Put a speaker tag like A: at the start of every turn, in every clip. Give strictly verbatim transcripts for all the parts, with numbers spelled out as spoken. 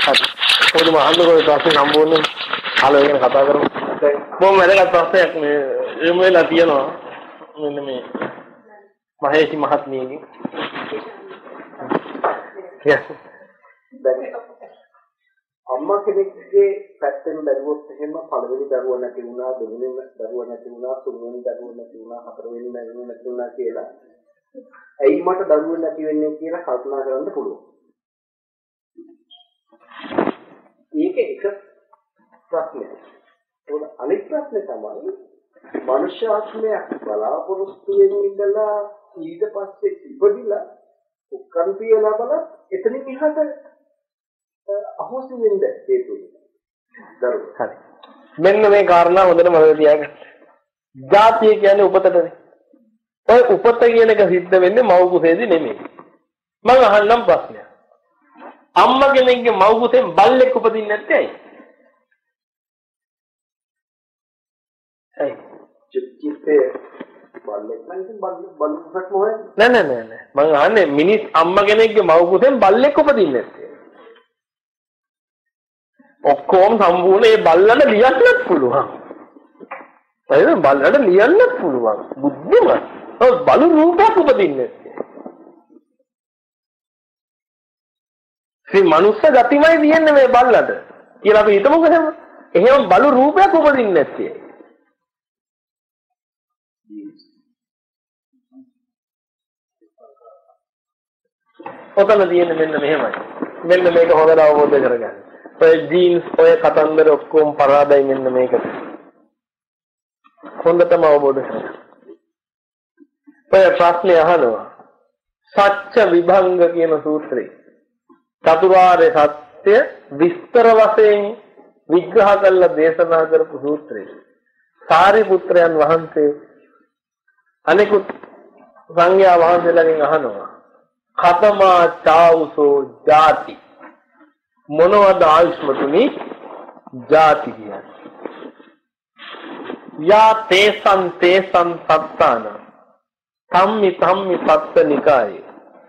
A: පොදු මහන්දකෝේ ප්‍රශ්නේ සම්පූර්ණයෙන් අහලා ඉගෙන කතා කරමු. දැන් බොහොම වැදගත් ප්‍රශ්නයක් මේ එමු වෙලා තියෙනවා. මෙන්න මේ මහේෂි මහත්මියගේ.
B: දැන් අම්මා කෙනෙක්ගේ පැත්තෙන් බැලුවොත් එහෙම පළවෙනි දරුවා නැති වුණා, දෙවෙනි දරුවා නැති වුණා, තුන්වෙනි දරුවා නැති වුණා, හතරවෙනි දරුවා නැති වුණා කියලා ඇයි මට දරුවෝ නැති වෙන්නේ කියලා කල්පනා කරන්න පුළුවන්. ඒක එක ප්‍රශ්නයක්. ඒක අනිත් ප්‍රශ්නේ තමයි මනුෂ්‍ය ආත්මයක් බලාපොරොත්තු වෙමින් ඉඳලා ඊට පස්සේ ඉපදිලා උත්කන්තිය ලැබලා එතනින් ඉහත අහෝසි වෙන්න හේතු දරුවෝ.
A: හරි. මෙන්න මේ කාරණා හොඳට මතක තියාගන්න. ජාතිය කියන්නේ උපතටනේ. ඔය උපත කියන එක සිද්ධ වෙන්නේ මව් කුසේදී නෙමෙයි. මම අහන්නම් ප්‍රශ්නයක්. අම්මා කෙනෙක්ගේ මව් කුසෙන් බල්ලෙක් උපදින්නේ නැත්තේ ඇයි? ඇයි?
B: චිත්තේ බල්ලෙක් නම් බල්ල බල්ලෙක් මොහේ?
A: නෑ නෑ නෑ නෑ. මම අහන්නේ මිනිස් අම්මා කෙනෙක්ගේ මව් කුසෙන් බල්ලෙක් උපදින්නේ නැත්තේ. ඔක්කොම සම්පූර්ණ ඒ බල්ලට ලියන්නත් පුළුවන්. එහෙනම් බල්ලට ලියන්නත් පුළුවන්. බුද්ධිමත්. ඔය බලු රූපයක් උපදින්නේ. මේ මනුස්ස ගතිමයි තියෙන්නේ මේ බල්ලට. කියලා අපි හිතමුකෝ එහෙම. එහෙම බලු රූපයක් උපදින්නේ නැත්තේ. ඔතන තියෙන්නේ මෙන්න මෙහෙමයි. මෙන්න මේක හොඳට අවබෝධ කරගන්න. ඔය ජීන්ස් ඔය කතන්දර ඔක්කොම පරාදයි මෙන්න මේකට. හොඳටම අවබෝධ කරගන්න. ඔය ප්‍රශ්නේ අහනවා. සත්‍ය විභංග කියන සූත්‍රේ. චතුරාර්ය සත්‍ය විස්තර වශයෙන් විග්‍රහ කරලා දේශනා කරපු සූත්‍රේ. සාරිපුත්‍රයන් වහන්සේ අනෙකුත් සංඝයා වහන්සේලාගෙන් අහනවා. කතමා චාඋසෝ ජාති මොනවද ආයුෂ්මතුනි ජාති කියන්නේ? යා තේසං තේසං සත්තාන ධම්මි ධම්මි පත්තනිකායේ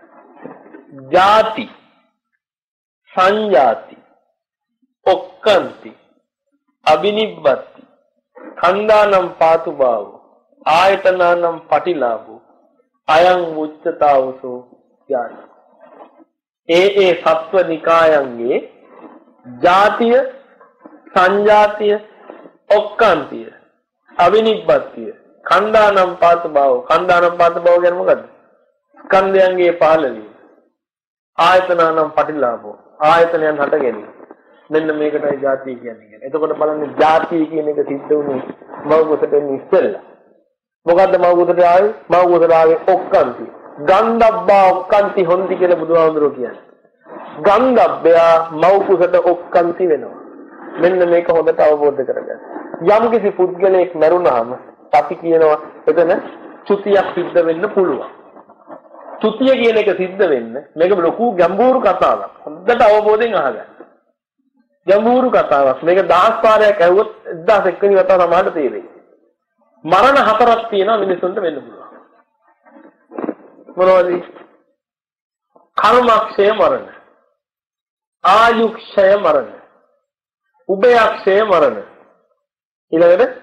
A: ජාති සංජාති ඔක්කන්ති අබිනිබ්බති කන්දානම් පාතු භාවෝ ආයතනානම් පටිලාභෝ අයං උච්චතාවසෝ ජාති. ඒ ඒ සත්ව නිකායන්ගේ ජාතිය සංජාතිය ඔක්කාන්තිය අවිනිබ්බතිය කණ්ඩානම් පාත භාව කණ්ඩානම් පාත භාව කියන්නේ මොකද්ද? ස්කන්ධයන්ගේ පහළ වීම ආයතනනම් පටිලාභෝ ආයතනයන් හට ගැනීම. මෙන්න මේකටයි ජාතිය කියන්නේ. එතකොට බලන්න ජාතිය කියන එක සිද්ධ වුණේ මව කුසට ඉස්සෙල්ලා. මොකද්ද මව කුසට ආවේ? මව කුසට ආවේ ඔක්කාන්තිය. ගන්ධබ්බා ඔක්කාන්ති හොන්ති කියලා බුදුහාමුදුරුවෝ කියන්නේ. ගන්ධබ්බයා මව් කුසට ඔක්කාන්ති වෙනවා. මෙන්න මේක හොඳට අවබෝධ කරගන්න. යම් කිසි පුද්ගලයෙක් මරුණාම අපි කියනවා එතන චුතියක් සිද්ධ වෙන්න පුළුවන්. චුතිය කියන එක සිද්ධ වෙන්න මේක ලොකු ගැඹුරු කතාවක්. හොඳට අවබෝධයෙන් අහගන්න. ගැඹුරු කතාවක්. මේක දහස් පාරයක් ඇහුවොත් එක්දාස් එක් වෙනි වතාව සමහරට තේරෙයි. මරණ හතරක් තියෙනවා මිනිසුන්ට වෙන්න පුළුවන්. මොනවද? කර්මක්ෂය මරණ, ආයුක්ෂය මරණ, උභයක්ෂය මරණ. ඊළඟට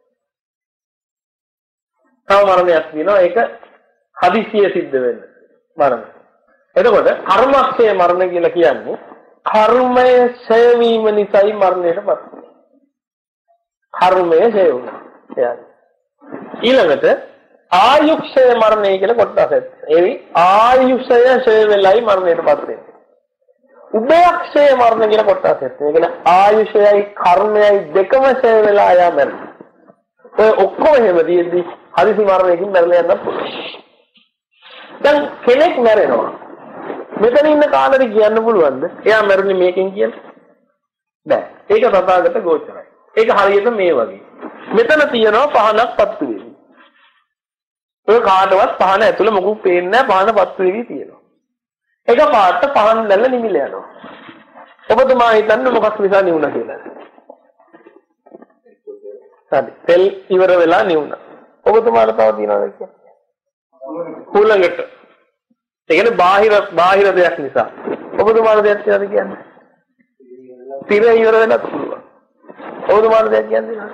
A: තව මරණයක් තියෙනවා. ඒක හදිසිය සිද්ධ වෙන මරණ. එතකොට කර්මක්ෂය මරණ කියලා කියන්නේ කර්මය ඡය වීම නිසායි මරණයටපත් වෙන්නේ. කර්මය ඡය වුණා. ඊළඟට ආයුක්ෂය මරණය කියලා කොටසක් තියෙනවා. ඒ ආයුෂය ඡය වෙලයි මරණයටපත් වෙන්නේ. උභයක්ෂය මරණ කියලා කොටසක් තියෙනවා. ඒ කියන්නේ ආයුෂයයි කර්මයයි දෙකම ඡය වෙලා ආයා මරණ. ඔය ඔක්කොම එහෙම තියෙද්දි හදිසි මරණයකින් මැරලා යන්නත් පුළුවන්. දැන් කෙනෙක් මැරෙනවා. මෙතන ඉන්න කාලෙදි කියන්න පුළුවන්ද? එයා මැරුණේ මේකෙන් කියලා? බෑ. ඒක තථාගත ගෝචරයි. ඒක හරියට මේ වගේ. මෙතන තියෙනවා පහනක් පත්තු වෙවි. ඔය කාටවත් පහන ඇතුළේ මොකුත් පේන්නේ නැහැ. පහන පත්තු වෙවි තියෙනවා. එක පාට පහන් දැල්ල නිමිල යනවා. ඔබතුමා හිතන්නේ මොකක් නිසා නිවුණා කියලා? හරි. තෙල් ඉවර වෙලා නිවුණා. ඔබතුමාට තව තියනවාද කියන්නේ? හුලඟට. ඒ කියන්නේ බාහිර බාහිර දෙයක් නිසා. ඔබතුමාට දෙයක් තියනවාද කියන්නේ? තිරේ ඉවර වෙනත් පුළුවන්. ඔවුනමාන දෙයක් කියන්නේ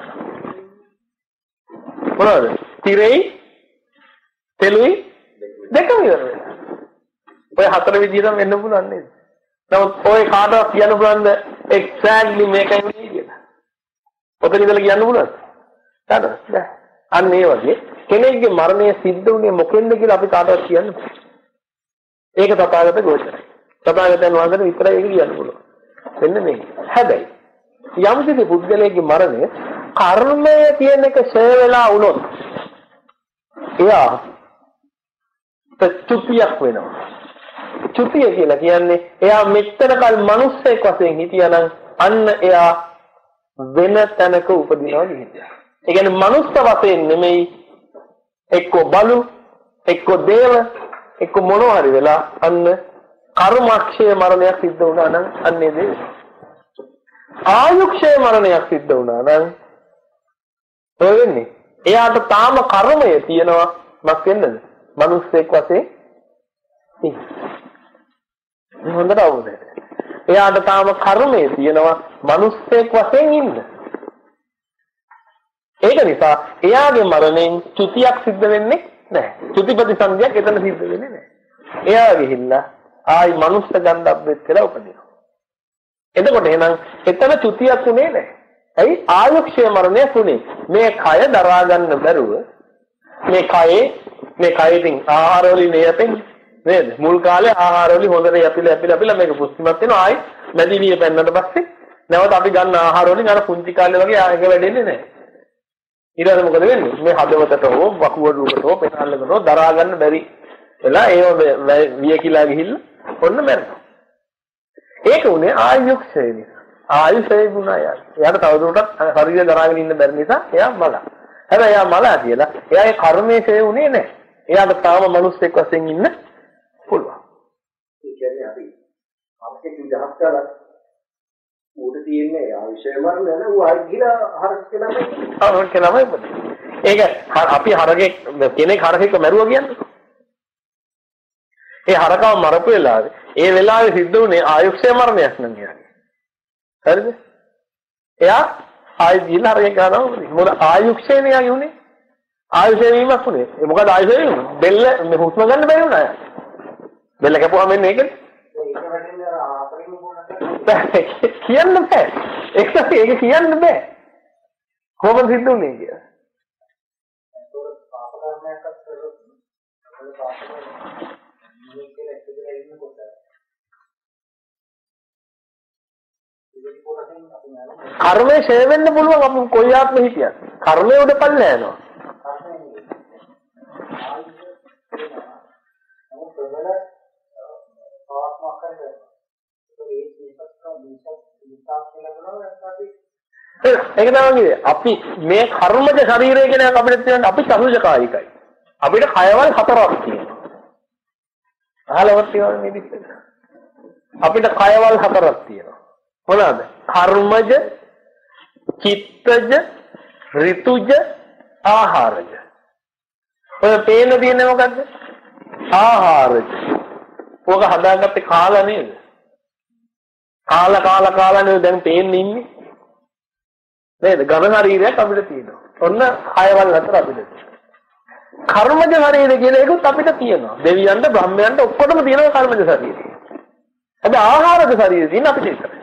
A: මොනවද? තිරේ තෙලුයි දෙකම ඉවර වෙනවා. ඔය හතර විදිහටම වෙන්න පුළුවන් නේද? නමුත් ඔය කාටවත් කියන්න පුළුවන්ද එක්සැක්ට්ලි මේකයි වෙන්නේ කියලා? ඔතන ඉඳලා කියන්න පුළුවන්ද? නේද? අන්න ඒ වගේ කෙනෙක්ගේ මරණය සිද්ධ වුණේ මොකෙන්ද කියලා අපි කාටවත් කියන්න බෑ. ඒක තථාගත ගෝචරයි. තථාගතයන් වහන්සේට විතරයි ඒක කියන්න පුළුවන්. එන්න මේක. හැබැයි යම් කිසි පුද්ගලයෙක්ගේ මරණය කර්මය කියන එක ඡය වෙලා වුණොත් එයා චුතියක් වෙනවා. චුතිය කියලා කියන්නේ එයා මෙච්චරකල් මිනිස්සෙක් වශයෙන් හිටියානම් අන්න එයා වෙන තැනක උපදිනවා කියන්නේ. ඒ කියන්නේ මනුස්ස වශයෙන් නෙමෙයි එක්ක බලු එක්ක දේව එක්ක මොනවා හරි වෙලා අන්න කර්මක්ෂය මරණයක් සිද්ධ වුණා නම් අන්නේ දේ. ආයුක්ෂය මරණයක් සිද්ධ වුණා නම් ඔය වෙන්නේ එයාට තාම කර්මය තියෙනවා මක් වෙන්නද? මනුස්සෙක් වශයෙන් ඉන්න. හොඳට අවබෝධ කරගන්න. එයාට තාම කර්මය තියෙනවා මනුස්සෙක් වශයෙන් ඉන්න. ඒක නිසා එයාගේ මරණයෙන් චුතියක් සිද්ධ වෙන්නේ නැහැ. චුතිපති සංධියක් එතන සිද්ධ වෙන්නේ නැහැ. එයා ගිහිල්ලා ආයි මනුස්ස ගන්ධබ්බෙත් කියලා උපදිනවා. එතකොට එහෙනම් එතන චුතියක් උනේ නැහැ. ඇයි? ආයුක්ෂය මරණයක් උනේ. මේ කය දරා ගන්න බැරුව මේ කයේ මේ කයින් ආහාර වලින් යැපෙන්නේ නේද? මුල් කාලේ ආහාර වලින් හොඳට යැපිලා යැපිලා යැපිලා මේක පුස්තිමත් වෙනවා. ආයි මැදිවිය පෙන්නට පස්සේ නැවත අපි ගන්න ආහාර වලින් අර පුංචි කාලේ වගේ ආයෙක වැඩෙන්නේ නැහැ. ඊට පස්සේ මොකද වෙන්නේ? මේ හදවතට හෝ වකුගඩුවකට හෝ පෙනහල්ලකට හෝ දරා ගන්න බැරි වෙලා ඒ විය කිලා ගිහිල්ලා ඔන්න මැරෙනවා. ඒක උනේ ආයුක්ෂය නිසා. ආයුෂය ගුණය. එයාට තවදුරටත් ශරීරය දරාගෙන ඉන්න බැරි නිසා එයා මල. හැබැයි එයා මල කියලා එයාගේ කර්මයේ ඡය උනේ නැහැ. එයාට තාම මිනිස්සෙක් වශයෙන් ඉන්න පුළුවන්.
B: ඒ කියන්නේ අපි අපේ විදහාස් කරලා උඩ තියෙන්නේ ආයුෂය මරණ නෑ ඌ ආයි ගිහලා හරක කියලා මේ.
A: ආ හරක කියලා මේ. ඒක අපි හරකේ කෙනෙක් හරකෙක් මැරුවා කියන්නේ. ඒ හරකව මරපු වෙලාවේ ඒ වෙලාවේ සිද්ධ වුණේ ආයුක්ෂය මරණයක් නම් කියන්නේ. හරිද? එයා ආයි ගිහලා හරකෙක් ගන්නවා මොකද? මොකද ආයුක්ෂයනේ යාගේ උනේ. ආයුෂය වීමක් උනේ. ඒ මොකද ආයුෂය වීම? බෙල්ල මේ හුස්ම ගන්න බැරි වුණා. බෙල්ල කැපුවාම වෙන්නේ ඒකද? කියන්න බෑ. ඒක ඒක කියන්න බෑ. කොහොමද සිද්ධ වුනේ කියලා. කර්මය ඡය වෙන්න පුළුවන් අපි කොයි ආත්මෙ හිටියත්. කර්මය උඩ පල්ල යනවා. ඒක තමයි අපි මේ කර්මජ ශරීරය කියන එක අපිට තියෙන අපි චතුජ කායිකයි. අපිට කයවල් හතරක් තියෙනවා. අහලවත් තියෙනවා මේ විදිහට. අපිට කයවල් හතරක් තියෙනවා. මොනවාද? කර්මජ, චිත්තජ, ඍතුජ, ආහාරජ. ඔය පේන තියෙන්නේ මොකද්ද? ආහාරජ. ඔක හදාගත්තේ කාලා නේද? කාලා කාලා කාලා නේද දැන් පේන්නේ ඉන්නේ? නේද? ඝන ශරීරයක් අපිට තියෙනවා. ඔන්න කයවල් හතර අපිට තියෙනවා. කර්මජ ශරීරය කියන එකත් අපිට තියෙනවා. දෙවියන්ට බ්‍රහ්මයන්ට ඔක්කොටම තියෙනවා කර්මජ ශරීරය. හැබැයි ආහාරජ ශරීරය තියෙන අපිට විතරයි.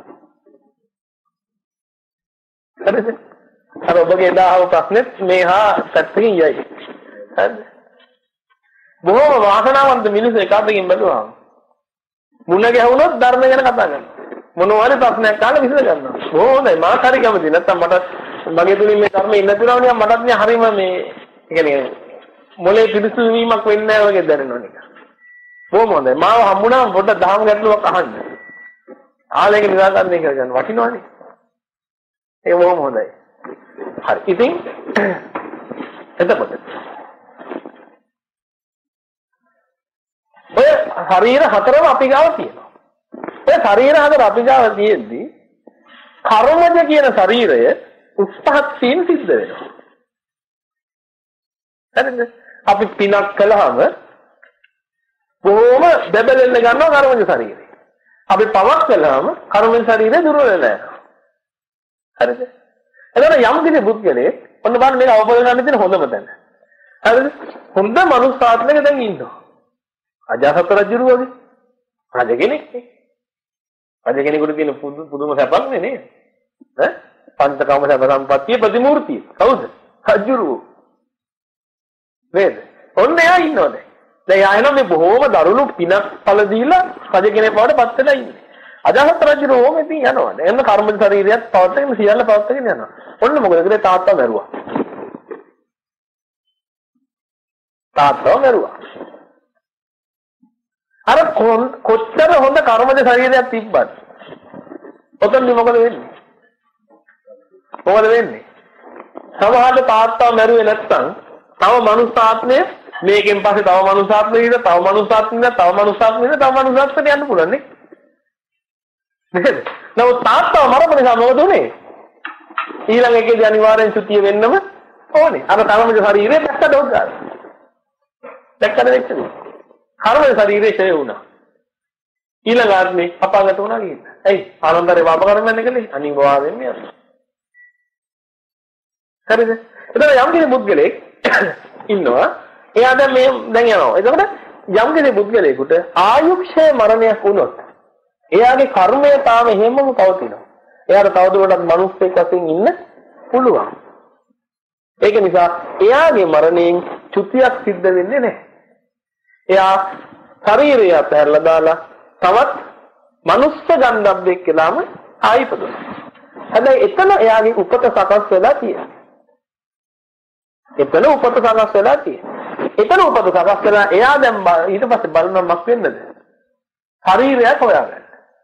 A: හරිද? අර ඔබගේ දාහව ප්‍රශ්නෙත් මේ හා පැත්තකින් යයි. හරිද? බොහොම වාසනාවන්ත මිනිස්සු එකwidehatකින් බැලුවාම මුණ ගැහුනොත් ධර්ම ගැන කතා කරනවා. මොනවා හරි ප්‍රශ්නයක් අහලා විසඳ ගන්නවා. බොහොම හොඳයි. මාත් හරි කැමති. නැත්තම් මට මගේ තුලින් මේ ධර්මයේ ඉන්න තුනම නිකන් මටත් නේ හරිම මේ කියන්නේ මොලේ පිරිසුදු වීමක් වෙන්නේ නැහැ වගේ දැනෙනවා නිකන්. බොහොම හොඳයි. මාව හම්බුණාම පොඩ්ඩක් දහම් ගැටලුවක් අහන්න. ආලේක නිරාකරණය කරගන්න වටිනවනේ. ඒක බොහොම හොඳයි. හරි. ඉතින් එතකොට ඔය ශරීර හතරම අපි ගාව තියෙනවා. ඔය ශරීර හතර අපි ගාව තියෙද්දී කර්මජ කියන ශරීරය උත්පත්තියෙන් සිද්ධ වෙනවා. හරිද? අපි පිනක් කළාම බොහොම බබලෙන්න ගන්නවා කර්මජ ශරීරය. අපි පවක් කළාම කර්මෙන් ශරීරය දුර්වල වෙනවා. හරිද? එතකොට යම් කිසි බුද්ධලේ ඔන්න බලන්න මේක අවබෝධ කරගන්න තියෙන හොඳම තැන. හරිද? හොඳ මනුස්ස ආත්මයක දැන් ඉන්නවා. අජාසත් රජුරු වගේ. රජ කෙනෙක් නේ. රජ කෙනෙකුට තියෙන පුදුම සැපක් නේ නේද? ඈ? පංචකාම සැප සම්පත්තිය ප්‍රතිමූර්තිය. කවුද? රජුරු. නේද? ඔන්න එයා ඉන්නවා දැන්. දැන් යා එනවා මේ බොහෝම දරුණු පිනක් පළ දීලා රජ කෙනෙක් බවට පත් වෙලා ඉන්නේ. අජාසත් රජුරු ඕම ඉතින් යනවා. දැන් එන්න කර්ම ශරීරයත් පවත්වාගෙන සියල්ල පවත්වාගෙන යනවා. ඔන්න මොකද කරේ තාත්තා මැරුවා. තාත්තා මැරුවා. අර කොච්චර හොඳ කර්මජ ශරීරයක් තිබ්බත් ඔතනදි මොකද වෙන්නේ? මොකද වෙන්නේ? සමහරවිට තාත්තා මැරුවේ නැත්නම් තව මනුස්සාත්මය මේකෙන් පස්සේ තව මනුස්සාත්මය ඉඳ තව මනුස්සාත්මය ඉඳ තව මනුස්සාත්මය ඉඳ තව මනුස්සාත්මයට යන්න පුළුවන් නේ. නේද? නමුත් තාත්තා මරපු නිසා මොකද උනේ? ඊළඟ එකේදී අනිවාර්යෙන් චුතිය වෙන්නම ඕනේ. අර කර්මජ ශරීරය දැක්කද ඔක්ගා. දැක්කද වෙච්චද? කර්මජ ශරීරය ඡය වුණා. ඊළඟ ආත්මේ අපාගත වුණා කියන. ඇයි? ආනන්දරේ පාප කර්මයන් එකනේ අනිවාර්යෙන්ම යනවා. හරිද? එතන යම් කෙනෙක් පුද්ගලෙක් ඉන්නවා. එයා දැන් මේ දැන් යනවා. එතකොට යම් කෙනෙක් පුද්ගලයෙකුට ආයුක්ෂය මරණයක් වුණොත් එයාගේ කර්මය තාම හැමම පවතිනවා. එයාට තවදුරටත් මිනිස්සෙක් වශයෙන් ඉන්න පුළුවන්. ඒක නිසා එයාගේ මරණයෙන් චුතියක් සිද්ධ වෙන්නේ නැහැ. එයා ශරීරය අතහැරලා දාලා තවත් මනුස්ස ගන්ධබ්බෙක් කියලාම ආයිපදුනා. හැබැයි එතන එයාගේ උපත සකස් වෙලා තියෙනවා. එතන උපත සකස් වෙලා තියෙනවා. එතන උපත සකස් වෙලා එයා දැන් ඊට පස්සේ බලනවා මක් වෙන්නද? ශරීරයක් හොයාගන්න.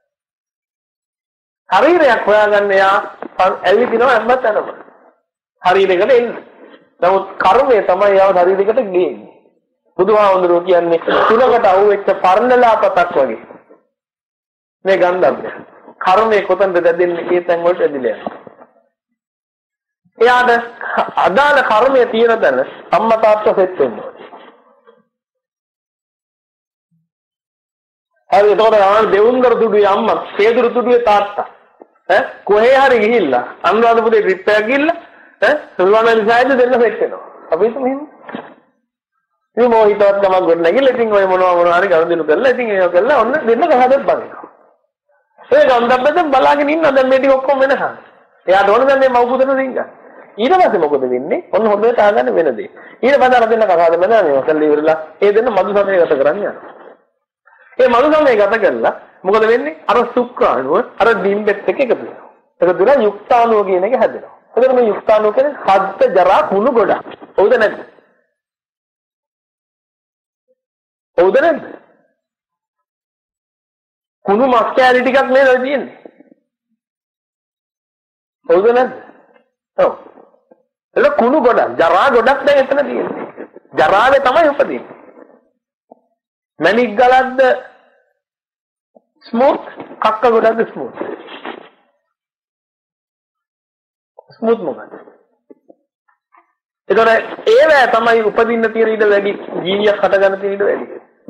A: ශරීරයක් හොයාගන්න එයා ඇවිදිනවා හැමතැනම. ශරීරයකට එන්න. නමුත් කර්මය තමයි යාව ශරීරයකට ගේන්නේ. බුදුහාමුදුරුවෝ කියන්නේ තුනකට අහුවෙච්ච පර්ණලාපතක් වගේ. මේ ගන්ධබ්බය. කර්මය කොතනද දැදෙන්නේ? ඒ තැන් වලට ඇදිලා යනවා. එයාට අදාළ කර්මය තියෙන තැන අම්මා තාත්තා සෙට් වෙන්න ඕනේ. හරි එතකොට ආන දෙවුන්දර දුඩුවේ අම්මා, පේදුරු දුඩුවේ තාත්තා. ඈ කොහේ හරි ගිහිල්ලා අනුරාධපුරේ ට්‍රිප් එකක් ගිහිල්ලා ඈ සුල්වානලි සායද දෙන්න සෙට් වෙනවා. අපි හිතමු එහෙම. මේ මොහිතවත් ගමන් ගොඩ නැගිලා ඉතින් ඔය මොනවා මොනවා හරි ගනුදෙනු කරලා ඉතින් ඒක කරලා ඔන්න දෙන්න කහදත් බඳිනවා. ඒ ගන්ධබ්බෙන් බලාගෙන ඉන්න දැන් මේ ටික ඔක්කොම වෙනකන්. එයාට ඕන දැන් මේ මව් පුතට රින්ගන්න. ඊට පස්සේ මොකද වෙන්නේ? ඔන්න හොඳට අහගන්න වෙන දේ. ඊට පස්සේ අර දෙන්න කතාවද මැදන්නේ ඔතන ඉවරලා ඒ දෙන්න මధు සමය ගත කරන්න යනවා. ඒ මధు සමය ගත කරලා මොකද වෙන්නේ? අර සුක්‍රාණුව අර ඩිම්බෙත් එක්ක එකතු වෙනවා. ඒක දුර යුක්තාණුව කියන එක හැදෙනවා. එතකොට මේ යුක්තාණුව කියන්නේ හද්ද ජරා කුණු ගොඩක්. හවුද නැද්ද? හවුද නැද්ද? කුණු මස් කෑලි ටිකක් නේද තියෙන්නේ? හවුද නැද්ද? ඔව්. ඒක කුණු ගොඩක්, ජරා ගොඩක් දැන් එතන තියෙන්නේ. ජරාවේ තමයි උපදින්නේ. මැණික් ගලක්ද ස්මූත්, කක්ක ගොඩක්ද ස්මූත්? ස්මූත් මොකක්ද? ඒතර ඒවැ තමයි උපදින්න තියෙන ඉඩ වැඩි, ජීවියක් හට ගන්න තියෙන ඉඩ වැඩි.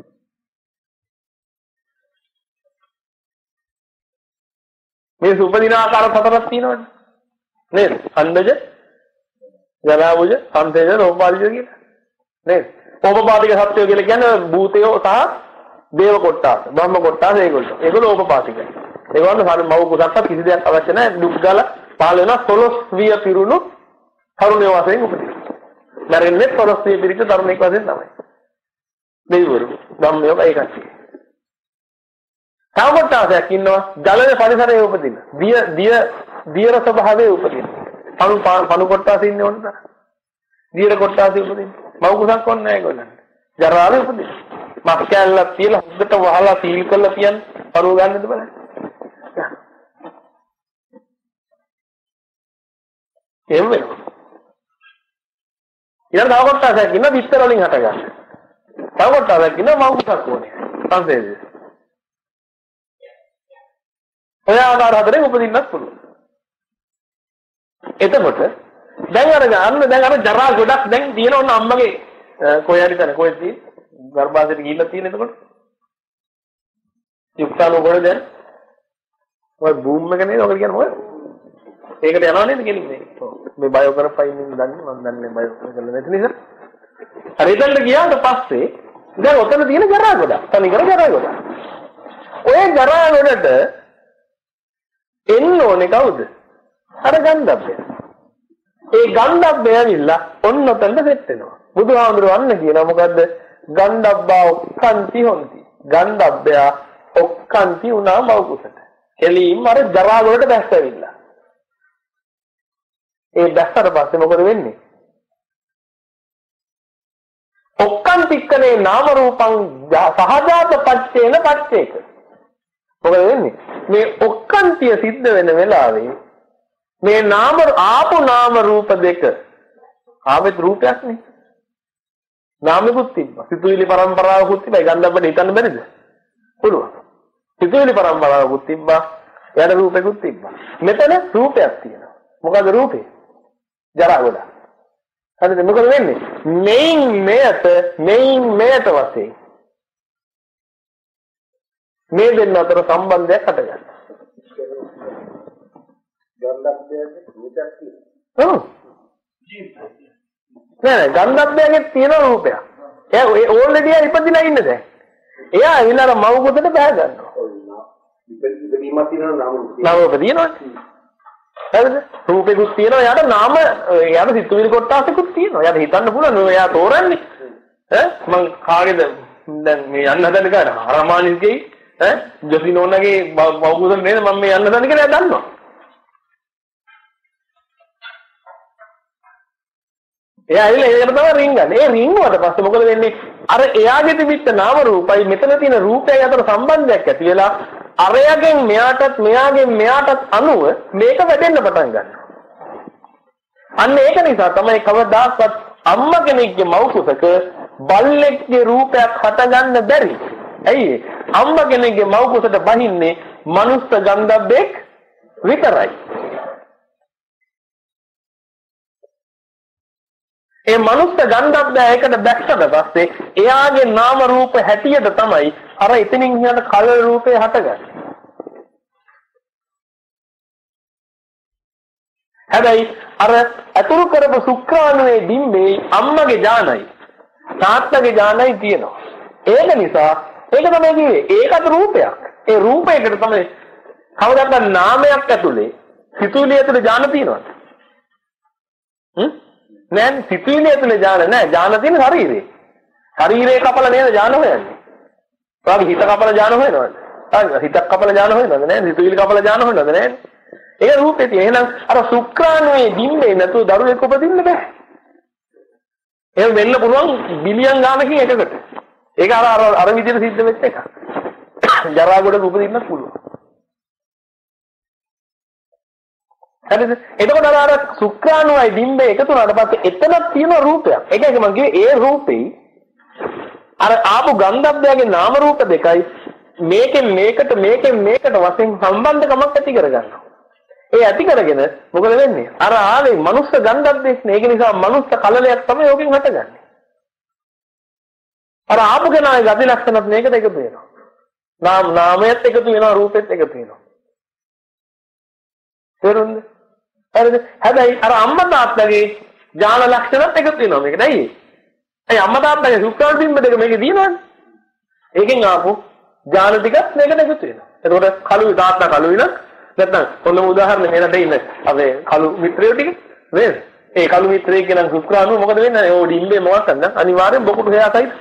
A: මේ උපදින ආකාර හතරක් තියෙනවනේ. නේද? අණ්ඩජ, ජලාබුජ, සංසේජ, රෝපාලිජ කියලා. නේද? ඕපපාතික සත්‍යය කියලා කියන්නේ භූතයෝ සහ දේව කොට්ටාස, බ්‍රහ්ම කොට්ටාස ඒගොල්ලෝ. ඒගොල්ලෝ ඕපපාතිකයි. ඒගොල්ලෝ මව කුසක්ක කිසි දෙයක් අවශ්‍ය නැහැ. දුක් ගාලා පහළ වෙන සොළොස් විය පිරුණු තරුණයෝ වශයෙන් උපදිනවා. මරන්නේ සොළොස් විය පිරිච්ච තරුණෙක් වශයෙන් තමයි. දෙවිවරු, බ්‍රහ්මයෝ ඒකයි. තව කොට්ටාසයක් ඉන්නවා ජලයේ පරිසරයේ උපදින. දිය දිය දියර ස්වභාවයේ උපදින. පණු පණු කොට්ටාස ඉන්නේ ඕනද? දියර කොට්ටාස උපදින. මව කුසක් ඕනේ නැහැ ඒගොල්ලන්ට. ජරාවේ උපදින. මස් කැල්ලක් තියලා හොද්දට වහලා සීල් කරලා තියන්නේ පරුව ගන්නද බලන්න. එහෙම වෙනවා. ඊළඟ තව කොටසක් ඉන්න විස්තර වලින් හට ගන්න. තව කොටසක් ඉන්න මව කුසක් ඕනේ. සංසේද. ඔය ආකාර හතරෙන් උපදින්නත් පුළුවන්. එතකොට දැන් අර ගන්න දැන් අර ජරා ගොඩක් දැන් තියෙන ඕන අම්මගේ කොහේ හරි තැන කොහෙද තියෙන්නේ? ගර්භාෂයට ගිහිල්ලා තියෙන එතකොට යුක්තාණු ගොඩ දැන් ඔය බූම් එක නේද? ඔක කියන්නේ මොකද? ඒකට යනවා නේද කියන්නේ? ඔව්. මේ බයෝ කරපයින් ඉන්න දන්නේ මම දන්නේ බයෝ කරලා නැති නිසා. හරි එතනට ගියාට පස්සේ දැන් ඔතන තියෙන ජරා ගොඩක්. තනි කර ජරා ගොඩක්. ඔය ජරා ගොඩට එන්න ඕනේ කවුද? අර ගන්ධබ්බය. ඒ ගන්ධබ්බය ඇවිල්ලා ඔන්න ඔතනට සෙට් වෙනවා. බුදුහාමුදුරුවෝ අන්න කියනවා මොකද්ද? ගන්ධබ්බා ඔක්කාන්ති හොಂತಿ. ගන්ධබ්බය ඔක්කාන්ති උනා මව කුසට. එළියින් අර ජරා ගොඩට බැස්සවිලා. ඒ බැස්සට පස්සේ මොකද වෙන්නේ? ඔක්කාන්තික්කනේ නාම රූපං සහජාත පච්චේන පච්චේක. මොකද වෙන්නේ? මේ ඔක්කාන්තිය සිද්ධ වෙන වෙලාවේ මේ නාම ආපු නාම රූප දෙක ආවෙත් රූපයක් නේ. නාමෙකුත් තිබ්බා. සිතුවිලි පරම්පරාවකුත් තිබ්බා. ගන්ධබ්බට හිතන්න බැරිද? පුළුවන්. සිතුවිලි පරම්පරාවකුත් තිබ්බා. යට රූපෙකුත් තිබ්බා. මෙතන රූපයක් තියෙනවා. මොකද රූපේ? ජරා ගොඩ. හරිද? මොකද වෙන්නේ? මේන් මෙයට මේන් මෙයට වශයෙන් මේ දෙන්න අතර සම්බන්ධයක් හටගන්නවා.
B: ගන්ධබ්බයේ රූපයක් තියෙනවා.
A: ඔව්. නෑ ගන්ධබ්බයේ තියෙන රූපයක්. එයා ඒ ඕල්රෙඩි ඉපදිලා ඉන්නේ දැන්. එයා ඊළඟ මව කුසට බෑ ගන්නවා.
B: ඉපදීමක් තියෙනවා නාම රූප.
A: නාම රූප තියෙනවනේ. හරිද? රූපෙකුත් තියෙනවා. යාට නාම යාට සිතුවිලි කොටසකුත් තියෙනවා. යාට හිතන්න පුළුවන්. එයා තෝරන්නේ. ඈ මං කාගේද දැන් මේ යන්න හදන කාට හරමානිස්ගේ ඈ ජොසිනෝනගේ මව කුසට නේද මම මේ යන්න හදන කියලා එයා දන්නවා. එයා ඇවිල්ලා ඒකට තමයි රින්ගන්නේ. ඒ රින්ගුවට පස්සේ මොකද වෙන්නේ? අර එයාගේ තිබිච්ච නාම රූපයි මෙතන තියෙන රූපයයි අතර සම්බන්ධයක් ඇති වෙලා අරයගෙන් මෙයාටත් මෙයාගෙන් මෙයාටත් අනුව මේක වැඩෙන්න පටන් ගන්නවා. අන්න ඒක නිසා තමයි කවදාකවත් අම්මා කෙනෙක්ගේ මව් කුසක බල්ලෙක්ගේ රූපයක් හටගන්න බැරි. ඇයි ඒ? අම්මා කෙනෙක්ගේ මව් කුසට බහින්නේ මනුස්ස ගන්ධබ්බෙක් විතරයි. ඒ මනුස්ස ගන්ධබ්බය එකට දැක්කට පස්සේ එයාගේ නාම රූප හැටියට තමයි අර එතනින් කියන කල රූපේ හටගන්නේ. හැබැයි අර අතුරු කරපු ශුක්‍රාණුවේ බිම්බේ අම්මගේ ඥානයි තාත්තගේ ඥානයි තියෙනවා. ඒක නිසා ඒක තමයි කිව්වේ ඒකත් රූපයක්. ඒ රූපයකට තමයි කවදාවත් නාමයක් ඇතුලේ සිතුවිලි ඇතුලේ ඥාන තියෙනවද? හ්ම් නෑ සිතුවිලි ඇතුලේ ඥාන නෑ ඥාන තියෙන ශරීරේ. ශරීරේ කපලා නේද ඥාන හොයන්නේ. ඔයාගේ හිත කපලා ඥාන හොයනවද? හරි හිතක් කපලා ඥාන හොයනවද නෑ සිතුවිලි කපලා ඥාන හොයනවද නෑ. ඒ රූපේ තියෙන එහෙනම් අර ශුක්‍රාණුවේ බිම්බේ නැතුව දරුවෙක් උපදින්න බෑ. එහෙම වෙන්න පුළුවන් බිලියන් ගානකින් එකකට. ඒක අර අර අර විදිහට සිද්ධ වෙච්ච එක. ජරා ගොඩක උපදින්නත් පුළුවන්. හරිද? එතකොට අර ශුක්‍රාණුවයි බිම්බේ එකතු වුණාට පස්සේ එතනක් තියෙන රූපයක්. ඒක එක මම කිව්වේ ඒ රූපේ අර ආපු ගන්ධබ්බයගේ නාම රූප දෙකයි මේකෙන් මේකට මේකෙන් මේකට වශයෙන් සම්බන්ධකමක් ඇති කරගන්නවා. ඒ ඇති කරගෙන මොකද වෙන්නේ? අර ආවේ මනුස්ස ගන්ධබ්බෙක් නේ. ඒක නිසා මනුස්ස කලලයක් තමයි යෝගෙන් හටගන්නේ. අර ආපු කෙනාගේ ගති ලක්ෂණත් මේකට එකතු වෙනවා. නාම නාමයට එකතු වෙනවා රූපෙත් එකතු වෙනවා. තේරුණාද? හරිද? හැබැයි අර අම්මා තාත්තගේ ඥාන ලක්ෂණත් එකතු වෙනවා මේකට. ඇයි? ඒ අම්මා තාත්තගේ ශුක්‍රාණු බිම්බ දෙක මේකේ දිනවනේ. ඒකෙන් ආපු ඥාන ටිකත් මේකට එකතු වෙනවා. එතකොට කළු තාත්තා කළු විනක් නැත්නම් ඔන්නම උදාහරණ මෙලට ඉන්න අපේ කළු මිත්‍රයෝ ටික නේද? ඒ කළු මිත්‍රයෙක් කියන ශුක්‍රාණු මොකද වෙන්නේ? ඕ ඩිම්බේ මොකක් කරන්න අනිවාර්යෙන් බොකුට හොයාසයි.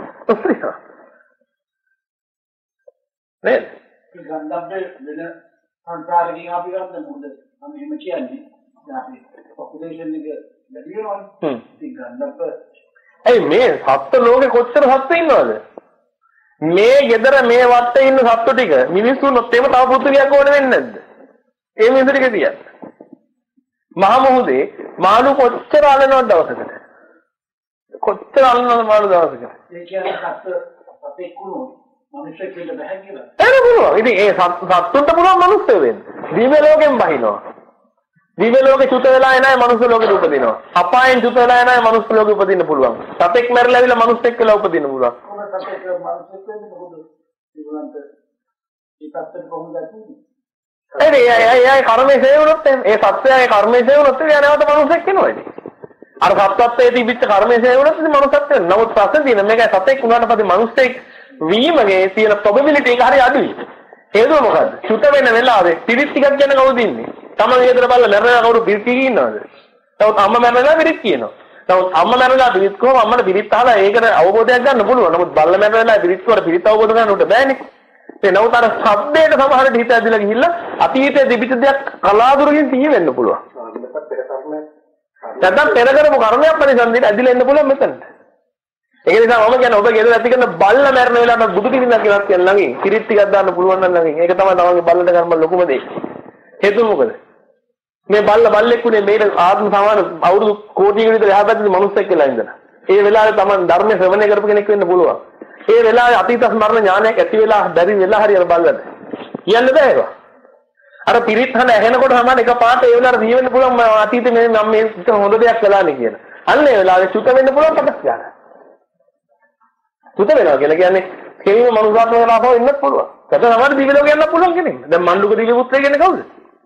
A: නේද?
C: ගන්ධබ්බේ වෙන සංසාරකින් අපි ගන්න මොකද? මම එහෙම කියන්නේ. දැන් අපි පොපුලේෂන් එක වැඩි වෙනවනේ. හ්ම්. ඉතින් ගන්ධබ්බ
A: ඇයි මේ සත්ත්ව ලෝකේ කොච්චර සත්ත්ව ඉන්නවද? මේ gedara මේ වත්තේ ඉන්න සත්ත්ව ටික මිනිස්සුනොත් එහෙම තව පුදුරියක් ඕන වෙන්නේ නැද්ද? ඒ මිනිස්සු ටික තියන්න. මහ මොහොතේ මාළු කොච්චර අලනවද දවසකට? කොච්චර අලනවද මාළු දවසකට?
C: ඒ කියන්නේ සත්ත්ව අපේ කුණු මිනිස්සෙක් වෙන්න බෑ කියලා.
A: ඒක පුළුවන්. ඉතින් ඒ සත්තුන්ට පුළුවන් මිනිස්සු වෙන්න. දිව්‍ය ලෝකෙන් බහිනවා. දිව්‍ය ලෝකේ චුත වෙලා එනයි මනුස්ස ලෝකෙට උපදිනවා. අපායන් චුත වෙලා එනයි මනුස්ස ලෝකෙ උපදින්න පුළුවන්. සතෙක් මැරිලා ඇවිල්ලා මනුස්සෙක් කියලා උපදින්න පුළුවන්.
C: කොහොමද සතෙක් මනුස්සෙක් වෙන්නේ මොකද? ඒගොල්ලන්ට ඒ පැත්තට කොහොමද ඇතුනේ?
A: ඒ ඒ ඒ කර්මයේ හේවුනොත් ඒ සත්‍යයේ කර්මයේ හේවුනොත් ඒ නැවත මනුස්සෙක් වෙනවා ඉතින්. අර සත්‍යයේ තිබිච්ච කර්මයේ හේවුනොත් ඉතින් මනුස්සෙක් වෙනවා. නමුත් ප්‍රශ්නේ තියෙන මේක සත්‍යෙක් වුණාට පස්සේ මනුස්සෙක් වීමගේ තියෙන probability එක හරිය අඩුයි. හේතුව මොකද්ද? චුත වෙන වෙලාවේ පිරිත් ටිකක් ගැන කවුද ඉන්නේ? තමන් ඊතර බලලා මැරෙලා කවුරු පිරිත් කියනවද? නමුත් අම්මා මැරෙලා පිරිත් කියනවා. නමුත් අම්මා මැරෙලා පිරිත් කොහොම අම්මට පිරිත් අහලා ඒකට අවබෝධයක් ගන්න පුළුවන්. නමුත් බල්ලා මැරෙලා පිරිත් වල පිරිත් අවබෝධ ගන්න උට බෑනේ. ඒ නමුත් අර ශබ්දයට සමහරට හිත ඇදලා ගිහිල්ලා අතීතයේ තිබිච්ච දෙයක් කලාතුරකින් සිහි වෙන්න පුළුවන්. නැත්නම් පෙර කරපු කර්මයක් පරිසම්දිට ඇදලා එන්න පුළුවන් මෙතනට. ඒක නිසා මම කියන්නේ ඔබ ගෙදර ඇති කරන බල්ලා මැරෙන වෙලාවට බුදු පිළිඳක් කියලා කියන ළඟින් පිරිත් ටිකක් දාන්න පුළුවන් නම් ළඟින්. ඒක තමයි තමන්ගේ බල්ලට කරන ලොකුම දේ. හේතුව මොකද? මේ බල්ල බල්ලෙක්ුනේ මේක ආත්ම සමාන අවුරුදු කෝටියක විතර එහා පැත්තේ මිනිස්සෙක් කියලා ඉඳලා. ඒ වෙලාවේ තමන් ධර්ම ශ්‍රවණය කරපු කෙනෙක් වෙන්න පුළුවන්. ඒ වෙලාවේ අතීත ස්මරණ ඥානයක් ඇති වෙලා බැරි වෙලා හරි අර බල්ලට. කියන්න බෑ ඒක. අර පිරිත් හන ඇහෙනකොට තමයි එක පාට ඒ වෙලාවට දී වෙන්න පුළුවන් මම අතීතේ මේ මම මේ හොඳ දෙයක් කළානේ කියන. අන්න ඒ වෙලාවේ චුත වෙන්න පුළුවන් පටස් ගන්න. චුත වෙනවා කියලා කියන්නේ කෙලින්ම මනුස්සාත්ම වෙලාවක ඉන්නත් පුළුවන්. ඒක තමයි දිව්‍ය ලෝකේ යන්න පුළුවන් කෙනෙක්. දැන් මණ්ඩුක දිව්‍ය පුත්‍රය කියන්නේ කවුද?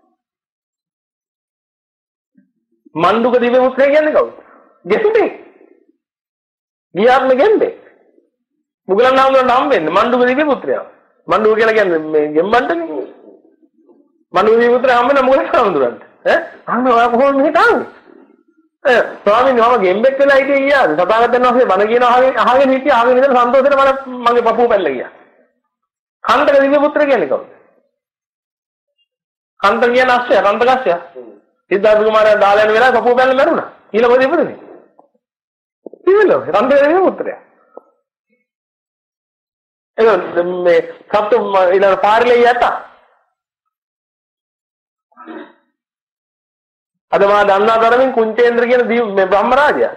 A: මණ්ඩුක දිව්‍ය පුත්‍රය කියන්නේ කවුද? ගෙම්බේ. ගියාත්ම ගෙම්බේ. මුගලන් නාමයෙන් නම් වෙන්නේ මණ්ඩුක දිව්‍ය පුත්‍රයා. මණ්ඩුක කියලා කියන්නේ මේ ගෙම්බන්ටනේ. මණ්ඩුක දිව්‍ය පුත්‍රයා හම්බ වෙන මුගලන් නාමඳුරන්ට. ඈ අන්න ඔය කොහොමද මෙහෙට ආවේ? ඈ ස්වාමීන් වහන්සේ ගෙම්බෙක් වෙලා හිටියේ ගියාද? සතාගතයන් වහන්සේ බණ කියන අහගෙන අහගෙන හිටියා අහගෙන ඉඳලා සන්තෝෂෙට මම මගේ පපුව පැල්ල ගියා. කන්තක දිව්‍ය පුත්‍රය කියන්නේ කවුද? කන්තක කියන අස්සය කන්තක අස්සය. සිද්ධාර්ථ කුමාරයා දාලා යන වෙලාවේ පපුව පැල්ල මැරුණා. ඊළඟ මොකද ඉපදුනේ? ඉවලෝ කන්තක දිව්‍ය පුත්‍රයා. එතකොට මේ සත්තු ඊළඟ පාරලේ යත. අද මා දන්නා තරමින් කුංචේන්ද්‍ර කියන දිව් මේ බ්‍රහ්ම රාජයා.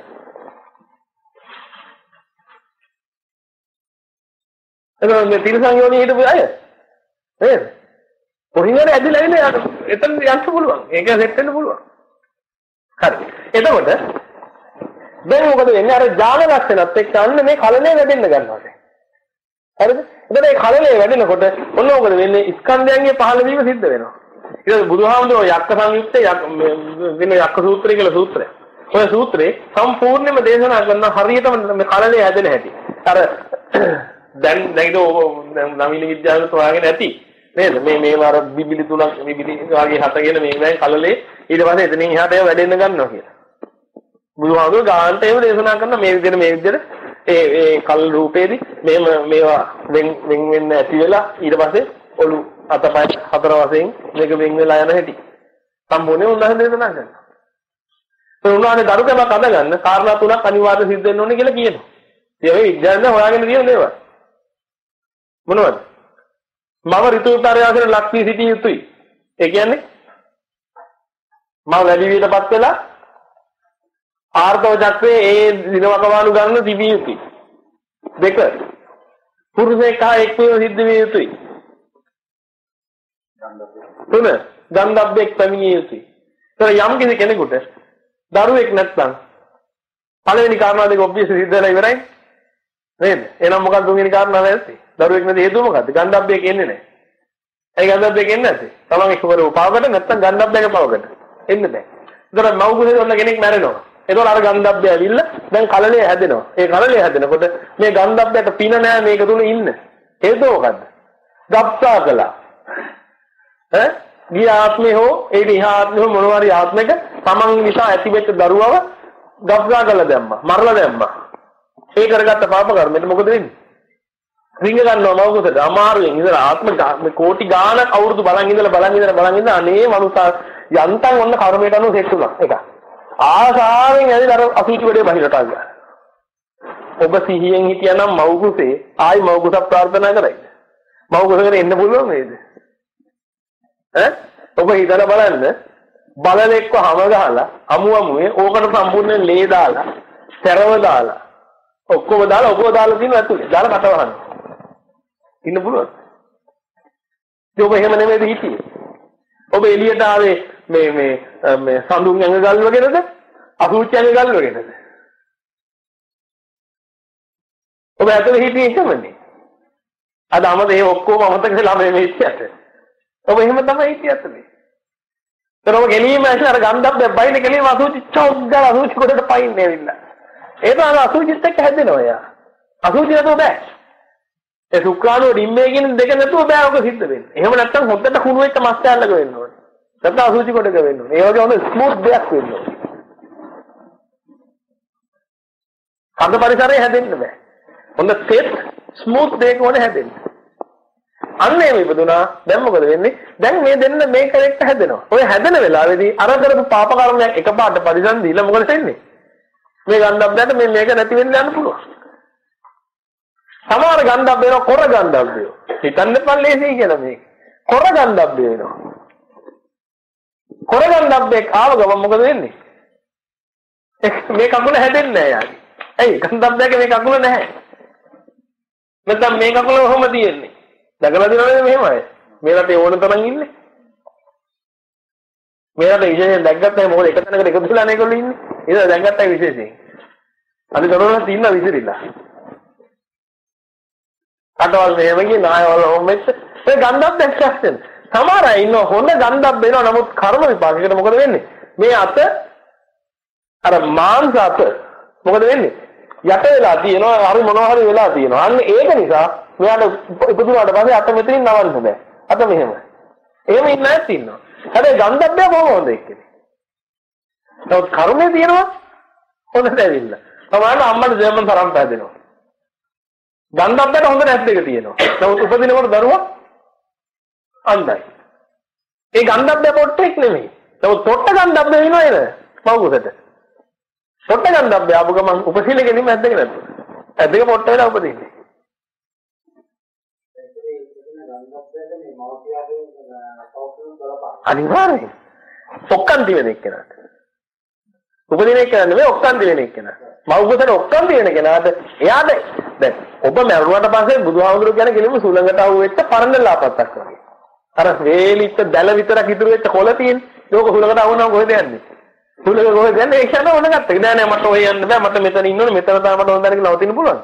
A: එතකොට මේ තිරසං යෝනි හිටපු අය. නේද? කොහින්ද ඇදලා ඉන්නේ එතන යන්න පුළුවන්. ඒක සෙට් වෙන්න පුළුවන්. හරි. එතකොට දැන් මොකද වෙන්නේ? අර ජාන ලක්ෂණත් එක්ක අන්න මේ කලණය වැඩෙන්න ගන්නවා. හරිද? එතන මේ කලණය වැඩෙනකොට ඔන්න මොකද වෙන්නේ? ස්කන්ධයන්ගේ පහළ වීම සිද්ධ වෙනවා. ඊට බුදුහාමුදුරුවෝ යක්ක සංයුත්තේ වෙන යක්ක සූත්‍රය කියලා සූත්‍රයක්. ඔය සූත්‍රේ සම්පූර්ණයෙන්ම දේශනා කරන හරියටම මේ කලණය හැදෙන හැටි. අර දැන් දැන් නවීන විද්‍යාවෙන් හොයාගෙන ඇති. නේද? මේ මේ අර බිබිලි තුනක් බිබිලි වගේ හතගෙන මේ දැන් කලලේ ඊට පස්සේ එතනින් එහාට ඒවා වැඩෙන්න ගන්නවා කියලා. බුදුහාමුදුරුවෝ ගාන්ට ඒව දේශනා කරන මේ විදිහට මේ විදිහට ඒ ඒ කල් රූපේදී මේම මේවා වෙන් වෙන් වෙන්න ඇති වෙලා ඊට පස්සේ ඔලු අතපය හතර වශයෙන් මේක වෙන් වෙලා යන හැටි සම්පූර්ණයෙන් උන්වහන්සේ දේශනා කරනවා. ඒ උන්වහන්සේ දරුකමක් අදගන්න කාරණා තුනක් අනිවාර්ය සිද්ධ වෙන්න ඕනේ කියලා කියනවා. ඒ විද්‍යාවෙන් හොයාගෙන තියෙන දේවල්. මොනවද? මම ඍතු විපර්යාසයෙන් ලක් වී සිටිය යුතුයි. ඒ කියන්නේ මම වැඩි වියටපත් වෙලා ආර්ථව චක්‍රයේ ඒ දිනවකවානු ගන්න තිබිය යුතුයි. දෙක පුරුෂයෙක් හා එක් වීම සිද්ධ විය යුතුයි. තුන ගන්ධබ්බෙක් පැමිණිය යුතුයි. ඒතර යම් කිසි කෙනෙකුට දරුවෙක් නැත්නම් පළවෙනි කාරණා දෙක ඔබ්වියස් සිද්ධ වෙලා ඉවරයි. නේද? එහෙනම් මොකක්ද තුන්වෙනි කාරණාව ඇත්තේ? දරුවෙක් නැති හේතුව මොකද්ද? ගන්ධබ්බෙක් එන්නේ නැහැ. ඒ ගන්ධබ්බෙක් එන්නේ නැත්තේ. තමන් එක්කවරව පාවකට නැත්නම් ගන්ධබ්බෙක් පාවකට එන්නේ නැහැ. ඒතර මව් කුසේ ඔන්න කෙනෙක් මැරෙනවා. ඒතකොට අර ගන්ධබ්බය ඇවිල්ලා දැන් කලලය හැදෙනවා. ඒ කලලය හැදෙනකොට මේ ගන්ධබ්බයට පින නැහැ මේක තුල ඉන්න. හේතුව මොකද්ද? ගබ්සා කළා. ඈ ගිය ආත්මේ හෝ ඒ දිහා ආත්මේ හෝ මොනවා හරි ආත්මයක තමන් නිසා ඇතිවෙච්ච දරුවව ගබ්සා කළා දැම්මා. මරලා දැම්මා. ඒ කරගත්ත පාප කර්මෙට මොකද වෙන්නේ? රිංග ගන්නවා මව කුසට අමාරුවෙන් ඉඳලා ආත්ම කෝටි ගාණක් අවුරුදු බලන් ඉඳලා බලන් ඉඳලා බලන් ඉඳලා අනේ මනුස්සා යන්තම් ඔන්න කර්මයට අනුව සෙට් වුණා. ඒක ආසාවෙන් ඇවිල්ලා අර අසුචි වලේ බහිරට ආවා. ඔබ සිහියෙන් හිටියනම් මව කුසේ ආයි මව කුසක් ප්‍රාර්ථනා කරයි. මව කුසකට එන්න පුළුවන් නේද? ඈ ඔබ හිතලා බලන්න බලලෙක්ව හැම ගහලා අමු අමුවේ ඕකට සම්පූර්ණයෙන් ලේ දාලා සැරව දාලා ඔක්කොම දාලා ඔක්කොම දාලා තියෙනවා ඇතුලේ දාලා කට වහන්න ඉන්න පුළුවන්. ඒ ඔබ එහෙම නෙමෙයිද හිටියේ? ඔබ එළියට ආවේ මේ මේ මේ සඳුන් ඇඟ ගල්වගෙනද අසුචි ඇඟ ගල්වගෙනද? ඔබ ඇතුලේ හිටියේ එකමනේ. අද අමත ඒ ඔක්කොම අමතක වෙලා මේ මෙච්චට. ඔබ එහෙම තමයි හිටියත් මේ. ඒතර ඔබ ගෙලීම ඇසල අර ගන්ධබ්බේ බයින ගෙලීම අසුචි චොක් ගාලා අසුචි කොටට පයින්නේ ඇවිල්ලා. ඒක අර අසුචිත් එක්ක හැදෙනවා යා. අසුචි නැතුව බෑ. ඒ සුක්‍රාණුව ඩිම්මේ කියන දෙක නැතුව බෑ ඔක සිද්ධ වෙන්නේ. එහෙම නැත්නම් හොද්දට කුණු වෙච්ච මස් කැල්ලක වෙන්න ඕනේ. නැත්නම් අසුචි කොටක වෙන්න ඕනේ. ඒ වගේ හොඳ ස්මූත් දෙයක් වෙන්න ඕනේ. කඳ පරිසරය හැදෙන්න බෑ. හොඳ සෙට් ස්මූත් දෙයක් ඕනේ හැදෙන්න. අන්න එහෙම ඉපදුනා. දැන් මොකද වෙන්නේ? දැන් මේ දෙන්න මේ කැරෙක්ට හැදෙනවා. ඔය හැදෙන වෙලාවේදී අර කරපු පාප කර්මයක් එකපාරට පරිසම් දීලා මොකද වෙන්නේ? මේ ගන්ධබ්බයට මේ මේක නැති වෙන්න යන්න පුළුවන්. සමහර ගන්ධබ්බ වෙනවා කොර ගන්ධබ්බය. හිතන්න පල්ලේසී කියලා මේක. කොර ගන්ධබ්බය වෙනවා. කොර ගන්ධබ්බෙක් ආව ගමන් මොකද වෙන්නේ? මේ කකුල හැදෙන්නේ නැහැ යාගේ. ඇයි ගන්ධබ්බයක මේ කකුල නැහැ. නැත්නම් මේ කකුල ඔහොම තියෙන්නේ. දැකලා දිනවනේ මෙහෙමයි. මේ රටේ ඕන තරම් ඉන්නේ. මේ රටේ විශේෂයෙන් දැක්ගත්තා මොකද එක තැනකට එකතු වෙලා නේ ඒගොල්ලෝ ඉන්නේ. ඒක දැක්ගත්තා විශේෂයෙන්. අද දරවල තියෙන විසිරිලා. අටවල් මෙහෙම ගියේ නායවල ඔම්මෙත් ඒ ගන්ධබ්බ එක්ස්ට්‍රැක්ෂන්. සමහර අය ඉන්න හොඳ ගන්ධබ්බ වෙනවා නමුත් කර්ම විපාකයකට මොකද වෙන්නේ? මේ අත අර මාංශ අත මොකද වෙන්නේ? යට වෙලා තියෙනවා හරි මොනවා හරි වෙලා තියෙනවා. අන්න ඒක නිසා මෙයාට ඉපදුනාට පස්සේ අත මෙතනින් නවන්න බෑ. අත මෙහෙම. එහෙම ඉන්න ඇත් ඉන්නවා. හැබැයි ගන්ධබ්බය බොහොම හොඳ එක්කනේ. නමුත් කර්මයේ තියෙනවා හොඳට ඇවිල්ලා. තමයි අම්මට ජර්මන් තරම් පැදෙනවා. ගන්ධබ්බයට හොඳ නැත් දෙක තියෙනවා. නමුත් උපදිනකොට දරුවා අන්ධයි. ඒ ගන්ධබ්බය පොට්ටෙක් නෙමෙයි. නමුත් පොට්ට ගන්ධබ්බ වෙනවා නේද? මවුසට. පොට්ට ගන්ධබ්බය ආපු ගමන් උපසීලෙකෙදීම ඇද්දක නැද්ද? ඇද්දක පොට්ට වෙලා උපදින්නේ. අනිවාර්යයෙන් ඔක්කාන්ති වෙන එක්කනට උපදින එක නෙවෙයි ඔක්කාන්ති වෙන එක්කන මව්ගතට ඔක්කාන්ති වෙන කෙනාට එයාට දැන් ඔබ මරුණාට පස්සේ බුදුහාමුදුරුවෝ කියන කෙලින්ම සුළඟට ආව වෙච්ච පරණ ලාපත්තක් වගේ අර වේලිච්ච දැල විතරක් ඉතුරු වෙච්ච කොළ තියෙන ලෝක සුළඟට ආවනම් කොහෙද යන්නේ සුළඟ කොහෙද යන්නේ ඒක යන ඕන ගත්තා නෑ නෑ මට ඔය යන්න බෑ මට මෙතන ඉන්න ඕනේ මෙතන තමයි මට හොඳ දැනගෙන නවතින්න පුළුවන්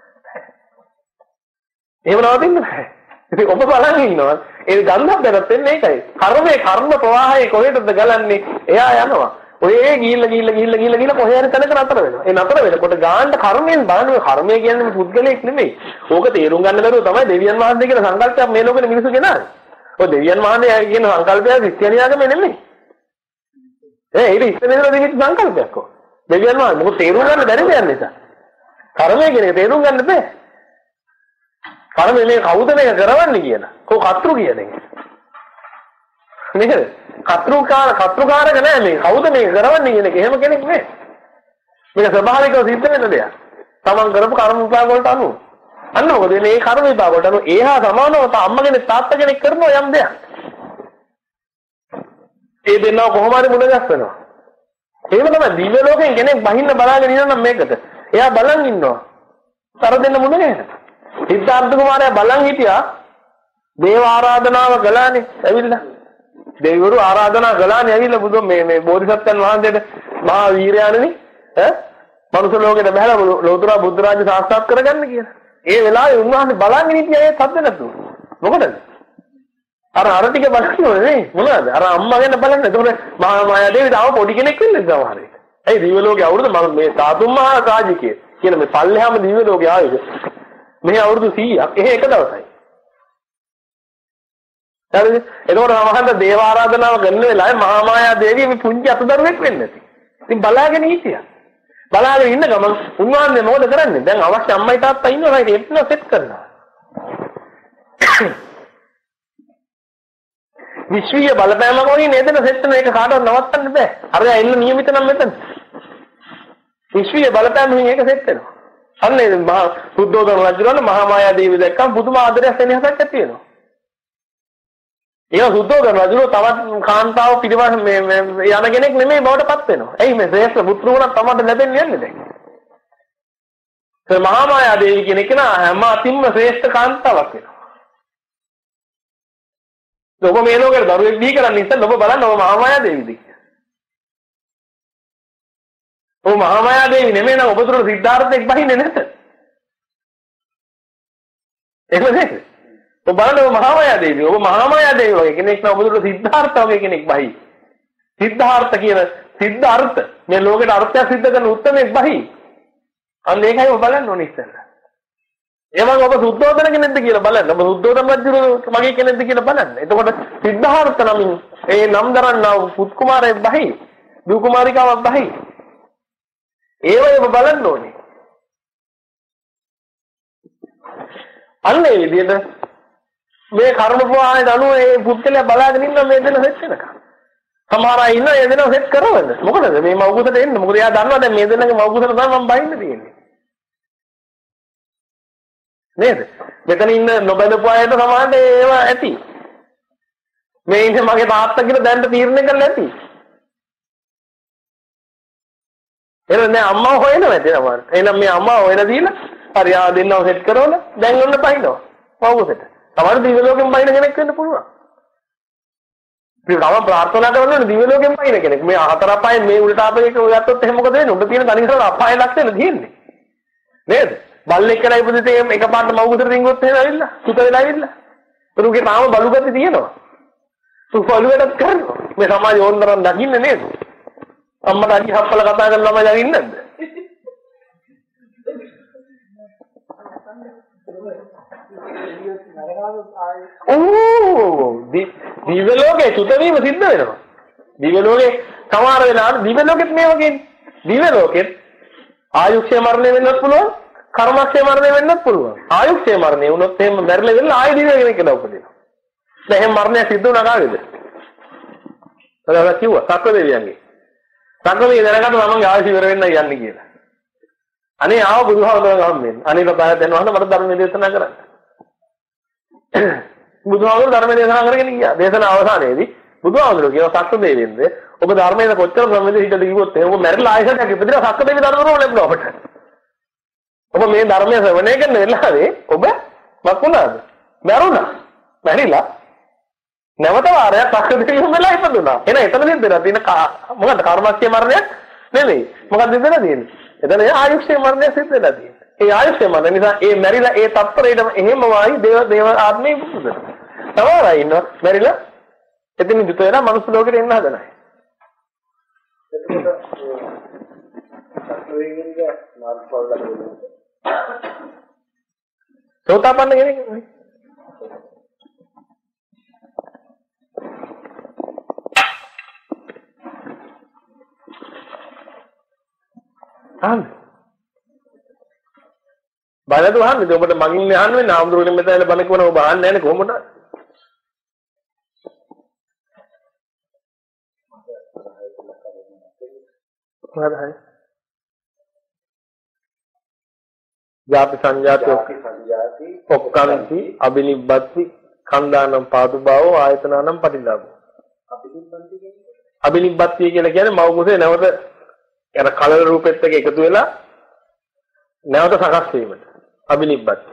A: එහෙම නවතින්න බෑ ඉතින් ඔබ බලන් ඉන්නවා ඒ ගන්ධබ්බයත් වෙන්නේ ඒකයි කර්මයේ කර්ම ප්‍රවාහය කොහෙටද ගලන්නේ එයා යනවා ඔය ගිහිල්ලා ගිහිල්ලා ගිහිල්ලා ගිහිල්ලා ගිහිල්ලා කොහේ හරි තැනක නතර වෙනවා ඒ නතර වෙනකොට ගාන්න කර්මයෙන් බලන්නේ කර්මය කියන්නේ පුද්ගලයෙක් නෙමෙයි ඕක තේරුම් ගන්න බැරුව තමයි දෙවියන් වහන්සේ කියන සංකල්පයක් මේ ලෝකෙට මිනිස්සු ගෙනාවේ ඔය දෙවියන් වහන්සේ කියන සංකල්පය ක්‍රිස්තියානියාගමේ නෙමෙයි ඒ ඒක ඉස්සෙල්ලා දෙවියන් සංකල්පයක් කො දෙවියන් වහන්සේ මොකද තේරුම් ගන්න බැරි දෙයක් නිසා කර්මය කියන එක තේරුම් ගන්න බෑ කර්මය මේ කවුද මේක කරවන්නේ කියලා. කො කතෘ කියන එක. නේද? කතෘකාර කතෘකාරක නෑ මේ. කවුද මේක කරවන්නේ කියන එක. එහෙම කෙනෙක් නෑ. මේක ස්වභාවිකව සිද්ධ වෙන දෙයක්. තමන් කරපු කර්ම විපාක වලට අනුව. අන්න මොකද මේ කර්ම විපාක වලට අනුව ඒහා සමානව අම්ම කෙනෙක් තාත්තා කෙනෙක් කරන යම් දෙයක්. ඒ දෙන්නව කොහොම හරි මුණ ගැස්සනවා. එහෙම තමයි දිව්‍ය ලෝකෙන් කෙනෙක් බහින්න බලාගෙන ඉන්නවා මේකට. එයා බලන් ඉන්නවා. තර දෙන්න මුණ ගැහෙනවා. සිද්ධාර්ථ කුමාරයා බලන් හිටියා දේව ආරාධනාව කළානේ ඇවිල්ලා දෙවිවරු ආරාධනා කළානේ ඇවිල්ලා බුදු මේ මේ බෝධිසත්වයන් වහන්සේට මහා වීරයාණනි ඈ මනුෂ්‍ය ලෝකෙට බහැලා ලෝතර බුද්ධ රාජ්‍ය සාක්ෂාත් කරගන්න කියලා. ඒ වෙලාවේ උන්වහන්සේ බලන් හිටියා ඒ සද්ද නැතුව. මොකටද? අර අර ටික බලන්නේ නේ මොනවද? අර අම්මා ගැන බලන්නේ. එතකොට මහා මායා දේවී තාම පොඩි කෙනෙක් වෙන්නේ සමහර විට. ඒ දිව්‍ය ලෝකේ අවුරුදු මම මේ සාතුම් මහා රාජිකය කියන මේ පල්ලෙහාම දිව්‍ය ලෝකේ ආවේද? මේ අවුරුදු සීයක් එහෙ එක දවසයි. හරිද? එතකොට සමහරවිට දේව ආරාධනාව කරන වෙලාවේ මහා මායා දේවිය මේ පුංචි අතදරුවෙක් වෙන්නේ නැති. ඉතින් බලාගෙන හිටියා. බලාගෙන ඉන්න ගමන් උන්වහන්සේ මොකද කරන්නේ? දැන් අවශ්‍ය අම්මයි තාත්තා ඉන්නවා නේද? එන්න සෙට් කරනවා. විශ්වීය බලපෑමක් වගේ නේද සෙට් වෙන එක කාටවත් නවත්තන්න බෑ. අරයා ඉන්න නියමිත නම් මෙතන. විශ්වීය බලපෑමෙන් ඒක සෙට් වෙනවා. අන්න ඒ මහා සුද්ධෝදන රජුණන් මහා මායා දේවිය දැක්කම පුදුම ආදරයක් සෙනෙහසක් ඇති වෙනවා. ඒ සුද්ධෝදන රජු තවත් කාන්තාව පිළිවෙල මේ යන කෙනෙක් නෙමෙයි බවට පත් වෙනවා. එයි මේ ශ්‍රේෂ්ඨ පුත්‍ර වුණා තමයි ලැබෙන්නේ යන්නේ දැන්. ඒ මහා මායා දේවිය කියන එක නා හැම අතින්ම ශ්‍රේෂ්ඨ කාන්තාවක් වෙනවා. ඔබ මේ ලෝකෙට දරුවෙක් දී කරන්නේ ඉතින් ඔබ බලන්න ඔබ මහා මායා දේවියද? ඔව් මහා මායා දේවිය නෙමෙයි නම් ඔබතුරු සිද්ධාර්ථෙක් බහින්නේ නැත. එහෙම නේද? ඔබ බලන්න ඔබ මහාමායා දේවිය. ඔබ මහාමායා දේවිය වගේ කෙනෙක් නම් ඔබට සිද්ධාර්ථ වගේ කෙනෙක් බහි. සිද්ධාර්ථ කියන සිද්ධාර්ථ මේ ලෝකෙට අර්ථය සිද්ධ කරන උත්තරෙක් බහි. අන්න ඒකයි ඔබ බලන්න ඕනේ ඉස්සෙල්ලා. එවං ඔබ සුද්ධෝදන කෙනෙක්ද කියලා බලන්න. ඔබ සුද්ධෝදන රජු මගේ කෙනෙක්ද කියලා බලන්න. එතකොට සිද්ධාර්ථ නමින් ඒ නම් දරන්නා වූ පුත් කුමාරයෙක් බහි. දූ කුමාරිකාවක් බහි. ඒවයි ඔබ බලන්න ඕනේ. අන්න ඒ විදිහට මේ කර්ම ප්‍රවාහයට අනුව මේ පුද්ගලයා බලාගෙන ඉන්න මේ දෙන සෙට් වෙනකම්. සමහර අය ඉන්න ඒ දෙන සෙට් කරවන්න. මොකටද මේ මව්කුසට එන්න? මොකද එයා දන්නවා දැන් මේ දෙන්නගේ මව්කුසට තමයි මම බයින්න තියෙන්නේ. නේද? මෙතන ඉන්න නොබැලපු අයට සමහරට ඒව ඇති. මේ ඉන්නේ මගේ තාත්තා කියලා දැන් තීරණය කරලා ඇති. එහෙනම් නෑ අම්මා හොයනවා ඇති සමහර. එහෙනම් මේ අම්මා හොයලා දීලා හරි ආ දෙන්නව සෙට් කරවලා දැන් ඔන්න බයිනවා. මව්කුසට. සමහර දිව්‍ය ලෝකෙන් බයින කෙනෙක් වෙන්න පුළුවන්. මේ තම ප්‍රාර්ථනා කරනවා දිව්‍ය ලෝකෙන් බයින කෙනෙක්. මේ හතර අපායෙන් මේ උඩට ආපෙක ගත්තොත් එහෙම මොකද වෙන්නේ? උඩ තියෙන තනිකරම අපාය ලක්ෂණ තියෙන්නේ. නේද? බල්ලෙක් කියලා ඉපදිතේ එකපාරට මව්කුසට රින්ගොත් එහෙම ඇවිල්ලා සුත වෙලා ඇවිල්ලා. උරුගේ තාම බලුගති තියෙනවා. සු පොළුවටත් කරනවා. මේ සමාජය ඕනතරම් දකින්නේ නේද? අම්මට අඩි හප්පල කතා කරන ළමයි දකින්නේ නැද්ද? ඕ දිව්‍ය ලෝකේ සුත වීම සිද්ධ වෙනවා. දිව්‍ය ලෝකේ සමහර වෙලාවට දිව්‍ය ලෝකෙත් මේ වගේ දිව්‍ය ලෝකෙත් ආයුක්ෂය මරණය වෙන්නත් පුළුවන්. කර්මක්ෂය මරණය වෙන්නත් පුළුවන්. ආයුක්ෂය මරණය වුණොත් එහෙම මැරිලා ඉවරලා ආයෙ දිව්‍ය කෙනෙක් කියලා උපදිනවා. දැන් එහෙම මරණය සිද්ධ වුණා කාගේද? ඔයාලා කිව්වා සක්‍ර දෙවියන්ගේ. සක්‍ර දෙවියන් දැනගත්ත තමන්ගේ ආයුෂ ඉවර වෙන්න යන්නේ කියලා. අනේ ආව බුදුහාමුදුරන් හම්බෙන්න. අනේ බබා දැනවහන්න මට ධර්ම දේශනා කරන්න. බුදුහාමුදුරුවෝ ධර්ම දේශනා කරගෙන ගියා. දේශනා අවසානයේදී බුදුහාමුදුරුවෝ කියනවා සක්‍ර දෙවියන්ද ඔබ ධර්මයේ කොච්චර ප්‍රමේද හිතද කිව්වොත් එහෙනම් ඔබ මැරිලා ආයෙත් ඉපදිලා සක්‍ර දෙවියන් ධර්මවල ලැබුණා ඔබට. ඔබ මේ ධර්මයේ ශ්‍රවණය කරන වෙලාවේ ඔබ මක් වුණාද? මැරුණා. මැරිලා නැවත වාරයක් සක්‍ර දෙවියන් වෙලා ඉපදුණා. එහෙනම් එතනදී දෙලා තියෙන මොකද්ද කර්මක්ෂය මරණයක් නෙමෙයි. මොකක්ද දෙලා තියෙන්නේ? එතන ආයුක්ෂය මරණය සිද්ධ වෙලා තියෙන්නේ. ඒ ආයුෂය මරණ නිසා ඒ මැරිලා ඒ තත්පරේටම එහෙම වායි දේව දේව ආත්මේ පුදුද. තවරයි ඉන්නවා මැරිලා එතන දුත වෙනා මනුස්ස ලෝකෙට එන්න හදනයි.
B: එතකොට සත්වයන්ගේ මාර්ගඵල ලැබෙන්නේ.
A: සෝතාපන්න කෙනෙක් නෙමෙයි. අහන්න. බලද අහන්නේ ඔබට මගින් අහන්න වෙන්නේ ආම්දුරනේ මෙතන බණ කියවන ඔබ අහන්නේ නැහැ නේ කොහොමද? මොකද හරි? ජාති සංජාති
B: සංජාති
A: ඔක්කාන්ති අබිනිබ්බති කන්දානම් පාදුභාවෝ ආයතනානම් පටිලාභෝ.
B: අබිනිබ්බති කියන්නේ
A: අබිනිබ්බති කියලා කියන්නේ මව කුසේ නැවත අර කලර රූපෙත් එක්ක එකතු වෙලා නැවත සකස් වීමට අබිනිබ්බති.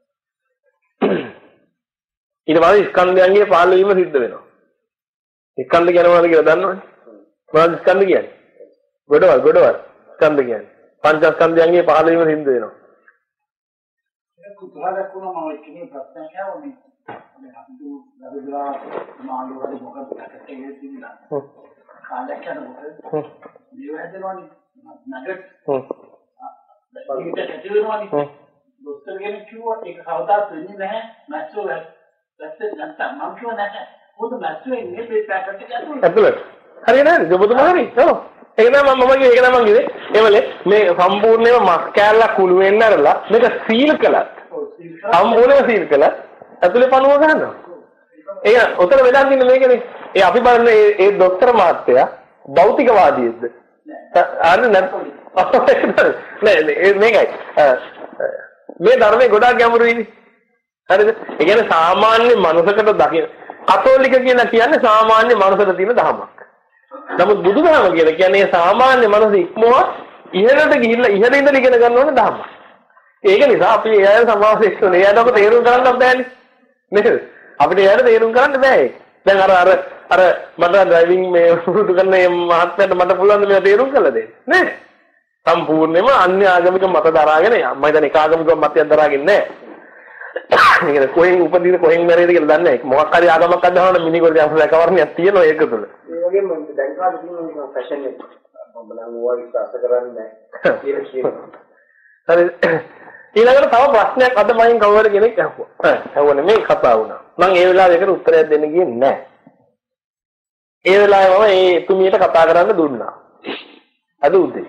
A: ඊට පස්සේ ස්කන්ධයන්ගේ පහළ වීම සිද්ධ වෙනවා. ස්කන්ධ කියන්නේ මොනවද කියලා දන්නවනේ? මොනවද ස්කන්ධ කියන්නේ? ගොඩවල් ගොඩවල් ස්කන්ධ කියන්නේ. පංචස්කන්ධයන්ගේ පහළ වීම සිද්ධ වෙනවා.
C: ඒක උදාහරණයක් වුණා මම කියන්නේ ප්‍රශ්නයක් ආවනේ. මේ අන්තු නබිලා මාළු වල මොකක්ද කටේ තියෙනවා. ඔව්. කාලයක් යනකොට ඔව්. මේව හැදෙනවනේ. නගට්. ඔව්. ඒක ඇතිවෙනවනේ. ඔව්. දොස්තර කෙනෙක් කිව්වා ඒක කවදාත් වෙන්නේ නැහැ. මැස්සෝ දැක්කේ නැත්නම් මම කිව්වා නැහැ. මොකද මැස්සෝ ඉන්නේ මේ පැකට් එක ඇතුළේ. ඇතුළේ. හරියනද? ඔබතුමා හරි. ඔව්. ඒක තමයි මම මම කිව්වේ ඒක තමයි මම කිව්වේ. ඒවලේ මේ සම්පූර්ණයෙන්ම මස් කෑල්ලක් කුළු වෙන්න අරලා මේක සීල් කළා. සම්පූර්ණයෙන්ම සීල් කළා. ඇතුලේ පණුව ගන්නවා. ඒක උතර වෙලා තියෙන මේකනේ. ඒ අපි බලන්නේ ඒ ડોක්ටර් මහත්තයා භෞතිකවාදීද? අර නැත්නම් නෑ මේකයි. මේ ධර්මයේ ගොඩාක් ගැඹුරුයිනේ. හරිද? ඒ කියන්නේ සාමාන්‍ය මනුස්සකට දකින කතෝලික කියලා කියන්නේ සාමාන්‍ය මනුස්සකට තියෙන ධර්මයක්. නමුත් බුදුදහම කියලා කියන්නේ සාමාන්‍ය මනස ඉක්මවා ඉහළට ගිහිල්ලා ඉහළ ඉඳලා ඉගෙන ගන්න ඕන ධර්ම. ඒක නිසා අපි ඒ අය සමාවෙන්න ඕනේ. එයාට අපිට තේරුම් ගන්න බෑනේ. නේද? අපිට එයාට තේරුම් ගන්න බෑ. දැන් අර අර අර මට ඩ්‍රයිවිං මේ පුරුදු කරන මේ මහත්මයාට මට පුළුවන් මේවා තේරුම් කරලා දෙන්න. නේද? සම්පූර්ණයෙන්ම අන්‍ය ආගමික මත දරාගෙන මම දැන් එක ආගමික මතයක් දරාගෙන නැහැ.
A: මේක කොහෙන් උපදින කොහෙන් මැරෙයිද කියලා දන්නේ නැහැ. මොකක් හරි ආගමක් අදහන මිනිගොල්ලෝ දැන් රැකවරණයක් තියෙනවා ඒක තුළ.
B: ඒ වගේම දැන් කාලේ තියෙන ෆැෂන් එක මම නම් ඕවා විශ්වාස කරන්නේ නැහැ කියලා කියනවා.
A: හරි ඊළඟට තව ප්‍රශ්නයක් අද මයින් කවුරු කෙනෙක් අහුවා. අහුවනේ මේ කතාව වුණා. මම ඒ වෙලාවේ ඒකට උත්තරයක් දෙන්න ගියේ නැහැ. ඒ වෙලාවේ මම ඒ තුමියට කතා කරන්න දුන්නා. අද උදේ.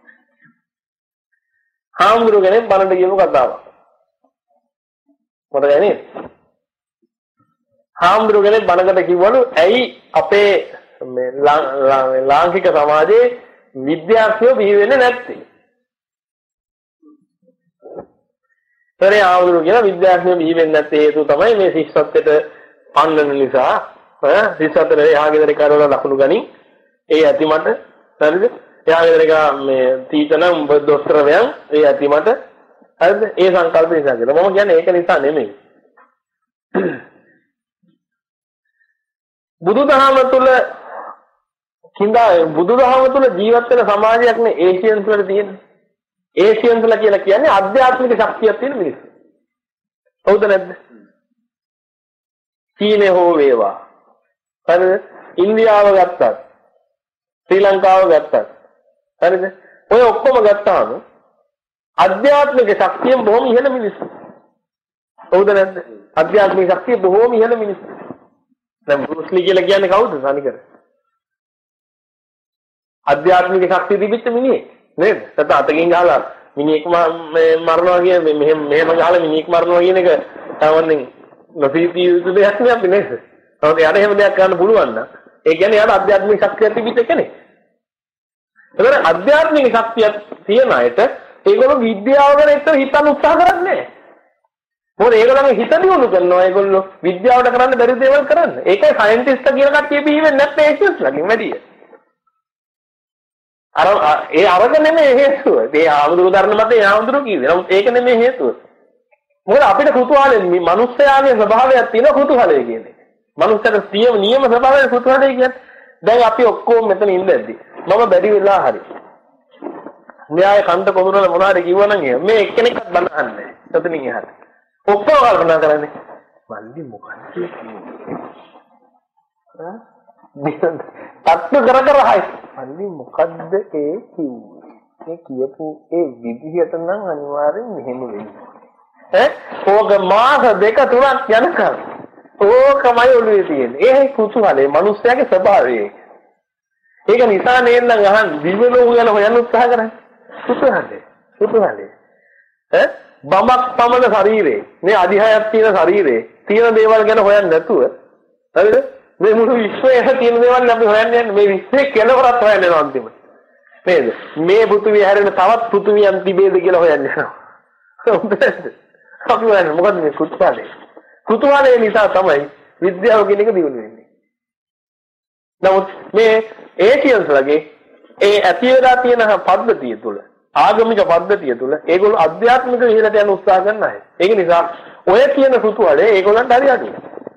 A: හාමුදුරු කෙනෙක් බණට කියපු කතාවක්. මොකද කියන්නේ? හාමුදුරු කෙනෙක් බණකට කිව්වලු ඇයි අපේ මේ ලාංකික සමාජයේ විද්‍යාර්ථයෝ බිහි වෙන්නේ නැත්තේ? පෙරේ ආවුරු කියන විද්‍යාඥයෝ බිහි වෙන්නේ නැත්තේ හේතුව තමයි මේ ශිෂ්‍යත්වයට පන්නන නිසා. ඈ ශිෂ්‍යත්වයට එහා ගෙදර කරවල ලකුණු ගනි. ඒ ඇති මට හරිද? එහා ගෙදර එක මේ තීතන උඹ දොස්තර වයන් ඒ ඇති මට හරිද? ඒ සංකල්ප නිසා කියලා. මම කියන්නේ ඒක නිසා නෙමෙයි. බුදුදහම තුල කිඳා බුදුදහම තුල ජීවත් වෙන සමාජයක් නේ ඒෂියන්ස් වල තියෙන්නේ. ඒෂියන්ස්ලා කියලා කියන්නේ ආධ්‍යාත්මික ශක්තියක් තියෙන මිනිස්සු. හවුද නැද්ද? චීනේ හෝ වේවා. හරිද? ඉන්දියාව ගත්තත්, ශ්‍රී ලංකාව ගත්තත්. හරිද? ඔය ඔක්කොම ගත්තාම ආධ්‍යාත්මික ශක්තියෙන් බොහොම ඉහළ මිනිස්සු. හවුද නැද්ද? ආධ්‍යාත්මික ශක්තිය බොහොම ඉහළ මිනිස්සු. දැන් බෲස් ලී කියලා කියන්නේ කවුද? සනිකර. ආධ්‍යාත්මික ශක්තිය තිබිච්ච මිනිහෙක්. නේද? නැත්නම් අතකින් ගහලා මිනිහෙක් මරනවා කියන්නේ මෙහෙම මෙහෙම ගහලා මිනිහෙක් මරනවා කියන එක තමන්නේ නොසීතිය යුතු දෙයක් නේ අපි නේද? නමුත් යාට එහෙම දෙයක් කරන්න පුළුවන් නම් ඒ කියන්නේ යාට ආධ්‍යාත්මික ශක්තියක් තිබිච්ච කෙනෙක්. ඒතර ආධ්‍යාත්මික ශක්තියක් තියන අයට ඒගොල්ලෝ විද්‍යාව ගැන එච්චර හිතන්න උත්සාහ කරන්නේ නැහැ. මොකද ඒගොල්ලන්ගේ හිත දියුණු කරනවා ඒගොල්ලෝ විද්‍යාවට කරන්න බැරි දේවල් කරන්න. ඒකයි සයන්ටිස්ට් කියන කට්ටිය බිහි වෙන්නේ නැත්නම් ඒෂියන්ස්ලාගෙන් වැඩිය. අර ඒ අරග නෙමෙයි හේතුව. ඒ ආමුදුරු ධර්ම මත ඒ ආමුදුරු කිව්වේ. නමුත් ඒක නෙමෙයි හේතුව. මොකද අපිට කුතුහලෙ මිනිස්යාගේ ස්වභාවයක් තියෙන කුතුහලය කියන්නේ. මිනිස්සුන්ට සියම නියම ස්වභාවය කුතුහලය කියන්නේ. දැන් අපි ඔක්කොම මෙතන ඉඳද්දි මම බැරි වෙලා හරි. න්‍යාය කන්ට කොමුණල මොනවාරි කිව්වනම් මේ එක්කෙනෙක්වත් බනහන්නේ නැහැ. එතනින් එහාට. ඔක්කොම කල්පනා කරන්නේ මල්ලි මොකක්ද කියන්නේ? තත්ත්ව කර කර හයි මල්ලි මොකද්ද ඒ කිව්වේ? මේ කියපු ඒ විදිහට නම් අනිවාර්යෙන් මෙහෙම වෙන්නේ. ඈ ඕක මාස දෙක තුනක් යනකම් ඕකමයි ඔළුවේ තියෙන්නේ. ඒ කුතුහලේ මිනිස්යාගේ ස්වභාවය. ඒක නිසා නේද නම් අහන් දිවලෝ යන හොයන්න උත්සාහ කරන්නේ. කුතුහලේ. කුතුහලේ. ඈ බඹක් පමණ ශරීරේ මේ අධිහයක් තියෙන ශරීරේ තියෙන දේවල් ගැන හොයන්නේ නැතුව හරිද? මේ මුළු විශ්වයේ තියෙන දේවල් අපි හොයන්නේ නැහැ. මේ විශ්වයේ කෙලවරක් හොයන්නේ නැහැ අන්තිමට. නේද? මේ පෘථිවිය හැරෙන තවත් පෘථිවියන් තිබේද කියලා හොයන්නේ නැහැ. අපි හොයන්නේ මොකද්ද මේ කුතුහලේ? කුතුහලේ නිසා තමයි විද්‍යාව කියන එක දියුණු වෙන්නේ. නමුත් මේ ඒෂියන්ස්ලාගේ ඒ ඇති වෙලා තියෙන පද්ධතිය තුළ ආගමික පද්ධතිය තුළ ඒගොල්ලෝ අධ්‍යාත්මික විහෙලට යන උත්සාහ කරන අය. ඒක නිසා ඔය කියන කුතුහලේ ඒගොල්ලන්ට හරි අඩුයි.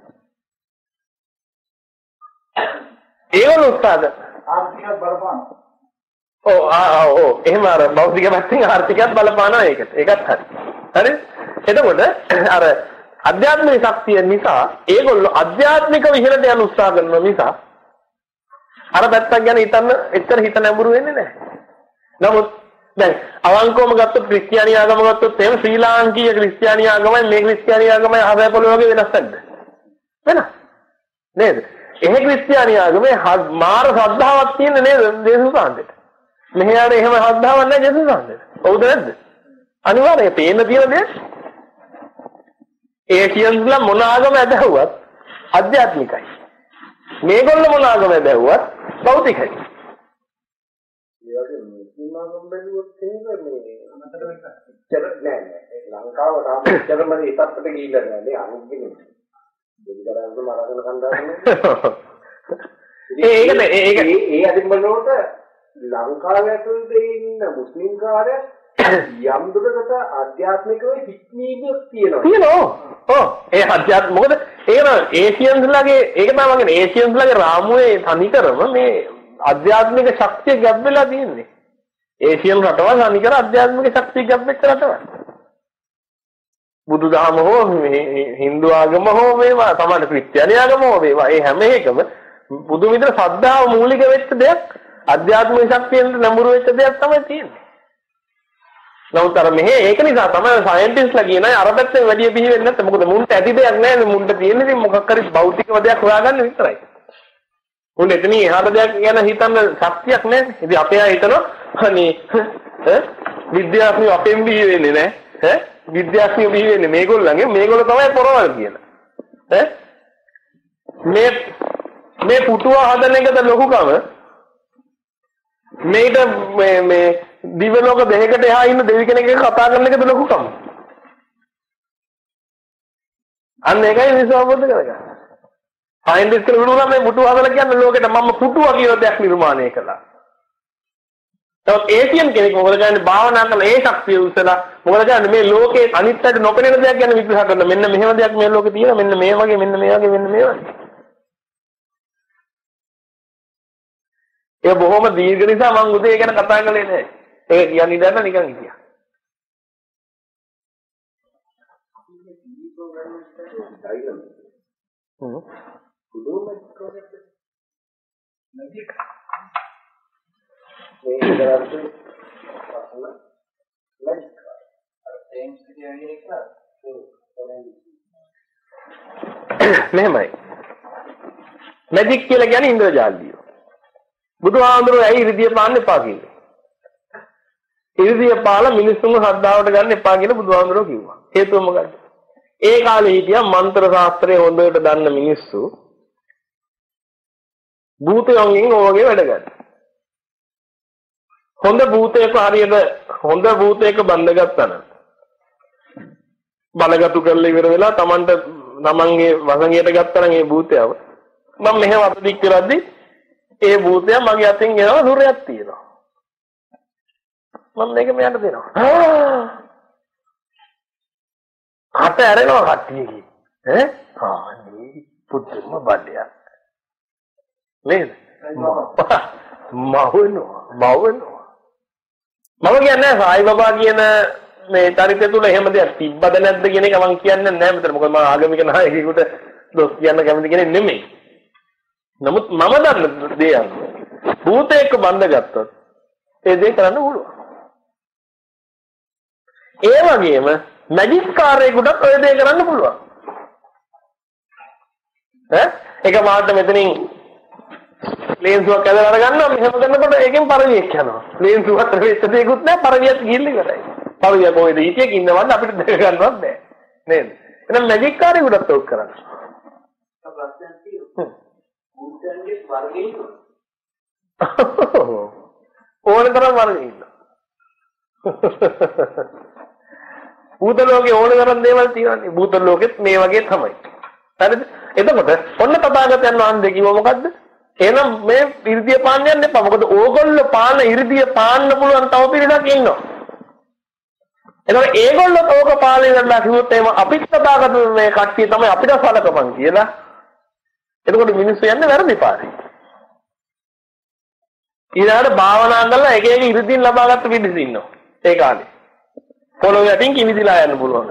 A: ඒගොල්ලෝ උත්සාහ
C: ආර්ථික බලපාන.
A: ඔව් ආ ඔව් එහෙම අර භෞතික පැත්තෙන් ආර්ථිකයත් බලපානවා ඒකට. ඒකත් හරි. හරි? එතකොට අර අධ්‍යාත්මික ශක්තිය නිසා ඒගොල්ලෝ අධ්‍යාත්මික විහෙලට යන උත්සාහ කරන නිසා අර පැත්තක් ගැන හිතන්න එච්චර හිත නැඹුරු වෙන්නේ නැහැ. නමුත් දැන් අවංකවම ගත්තොත් ක්‍රිස්තියානි ආගම ගත්තොත් එහෙම ශ්‍රී ලාංකීය ක්‍රිස්තියානි ආගමයි මේ ක්‍රිස්තියානි ආගමයි ආදාය පොළ වගේ වෙනස් නැද්ද? වෙනස්. නේද? එහෙ ක්‍රිස්තියානි ආගමේ මාර ශ්‍රද්ධාවක් තියෙන නේද දේශුසාන්තේට. මෙහෙයාට එහෙම ශ්‍රද්ධාවක් නැහැ දේශුසාන්තේට. හවුද නැද්ද? අනිවාර්යයෙන් පේන තියෙන දේ ඒෂියන්ස්ලා මොන ආගම ඇදහුවත් අධ්‍යාත්මිකයි. මේගොල්ලෝ මොන ආගම ඇදහුවත් භෞතිකයි.
B: ඒ වගේ මුස්ලිම් ආගම් බැලුවොත් එහෙම මේ අමතර වෙන්න නෑ නෑ ලංකාව සාමාන්‍යයෙන්ම මේ තත්ත්වයට ගිහිල්ලා නෑ මේ අනුගිනේ. දෙවිගරන්ව මරගෙන කන්දාන්නේ. ඒක ඒක ඒ අදින් බලනකොට ලංකාවේ ඇතුළේ ඉන්න මුස්ලිම් කාර්ය යම් දුරකට ආධ්‍යාත්මිකව හික්මීමක් තියෙනවා. තියෙනවා. ඔව්. ඒ අධ්‍යාත්ම මොකද ඒක නම් ඒෂියන්ස්ලාගේ ඒක තමයි මගේ ඒෂියන්ස්ලාගේ රාමුවේ තනිකරම මේ ආධ්‍යාත්මික ශක්තිය ගැබ් වෙලා තියෙන්නේ. ඒෂියන් රටවල් තනිකර ආධ්‍යාත්මික ශක්තිය ගැබ් වෙච්ච රටවල්.
A: බුදුදහම හෝ හින්දු ආගම හෝ වේවා තමයි ක්‍රිස්තියානි ආගම හෝ වේවා ඒ හැම එකම බුදු විතර ශ්‍රද්ධාව මූලික වෙච්ච දෙයක් අධ්‍යාත්මික ශක්තියෙන් නඹුරු වෙච්ච දෙයක් තමයි තියෙන්නේ. නමුත් අර මෙහෙ ඒක නිසා තමයි සයන්ටිස්ට්ලා කියන අය අර පැත්තෙන් වැඩි බිහි වෙන්නේ නැත්නම් මොකද මුන්ට ඇති දෙයක් නැහැ මුන්ට තියෙන්නේ ඉතින් මොකක් හරි භෞතික දෙයක් හොයාගන්න විතරයි. මුන් එතන එහාට දෙයක් ගැන හිතන්න ශක්තියක් නැහැ. ඉතින් අපේ අය හිතනවා අනේ ඈ විද්‍යාඥයෝ අපෙන් බිහි වෙන්නේ නැහැ. ඈ විද්‍යාඥයෝ බිහි වෙන්නේ මේගොල්ලන්ගේ මේගොල්ලෝ තමයි පොරවල් කියලා. ඈ මේ මේ පුටුව හදන එකද ලොකුකම මේක මේ මේ දිව්‍ය ලෝක දෙකකට එහා ඉන්න දෙවි කෙනෙක් එක්ක කතා කරන එකද ලොකුකම. අන්න ඒකයි විශ්වාසවන්ත කරගන්න. සයින්ටිස්ට් කෙනෙක් වුණා මේ පුටුව හදලා කියන්නේ ලෝකෙට මම පුටුව කියලා දෙයක් නිර්මාණය කළා. තවත් ඒසියන් කෙනෙක් මොකද කියන්නේ භාවනා කරලා ඒ ශක්තිය උසලා මොකද කියන්නේ මේ ලෝකේ අනිත් පැයට නොපෙනෙන දෙයක් ගැන විග්‍රහ කරන මෙන්න මෙහෙම දෙයක් මේ ලෝකේ තියෙනවා මෙන්න මේ වගේ මෙන්න මේ වගේ මෙන්න මේ වගේ. ඒ බොහොම දීර්ඝ නිසා මම උදේ ගැන කතා කළේ නැහැ. ඒක කියන්නේ ඉඳන් නිකන් හිටියා. හ්ම්.
B: පුදුමයි ප්‍රොජෙක්ට් එක. නැති මේ ඉඳලාට පස්සන ලයික් අර ටේම්ස් කියන්නේ එක
A: මෙහෙමයි. මැජික් කියලා කියන්නේ ඉන්ද්‍රජාලිය. බුදුහාමුදුරුවෝ ඇයි ඉරිදිය පාන්න එපා කිව්වේ? ඉරිදිය පාලා මිනිස්සුන්ව ශ්‍රද්ධාවට ගන්න එපා කියලා බුදුහාමුදුරුවෝ කිව්වා. හේතුව මොකද්ද? ඒ කාලේ හිටියා මන්ත්‍ර ශාස්ත්‍රය හොඳට දන්න මිනිස්සු භූතයන්ගෙන් ඕවගේ වැඩ ගන්න. හොඳ භූතයක හරියට හොඳ භූතයක බඳගත්තා නම් බලගතු කරලා ඉවර වෙලා Tamanට Tamanගේ වසඟයට ගත්තා නම් ඒ භූතයව මම මෙහෙම අත දික් කරද්දි ඒ භූතය මගේ අතින් එනවා සුරයක් තියෙනවා. මම මේක මෙයාට දෙනවා. අත ඇරෙනවා කට්ටියගේ. ඈ? ආනේ පුදුම බඩයක්. නේද? මවනවා මවනවා. මම කියන්නේ සායි බබා කියන මේ චරිතය තුල එහෙම දෙයක් තිබ්බද නැද්ද කියන එක මම කියන්නේ නැහැ මෙතන. මොකද මම ආගමික නායකයෙකුට දොස් කියන්න කැමති කෙනෙක් නෙමෙයි. නමුත් මම දන්න දේ අනුව භූතයක බඳගත්තොත් ඒ දේ කරන්න පුළුවන්. ඒ වගේම මැජික් කාර්යයකට ඔය දේ කරන්න පුළුවන්. ඈ එක මාට මෙතනින් ලේන්සුවක් ඇදලා අරගන්නවා මෙහෙම කරනකොට ඒකෙන් පරිවියක් යනවා. ලේන්සුව අතර වෙච්ච දෙයක්වත් නැහැ පරිවියක් ගිහින් ඉවරයි. පරිවිය කොහෙද හිටියක ඉන්නවන්න අපිට දැක ගන්නවත් බෑ. නේද? එහෙනම් මැජික් කාර්යයකට ඔක් කරන්න.
B: ප්‍රශ්නයක් තියෙනවා. භූතයන්ගේ වර්ගය ඉන්නවා.
A: ඕන තරම් වර්ග ඉන්නවා. භූත ලෝකේ ඕන තරම් දේවල් තියෙනවා. භූත ලෝකෙත් මේ වගේ තමයි. හරිද? එතකොට ඔන්න තථාගතයන් වහන්සේ කිව්ව මොකද්ද? එහෙනම් මේ 이르දිය පාන්න යන්න එපා. මොකද ඕගොල්ලෝ පාන 이르දිය පාන්න පුළුවන් තව පිරිසක් ඉන්නවා. එතකොට ඒගොල්ලෝ ඕක පාලනය කරලා කිව්වොත් එහෙම අපිත් තථාගත මේ කට්ටිය තමයි අපිට සලකපන් කියලා. එතකොට මිනිස්සු යන්නේ වැරදි පාරේ. ඊළඟට භාවනා කරලා එක එක ඉරිදීන් ලබාගත්ත පිළිසි ඉන්නවා. ඒ කාලේ. පොළොව යටින් කිවිදිලා යන්න පුළුවන්.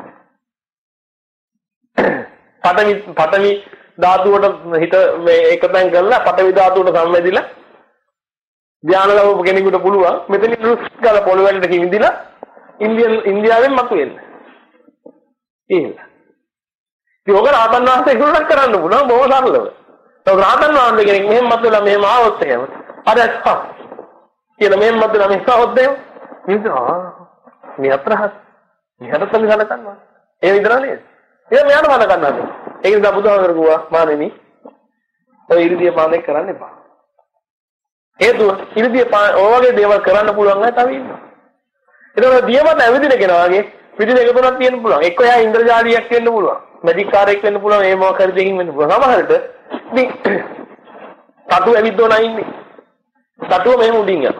A: පඨවි පඨවි ධාතුවට හිත මේ එකතෙන් කරලා පඨවි ධාතුවට සම්වැදිලා ධානය ලැබුව කෙනෙකුට පුළුවන් මෙතනින් රුස් ගාලා පොළොව යටින් කිවිදිලා ඉන්දියන් ඉන්දියාවෙන් මතුවෙන්න. එහෙම. ඒක රාතන් වහන්සේ ඉක්මනට කරන්න පුළුවන් බොහොම සරලව. ඒක රාතන් වහන්සේ කෙනෙක් මෙහෙම මතුවලා මෙහෙම ආවොත් එහෙම. අර හා කියලා මෙහෙම මතුවලා මෙහෙම ආවොත් එහෙම. නිදා. නියතරහත්. නිහතත් සලකනවා. ඒ විතර නේද? ඒක මෙයාට සලකන්න. ඒක නිසා බුදුහාමර කිව්වා මානෙනි ඔය ඉරිදිය පාන්නේ කරන්න එපා. හේතුව ඉරිදිය පාන ඔය වගේ දේවල් කරන්න පුළුවන් අය තව ඉන්නවා. ඒතකොට දියමත් ඇවිදින කෙනා වගේ පිටින් එක තුනක් තියෙන්න පුළුවන්. එක්ක එයා ඉන්ද්‍රජාලියක් වෙන්න පුළුවන්. මැජික් කාර්යයක් වෙන්න පුළුවන්. ඒ මොකක් හරි දෙකින් වෙන්න පුළුවන්. සමහරට ඉතින් තටු ඇවිද්දෝ නැ ඉන්නේ. තටුව මෙහෙම උඩින් යනවා.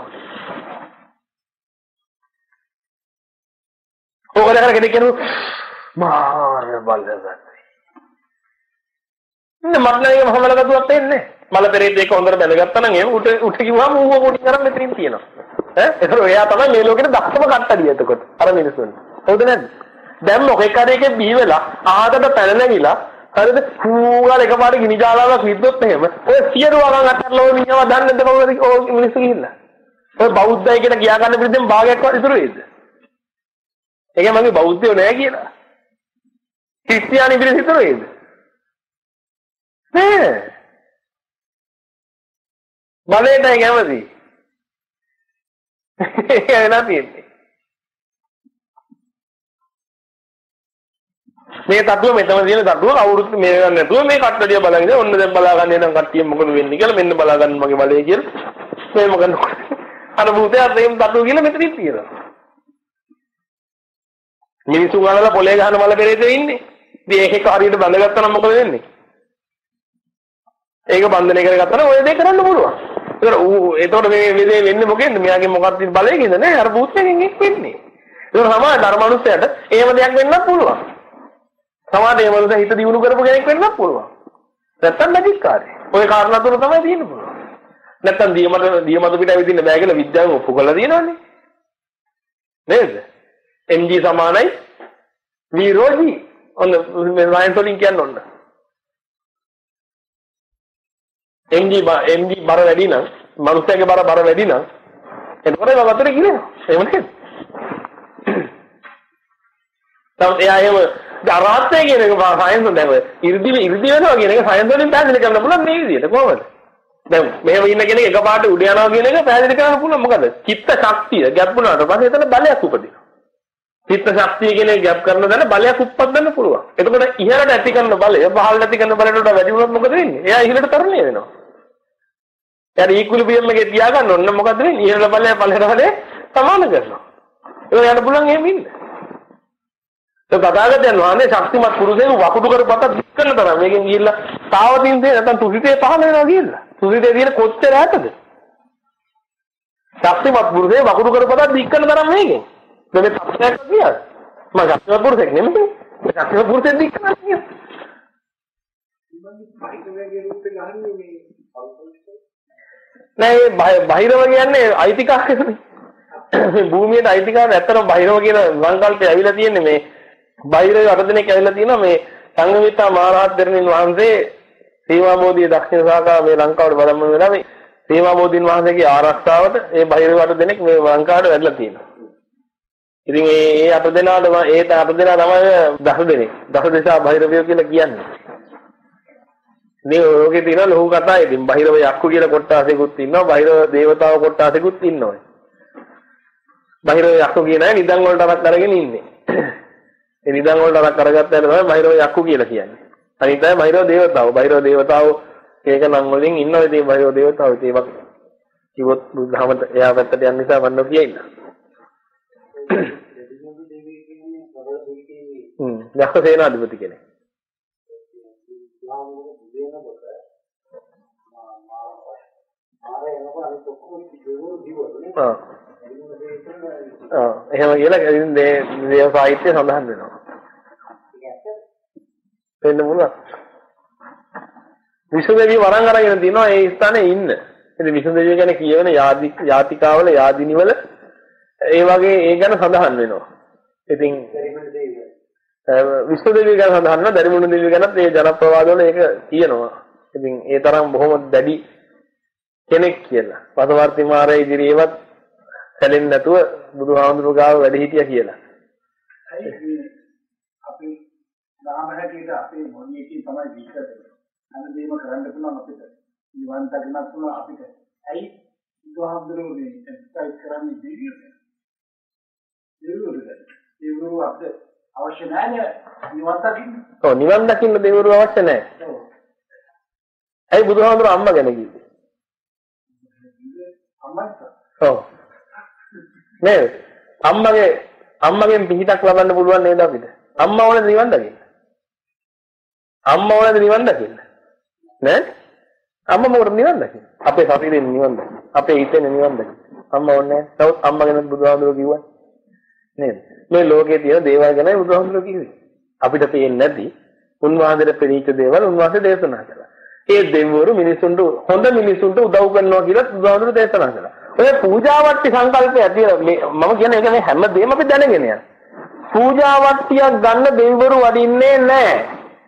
A: ඕකද කර කෙනෙක් කියනවා මාර බලවත්. ඉතින් මත්ලගේ මහමල ගතුවත් එන්නේ. මල පෙරේත එක හොඳට බැලගත්තා නම් එහෙම උට උට කිව්වම ඌව පොඩි කරන් මෙතනින් තියෙනවා. ඈ ඒතර එයා තමයි මේ ලෝකෙට දක්ෂම කට්ටඩිය එතකොට. අර මිනිස්සුන්. හවුද නැද්ද? දැන් මොකෙක් හරි එකේ බිහි වෙලා ආහකට පැන නැගිලා හරිද කූගාල එකපාරට ගිනි ජාලාවක් විද්දොත් එහෙම ඔය සියලු වගන් අතහැරලා ඔය මිනිහව දන්නේ නැද්ද කවුරුද ඔය මිනිස්සු ගිහිල්ලා ඔය බෞද්ධයි කියලා කියා ගන්න පිළිදෙන් භාගයක්වත් ඉතුරු වෙයිද? ඒක මගේ බෞද්ධයෝ නෑ කියලා. ක්‍රිස්තියානි පිළිස ඉතුරු වෙයිද? නෑ. බලේටයි කැමති. ඒක නැතිනේ. මේ තත්ත්වෙ මෙතන තියෙන තත්ත්වෙ කවුරුත් මේ ගන්න නැතුව මේ කට්ටඩිය බලගෙන ඔන්න දැන් බලා ගන්න නම් කට්ටිය මොකද වෙන්නේ කියලා මෙන්න බලා ගන්න මගේ බලය කියලා මේ මොකද අර භූතයත් එහෙම තත්ත්වෙ කියලා මෙතනින් තියෙනවා මිනිස්සු ගානලා පොලේ ගහන මල පෙරේතේ ඉන්නේ ඉතින් ඒකේ කාරියට බඳගත්තා නම් මොකද වෙන්නේ ඒක බන්ධනය කරගත්තා නම් ඔය දේ කරන්න පුළුවන් ඒතර ඌ එතකොට මේ මේ වෙන්නේ මොකෙන්ද මෙයාගේ මොකක්ද බලයකින්ද නෑ අර භූතයෙන් එක් වෙන්නේ ඒතර සමහර ධර්මනුස්සයට එහෙම දෙයක් වෙන්නත් පුළුවන් සමාජයේ මොනද හිත දියුණු කරපු කෙනෙක් වෙන්නත් පුළුවන්. නැත්තම් මැජික් කාර්යය. ඔය කාරණා තුන තමයි තියෙන්න පුළුවන්. නැත්තම් දියමත දියමත පිට ඇවිදින්න බෑ කියලා විද්‍යාවෙන් ඔප්පු කරලා තියෙනවනේ. නේද? එම් ජී සමානයි වීරෝජී. ඔන්න මේ සයන්ස් වලින් කියන්න ඕන. එම් ජී එම් ජී බර වැඩි නම් මනුස්සයාගේ බර බර වැඩි නම් එතකොට ඒක වතුරේ ගිරෙනවා. එහෙම නේද? තව එයා එහෙම දරාත්තේ කියන එක සයන්ස් දැන් ඉර්ධි ඉර්ධි වෙනවා කියන එක සයන්ස් වලින් පැහැදිලි කරන්න පුළුවන් මේ විදිහට කොහොමද? දැන් මෙහෙම ඉන්න කෙනෙක් එකපාරට උඩ යනවා කියන එක පැහැදිලි කරන්න පුළුවන් මොකද? චිත්ත ශක්තිය ගැප් වුණාට පස්සේ එතන බලයක් උපදිනවා. චිත්ත ශක්තිය කියන එක ගැප් කරන දැන බලයක් උප්පදින්න පුළුවන්. එතකොට ඉහළට ඇති කරන බලය පහළට ඇති කරන බලයට වඩා වැඩි වුණොත් මොකද වෙන්නේ? එයා ඉහළට තරණය වෙනවා. එයාට ඉක්විලිබ්‍රියම් එකේ තියාගන්න ඕන මොකද වෙන්නේ? ඉහළ බලය පහළට බලය සමාන කරනවා. ඒක යන්න පුළුවන් එහෙම ඉන්න. ඒ තථාගතයන් වහන්සේ ශක්තිමත් පුරුෂයෙකු වකුඩු කරපත දික් කරන තරම් මේකෙන් ගිහිල්ලා තාවතින්සේ නැත්නම් තුසිතේ පහළ වෙනවා කියලා. තුසිතේ තියෙන කොච්චර ඈතද? ශක්තිමත් පුරුෂයෙකු වකුඩු කරපත දික් කරන තරම් මේකෙන්. මේ තත්ත්වයක් කියනවා. මම ශක්තිමත් පුරුෂයෙක් නෙමෙයි. මේ ශක්තිමත් පුරුෂයෙක් දික් කරනවා කියන්නේ. නෑ බහිරව කියන්නේ අයිතිකාරයනේ. මේ භූමියට අයිතිකාරය ඇත්තටම බහිරව කියන සංකල්පය ඇවිල්ලා තියෙන්නේ මේ බාහිරේ අට දිනක් ඇවිල්ලා තියෙනවා මේ සංඝමිත්තා මහරහත් දෙරණින් වහන්සේ සීමා බෝධිය දක්ෂිණ ශාඛාව මේ ලංකාවට බලමු වෙලා මේ සීමා බෝධින් වහන්සේගේ ආරක්ෂාවට මේ බාහිරේ අට දිනක් මේ ලංකාවට වැඩලා තියෙනවා. ඉතින් මේ ඒ අට දිනාට ඒ අට දිනා තමයි දස දිනේ. දස දශා බාහිරවිය කියලා කියන්නේ. මේ ඔයගේ තියෙන ලොකු කතා ඉතින් බාහිරව යක්කු කියලා කොට්ටාසෙකුත් ඉන්නවා බාහිරව දේවතාව කොට්ටාසෙකුත් ඉන්නවා. බාහිරව යක්කු කියන අය නිදන් වලට අරක් අරගෙන ඉන්නේ. ඒ නිදන් වලට අරක් අරගත්තාට තමයි බාහිරව යක්කු කියලා කියන්නේ. අනිත් අය බාහිරව දේවතාවෝ. බාහිරව දේවතාවෝ ඒක නම් වලින් ඉන්නවා ඉතින් බාහිරව දේවතාවෝ ඉතින් ඒවක් කිව්වොත් බුදුහමත එයා පැත්තට යන නිසා වන්න කියන්න. හ්ම් යක්ක සේනාධිපති කෙනෙක්. ආ ආ එහෙම කියලා ඉතින් දේව සාහිත්‍යය සඳහන් වෙනවා. වෙන්න මොනවා? විසුදේවිය වරන් අරගෙන තිනවා ඒ ස්ථානේ ඉන්න. ඉතින් විසුදේවිය ගැන කියවන යාදි යාතිකාවල යාදිනිවල ඒ වගේ ඒ ගැන සඳහන් වෙනවා. ඉතින් විසුදේවිය ගැන සඳහන් වෙනවා දරිමුණු දේවිය ගැනත් ඒ ජනප්‍රවාදවල ඒක කියනවා. ඉතින් ඒ තරම් බොහොම දැඩි කෙනෙක් කියලා. පසවර්ති මාරේ ඉදිරියේවත් සැලෙන්නේ නැතුව බුදුහාමුදුරුවෝ ගාව වැඩ හිටියා කියලා.
C: අපි නාමහැටියට අපේ මොණියකින් තමයි විශ්ව දෙන්නේ. අනදීම කරන්න පුළුවන් අපිට. නිවන් දකින්නත් පුළුවන් අපිට. ඇයි බුදුහාමුදුරුවෝ මේ එක්සයිට් කරන්නේ දෙවියෝ? දෙවියෝද? දෙවියෝ අපිට අවශ්‍ය නැහැ නිවන් දකින්න.
A: ඔව් නිවන් දකින්න දෙවියෝ අවශ්‍ය නැහැ.
C: ඔව්.
A: ඇයි බුදුහාමුදුරුවෝ අම්මා ගැන කිව්වේ?
C: අම්මත්
A: ඔව්. නේද? අම්මගේ අම්මගෙන් පිහිටක් ලබන්න පුළුවන් නේද අපිට? අම්මා ඕනද නිවන් දකින්න? අම්මා ඕනද නිවන් දකින්න? නෑ? අම්මා මොකටද නිවන් දකින්න? අපේ ශරීරයෙන් නිවන් දකින්න. අපේ හිතෙන් නිවන් දකින්න. අම්මා ඕනේ නෑ. නමුත් අම්මා ගැන බුදුහාමුදුරුවෝ කිව්වා. නේද? මේ ලෝකයේ තියෙන දේවල් ගැනයි බුදුහාමුදුරුවෝ කිව්වේ. අපිට පේන්නේ නැති උන්වහන්සේට පෙනීච්ච දේවල් උන්වහන්සේ දේශනා කළා. ඒ දෙවිවරු මිනිසුන්ට හොඳ මිනිසුන්ට උදව් කරනවා කියලා බුදුහාමුදුරුවෝ දේශනා කළා. ඔය පූජාවට්ටි සංකල්පය ඇති මේ මම කියන්නේ ඒක මේ හැම දෙයක්ම අපි දැනගෙන යනවා. පූජා වට්ටියක් ගන්න දෙවිවරු වඩින්නේ නැහැ.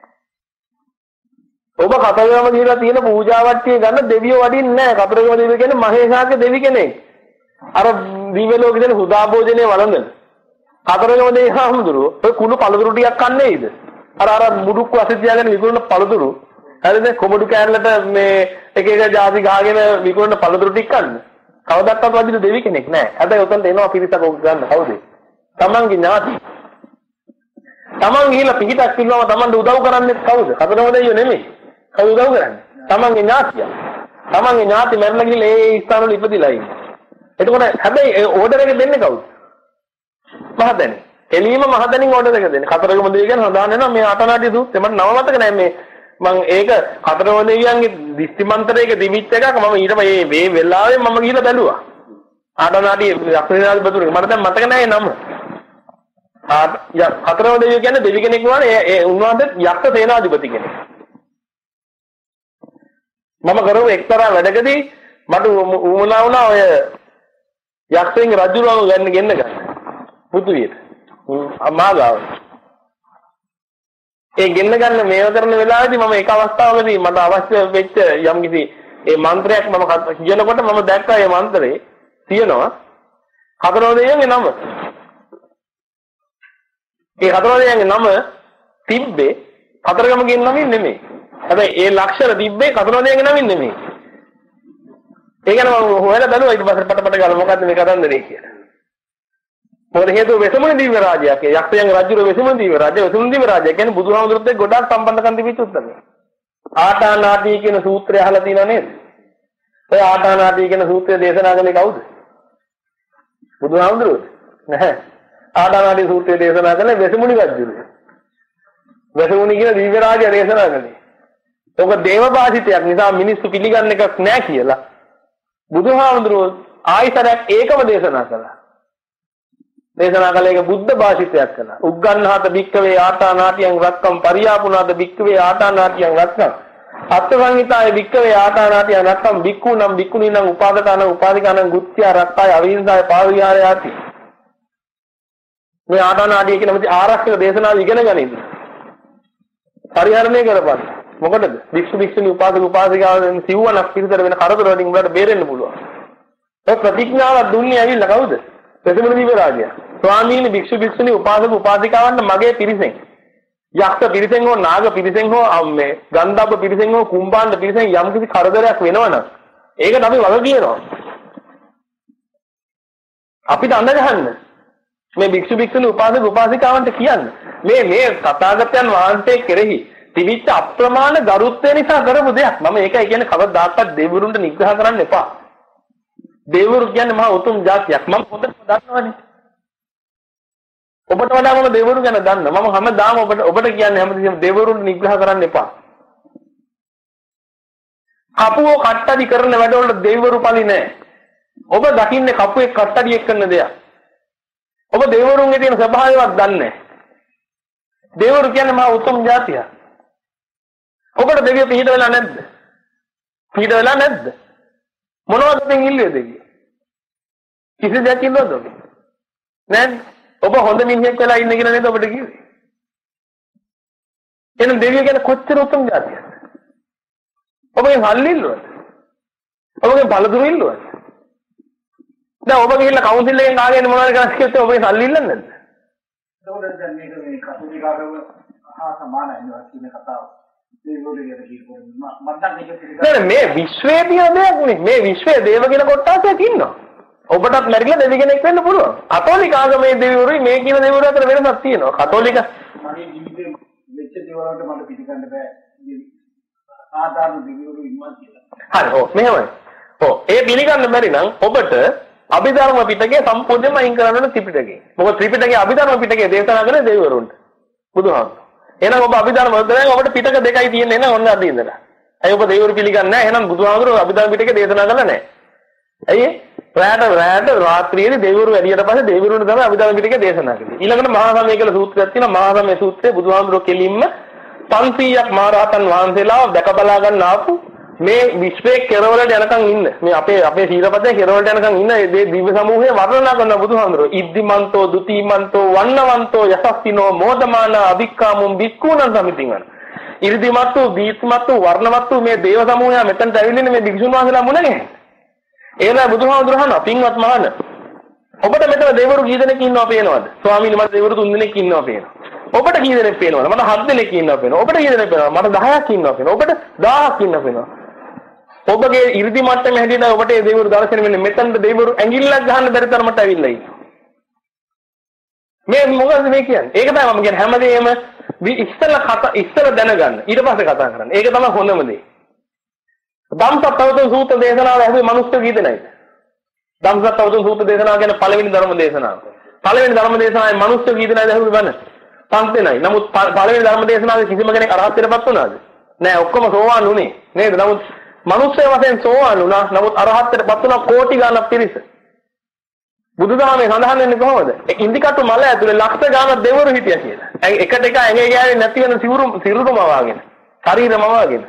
A: ඔබ කතරගම ගිහලා තියෙන පූජා වට්ටිය ගන්න දෙවියෝ වඩින්නේ නැහැ. කතරගම දෙවිය කියන්නේ මහේසාගේ දෙවි කෙනෙක්. අර දිව්‍ය ලෝකේ දෙන හුදා භෝජනේ වළඳන. කතරගම දෙවියන් හඳුරු ඔය කුණු පළතුරු ටිකක් කන්නේයිද? අර අර මුඩුක් වශයෙන් තියාගෙන විකුණන පළතුරු. හරිද? කොමඩු කෑල්ලට මේ එක එක ಜಾති ගහගෙන විකුණන පළතුරු ටික කන්න. කවදාවත් වදින දෙවි කෙනෙක් නැහැ. හැබැයි උතන්ට එනවා පිරිසක් ඔක් ගන්න. කවුද? තමන්ගේ ඥාති. තමන් ගිහිල්ලා පිටික් පිළිවම තමන්ට උදව් කරන්නේ කවුද? කතරගම දෙවියෝ නෙමෙයි. කවුද උදව් කරන්නේ? තමන්ගේ ඥාතිය. තමන්ගේ ඥාති මැරලා ගිහලා ඒ ස්ථාන වල ඉපදිලා ඉන්නේ. එතකොට හැබැයි ඒ ඕඩර් එක දෙන්නේ කවුද? මහදැනි. එළියම මහදැනින් ඕඩර් එක දෙන්නේ. කතරගම දෙවියන් ගැන හදාන්න වෙනවා මේ අටනාටි සූත්‍රය. මට නම මතක නැහැ මේ මම ඒක කතරගම දෙවියන්ගේ දිස්ත්‍රිමන්තරයක දිවිච්ච එකක් මම ඊට මේ මේ වෙලාවේ මම ගිහලා බැලුවා. ආටනාටි යක්ෂයාගේ බතුරේ මට දැන් මතක නැහැ නම. ආ කතරගම දෙවියෝ කියන්නේ දෙවි කෙනෙක් වුණානේ ඒ උන්වහන්සේ යක්ෂ සේනාධිපති කෙනෙක්. මම කරව එක්තරා වැඩකදී මට උමනා වුණා ඔය යක්ෂයන් රජුරව ගන්න ගෙන්න ගන්න. පුදුවියට. මාගාව. ඒ ගෙන්න ගන්න මේව කරන වෙලාවේදී මම එක අවස්ථාවකදී මට අවශ්‍ය වෙච්ච යම්කිසි ඒ මන්ත්‍රයක් මම කියනකොට මම දැක්කා මේ මන්ත්‍රේ තියෙනවා කතරගම දෙවියන්ගේ නම. ඒ කතරගම දෙවියන්ගේ නම තිබ්බේ කතරගමගේ නමින් නෙමෙයි. හැබැයි ඒ ලක්ෂණ තිබ්බේ කතරගම දෙවියන්ගේ නමින් නෙමෙයි. ඒ ගැන මම හොයලා බලුවා ඊට පස්සේ පට පට ගාලා මොකද්ද මේ කතන්දරේ කියලා. මොකද හේතුව වෙසමුණි දිව්‍ය රාජ්‍යයක්. යක්ෂයන් රජුගේ වෙසමුණි දිව්‍ය රාජ්‍ය වෙසමුණි දිව්‍ය රාජ්‍ය කියන්නේ බුදුහාමුදුරුවොත් එක්ක ගොඩාක් සම්බන්ධකම් තිබිච්ච උත්තරේ. ආටානාටි කියන සූත්‍රය අහලා තියෙනව නේද? ඔය ආටානාටි කියන සූත්‍රය දේශනා කළේ කවුද? බුදුහාමුදුරුවෝ. නැහැ. ආටානාටි සූත්‍රය දේශනා කළේ වෙසමුණි රජුගේ. වෙසමුණි කියන දිව්‍ය රාජ්‍ය දේශනා කළේ. ඔක දේව භාෂිතයක් නිසා මිනිස්සු පිළිගන්න එකක් නෑ කියලා. බුදුහාමුදුරුවෝ ආයිසරයක් ඒකම දේශනා කළා. දේශනා කළ එක බුද්ධ භාෂිතයක් කළා. උග්ගන්හාත භික්ඛවේ ආටානාටියං රක්කම් පරියාපුනාත භික්ඛවේ ආටානාටියං රක්කම් අත්ථ සංහිතායේ භික්ඛවේ ආටානාටියං රක්කම් භික්ඛුනම් භික්ඛුනීනම් උපාදකානම් උපාදිකානම් ගුත්‍ය රක්කාය අවිහිංසාය පාවිහාරයාති. මේ ආටානාටිය කියන මේ ආරක්ෂක දේශනාව ඉගෙන ගනින්න. පරිහරණය කරපන්. මොකටද? භික්ෂු භික්ෂුණී උපාසක උපාසිකාවන් සිව්වනක් පිළිතර වෙන කරදර වලින් උඹලට බේරෙන්න පුළුවන්. ඒ ප්‍රතිඥාවක් දුන්නේ ඇවිල්ලා කවුද? වෙසමුණි දිව්‍ය රාජ්‍යය. ස්වාමීනි භික්ෂු භික්ෂුණී උපාසක උපාසිකාවන්ට මගේ පිරිසෙන් යක්ෂ පිරිසෙන් හෝ නාග පිරිසෙන් හෝ අම්මේ ගන්ධබ්බ පිරිසෙන් හෝ කුම්භාණ්ඩ පිරිසෙන් යම් කිසි කරදරයක් වෙනවනම් ඒකට අපි වග කියනවා. අපිට අඳ ගහන්න. මේ භික්ෂු භික්ෂුණී උපාසක උපාසිකාවන්ට කියන්න. මේ මේ තථාගතයන් වහන්සේ කෙරෙහි තිබිච්ච අප්‍රමාණ ගරුත්වය නිසා කරපු දෙයක්. මම ඒකයි කියන්නේ කවදාවත් දෙවිවරුන්ට නිග්‍රහ කරන්න එපා. දෙවිවරු කියන්නේ මහා උතුම් જાතියක්. මම හොඳට දන්නවනේ. ඔබට වඩා මම දෙවිවරු ගැන දන්නවා. මම හැමදාම ඔබට ඔබට කියන්නේ හැමතිස්සෙම දෙවිවරුන්ට නිග්‍රහ කරන්න එපා. කපුවෝ කට්ටඩි කරන වැඩවල දෙවිවරු පලි නැහැ. ඔබ දකින්නේ කපුවේ කට්ටඩියක් කරන දෙයක්. ඔබ දෙවිවරුන්ගේ තියෙන ස්වභාවයවත් දන්නේ නැහැ. දෙවිවරු කියන්නේ මහා උතුම් જાතියක්. ඔබට දෙවියෝ පිහිට වෙලා නැද්ද? පිහිට වෙලා නැද්ද? මොනවද දෙන් ඉල්ලුවේ දෙවියෝ? කිසි දෙයක් ඉල්ලුවද ඔබ? නැද්ද? ඔබ හොඳ මිනිහෙක් වෙලා ඉන්න කියලා නේද ඔබට කිව්වේ? එහෙනම් දෙවියෝ කියන්නේ කොච්චර උතුම් જાතියක්ද? ඔබගෙන් හල්ලි ඉල්ලුවද? ඔබගෙන් බලදුරු ඉල්ලුවද? දැන් ඔබ ගිහිල්ලා කවුන්සිල් එකෙන් ආගෙන මොනවද කරන්නේ කියලා ඔබගෙන් හල්ලි ඉල්ලන්නේ නැද්ද?
C: ඒකෝද දැන් මේක මේ කතෝලිකාවම හා සමානයි නේ කියන කතාව.
A: නෑ මේ විශ්වයේ තියෙන දෙයක් නේ. මේ විශ්වයේ දේව කියන කොටසක් ඉන්නවා. ඔබටත් මැරිලා දෙවි කෙනෙක් වෙන්න පුළුවන්. කතෝලික ආගමේ දෙවිවරුයි මේ කියන දෙවිවරු අතර වෙනසක් තියෙනවා. කතෝලික
C: මගේ ජීවිතේ මෙච්ච දේවල්වලට මට පිළිගන්න බෑ. ආදාන දෙවිවරු ඉන්නවා කියලා. හරි. ඔව් මෙහෙමයි. ඔව් ඒ පිළිගන්න බැරි නම් ඔබට අභිධර්ම පිටකේ සම්පූර්ණයෙන්ම අයින් කරන්න ඕන ත්‍රිපිටකේ. මොකද ත්‍රිපිටකේ අභිධර්ම පිටකේ දේශනා කරන දෙවිවරුන්ට. බුදුහාමුදුරුවෝ. එහෙනම් ඔබ අභිධර්ම වලදී ඔබට පිටක දෙකයි තියෙන්නේ නේද? ඔන්න අද ඉඳලා. ඇයි ඔබ දෙවිවරු පිළිගන්නේ නැහැ? එහෙනම් බුදුහාමුදුරුවෝ අභිධර්ම පිටකේ දේශනා කළා නැහැ. ඇයි ඒ? රාත රාත රාත්‍රියේදී දෙවිවරු වැඩියට පස්සේ දෙවිවරුන්ට තමයි අභිධර්ම පිටකේ දේශනා කළේ. ඊළඟට මහා සමය කියලා සූත්‍රයක් තියෙනවා. මහා සමය සූත්‍රයේ බුදුහාමුදුරුවෝ කෙලින්ම පන්සීයක් මහරහතන් වහන්සේලා දැක බලා ගන්න ආපු
A: මේ විශ්වයේ කෙරවලට යනකම් ඉන්න මේ අපේ අපේ සීලපදයේ කෙරවලට යනකම් ඉන්න මේ දිව්‍ය සමූහය වර්ණනා කරන බුදුහාමුදුරුවෝ ඉද්දිමන්තෝ දුතිමන්තෝ වන්නවන්තෝ යසස්සිනෝ මෝදමාන අවික්කාමුම් බික්කුණන් සමිතින් ඉර්ධිමත්තු දීත්මත්තු වර්ණවත්තු මේ දේව සමූහය මෙතනට ඇවිල්ලා මේ භික්ෂුන් වහන්සේලා මුණ ගැහෙන්නේ. ඒලා බුදුහාමුදුරුවෝ පින්වත් මහණ ඔබට මෙතන දෙවිවරු කී දෙනෙක් ඉන්නව පේනවද? ස්වාමීනි මට දෙවිවරු තුන් දෙනෙක් ඉන්නව පේනවා. ඔබට කී දෙනෙක් පේනවද? මට හත් දෙනෙක් ඉන්නව පේනවා. ඔබට කී දෙනෙක් පේනවද? මට දහයක් ඉන්නව පේනවා. ඔබට දහයක් ඉන්නව පේනවා. ඔබගේ 이르දි මට්ටමේ හැදීලා ඔබට ඒ දෙවිවරු දර්ශන වෙන්නේ මෙතනට දෙවිවරු ඇඟිල්ලක් ගහන්න බැරි තරමට ඇවිල්ලා ඉන්නවා. මේ මොකද මේ කියන්නේ? ඒක තමයි මම කියන්නේ හැමදේම ඉස්සෙල්ලා කතා ඉස්සෙල්ලා දැනගන්න. ඊට පස්සේ කතා කරන්න. ඒක තමයි හොඳම දේ. ධම්සප්පවතුන් සූත්‍ර දේශනාව ඇහුවේ මිනිස්සු කී දෙනෙක්ද? ධම්සප්පවතුන් සූත්‍ර දේශනාව කියන්නේ පළවෙනි ධර්ම දේශනාව. පළවෙනි ධර්ම දේශනාවේ මිනිස්සු කී දෙනෙක්ද ඇහුවේ බන? පස් දෙනයි. නමුත් පළවෙනි ධර්ම දේශනාවේ කිසිම කෙනෙක් අරහත්ත්වයටපත් වුණාද? නෑ ඔක්කොම සෝවාන් වුණේ. නේද? නමුත් මිනිස්සු වශයෙන් සෝවාන් වුණා. නමුත් අරහත්ත්වයටපත් වුණා කෝටි ගණන් පිරිස. බුදුදහමේ සඳහන් වෙන්නේ කොහොමද? ඒ ඉන්දිකටු මල ඇතුලේ ලක්ෂ ගණන් දෙවිවරු හිටියා කියලා. එකට එක ඇඟේ ගෑවේ නැති වෙන සිවුරු සිරුරම වාගෙන. ශරීරම වාගෙන.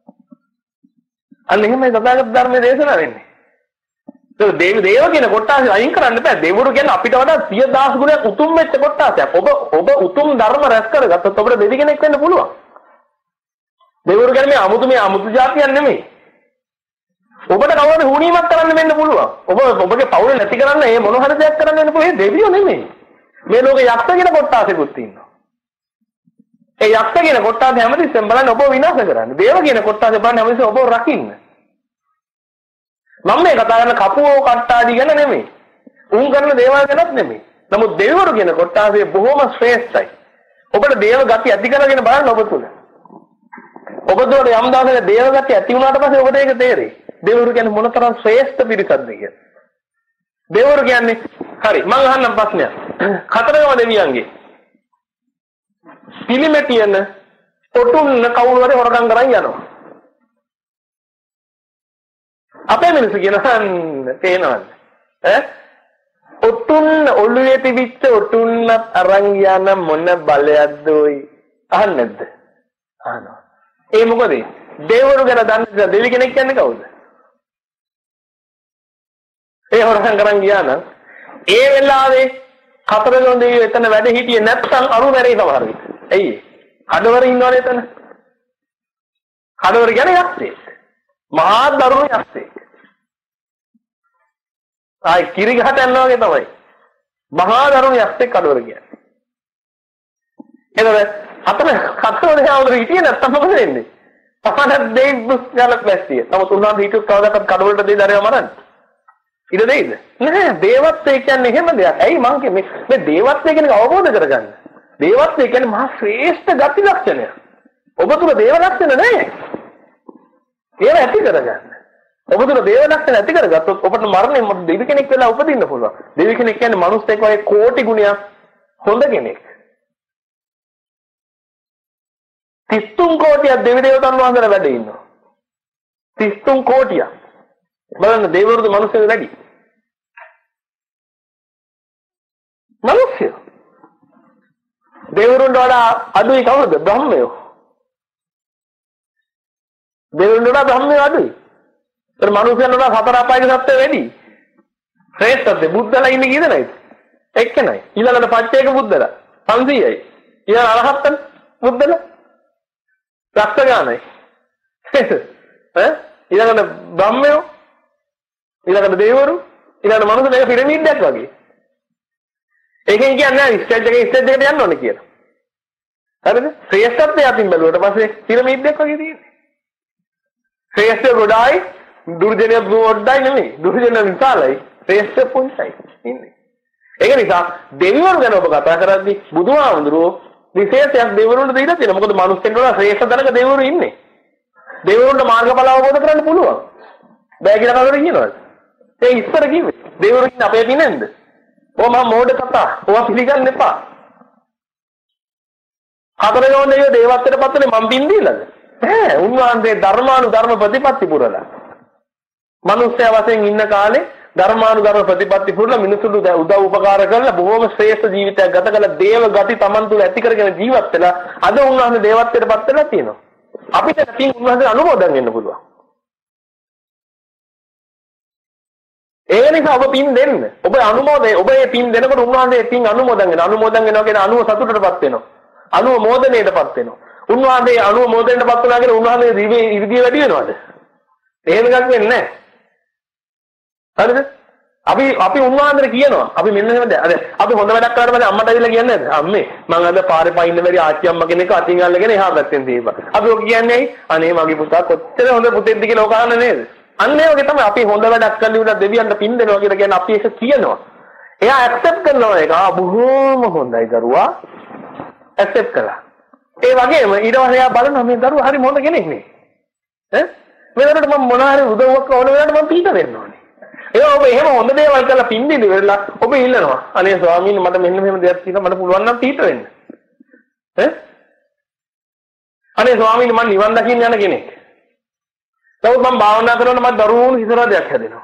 A: අන්න එහෙමයි සදාගත ධර්මයේ දේශනා වෙන්නේ. ඒක දේව දේව කියන කොටස අයින් කරන්න බෑ. දෙවිවරු කියන්නේ අපිට වඩා සිය දහස් ගුණයක් උතුම් වෙච්ච කොටසක්. ඔබ ඔබ උතුම් ධර්ම රැස් කරගත්තොත් ඔබට දෙවි කෙනෙක් වෙන්න පුළුවන්. දෙවිවරු කියන්නේ මේ අමුතු මේ අමුතු જાතියක් නෙමෙයි. ඔබට කවුරුද හුණීමක් කරන්න වෙන්න පුළුවන්. ඔබ ඔබගේ පවුල නැති කරන්න මේ මොන හරි දෙයක් කරන්න වෙන්න පුළුවන්. දෙවියෝ නෙමෙයි. මේ ලෝකේ යක්ෂ කියන කොටසකුත් ඉන්නවා. ඒ යක්ෂ කියන කොටස හැමතිස්සෙම බලන්න ඔබ විනාශ කරන්න. දේව කියන කොටස බලන්න හැමතිස්සෙම ඔබ රකින්න. මම මේ කතා කරන කපුවෝ කට්ටාඩි ගැන නෙමෙයි. උන් කරන දේවල් ගැනත් නෙමෙයි. නමුත් දෙවිවරු කියන කොටසේ බොහොම ශ්‍රේෂ්ඨයි. ඔබට දේව ගති ඇති කරගෙන බලන්න ඔබ තුල. ඔබ තුළ යම් දවසක දේව ගති ඇති වුණාට පස්සේ ඔබට ඒක තේරෙයි. දෙවිවරු කියන්නේ මොනතරම් ශ්‍රේෂ්ඨ පිරිසක්ද කියලා. දෙවිවරු කියන්නේ හරි මම අහන්නම් ප්‍රශ්නයක්. කතරගම දෙවියන්ගේ පිළිමෙතියන ඔටුන්න කවුරු හරි හොරකම් කරන් යනවා. අපේ මිනිස්සු කියනවා තේනවද? ඈ ඔටුන්න ඔළුවේ තිබිච්ච ඔටුන්න අරන් යන මොන බලයක්ද ඔයි? අහන්නේ නැද්ද? අහනවා. ඒ මොකද? දෙවිවරු ගැන දන්නේ දෙවි කෙනෙක් කියන්නේ කවුද? ඒ හොරකම් කරන් ගියා නම් ඒ වෙලාවේ කතරගම දෙවියෝ එතන වැඩ හිටියේ නැත්නම් අරු මැරෙයි සමහර විට. ඇයි? කඩවර ඉන්නවනේ එතන. කඩවර කියන්නේ යක්ෂයෙක්. මහා දරුණු යක්ෂයෙක්. ආයි කිරි ගහට යනවා වගේ තමයි. මහා දරුණු යක්ෂයෙක් කඩවර කියන්නේ. එතකොට අතන කතරගම දෙවියෝ හිටියේ නැත්නම් මොකද වෙන්නේ? පහනක් දෙයින් බුස් ගලක් වැස්සිය. නමුත් උන්වහන්සේ හිතුව කවදාකවත් කඩවලට දෙයි දරේව මරන්නේ. ඉර දෙයිද? නෑ දේවත්වය කියන්නේ එහෙම දෙයක්. ඇයි මං කියන්නේ මේ දේවත්වය කියන එක අවබෝධ කරගන්න. දේවත්වය කියන්නේ මහා ශ්‍රේෂ්ඨ ගති ලක්ෂණය. ඔබ තුල දේව ලක්ෂණ නැහැ. ඒව ඇති කරගන්න. ඔබ තුල දේව ලක්ෂණ ඇති කරගත්තොත් ඔබට මරණය මොකද දෙවි කෙනෙක් වෙලා උපදින්න පුළුවන්. දෙවි කෙනෙක් කියන්නේ මනුස්සයෙක් වගේ කෝටි ගුණයක් හොඳ කෙනෙක්. තිස් තුන් කෝටියක් දෙවි දේවතාවුන් වහන්සේලා වැඩ ඉන්නවා. තිස් තුන් කෝටියක්. බලන්න දෙවිවරුද මිනිස්සුද වැඩි? මිනිස්සු. දෙවිවරුන්ට වඩා අඩුයි කවුද? බ්‍රහ්මයෝ. දෙවිවරුන්ට වඩා බ්‍රහ්මයෝ අඩුයි. ඒතර මිනිස්යන්ට වඩා සතර අපායක සත්ත්වය වැඩි. ශ්‍රේෂ්ඨද බුද්ධලා ඉන්නේ කී දෙනෙක්ද? එක්කෙනයි. ඊළඟට පච්චේක බුද්ධලා පන්සීයයි. ඊළඟ අරහත්තන් බුද්ධලා ලක්ෂ ගානයි. ඈ ඊළඟට බ්‍රහ්මයෝ ඊළඟට දෙවිවරු ඊළඟට මනුස්ස මේක පිරමීඩයක් වගේ. ඒකෙන් කියන්නේ නැහැ ස්ටේජ් එකේ ස්ටේජ් එකට යන්න ඕනේ කියලා. හරිද? ශ්‍රේෂ්ඨත්වය අතින් බැලුවට පස්සේ පිරමීඩයක් වගේ තියෙන්නේ. ශ්‍රේෂ්ඨ ගොඩයි දුර්ජනය ගොඩයි නෙමෙයි. දුර්ජනය විශාලයි ශ්‍රේෂ්ඨ පුංචයි ඉන්නේ. ඒක නිසා දෙවිවරු ගැන ඔබ කතා කරද්දී බුදුහාමුදුරුවෝ විශේෂයක් දෙවිවරුන්ට දීලා තියෙනවා. මොකද මනුස්සෙන්ට වඩා ශ්‍රේෂ්ඨ තැනක දෙවිවරු ඉන්නේ. දෙවිවරුන්ට මාර්ගඵල අවබෝධ කරගන්න පුළුවන්. බෑ කියලා කවුරුද කියනවද? ඒ ඉස්සර කිව්වේ. දෙවිවරු කියන්නේ අපේ පිනෙන්ද? ඔය මම මෝඩ කතා. ඔවා පිළිගන්න එපා. කතරගම දෙවියෝ දේවත්වයට පත්වනේ මම පින් දීලාද? ඈ උන්වහන්සේ ධර්මානුධර්ම ප්‍රතිපත්ති පුරලා. මිනිස්සයා වශයෙන් ඉන්න කාලේ ධර්මානුධර්ම ප්‍රතිපත්ති පුරලා මිනිසුන්ට උදව් උපකාර කරලා බොහොම ශ්‍රේෂ්ඨ ජීවිතයක් ගත කළ දේව ගති Taman තුල ඇති කරගෙන ජීවත් වෙලා අද උන්වහන්සේ දේවත්වයට පත් වෙලා තියෙනවා. අපිට පින් උන්වහන්සේ අනුමෝදන් වෙන්න පුළුවන්. ඒ නිසා ඔබ පින් දෙන්න. ඔබ අනුමෝදේ ඔබ මේ පින් දෙනකොට උන්වහන්සේ පින් අනුමෝදන් වෙනවා. අනුමෝදන් වෙනවා කියන අනුව සතුටටපත් වෙනවා. අනුව මෝදණයටපත් වෙනවා. උන්වහන්සේ අනුව මෝදණයටපත් වුණා කියන උන්වහන්සේ දිවි ඉර්ධිය වැඩි වෙනවද? එහෙම එකක් වෙන්නේ නැහැ. හරිද? අපි අපි උන්වහන්සේට කියනවා. අපි මෙන්න එහෙම දැන්. අර අපි හොඳ වැඩක් කරාට පස්සේ අම්මට ඇවිල්ලා කියන්නේ නැහැ. අම්මේ මම අද පාරේ පයින්න බැරි ආච්චි අම්මා කෙනෙක් අතින් අල්ලගෙන එහා පැත්තෙන් දීපා. අපි ඔක කියන්නේ ඇයි? අනේ මගේ පුතා කොච්චර හොඳ පුතෙක්ද කියලා ඔක අහන්න නේද? අන්න ඒ වගේ තමයි අපි හොඳ වැඩක් කරලා ඉවර දෙවියන්ට පින් දෙනවා කියලා කියන්නේ අපි ඒක කියනවා. එයා ඇක්සෙප්ට් කරනවා ඒක. ආ බොහොම හොඳයි දරුවා. ඇක්සෙප්ට් කළා. ඒ වගේම ඊට පස්සේ එයා බලනවා මේ දරුවා හරි හොඳ කෙනෙක් නේ. ඈ මේ දරුවට මම මොනවා හරි උදව්වක් ඕන වෙලාවට මම පිට වෙන්න ඕනේ. ඒ ඔබ එහෙම හොඳ දේවල් කරලා පින් දෙන්න වෙලා ඔබ ඉල්ලනවා. අනේ ස්වාමීන් මට මෙන්න මෙහෙම දෙයක් තියෙනවා මට පුළුවන් නම් පිට වෙන්න. ඈ අනේ ස්වාමීන් මම නිවන් දකින්න යන කෙනෙක්. නමුත් මම භාවනා කරනකොට මට දරුවෝ හිතරදයක් හැදෙනවා.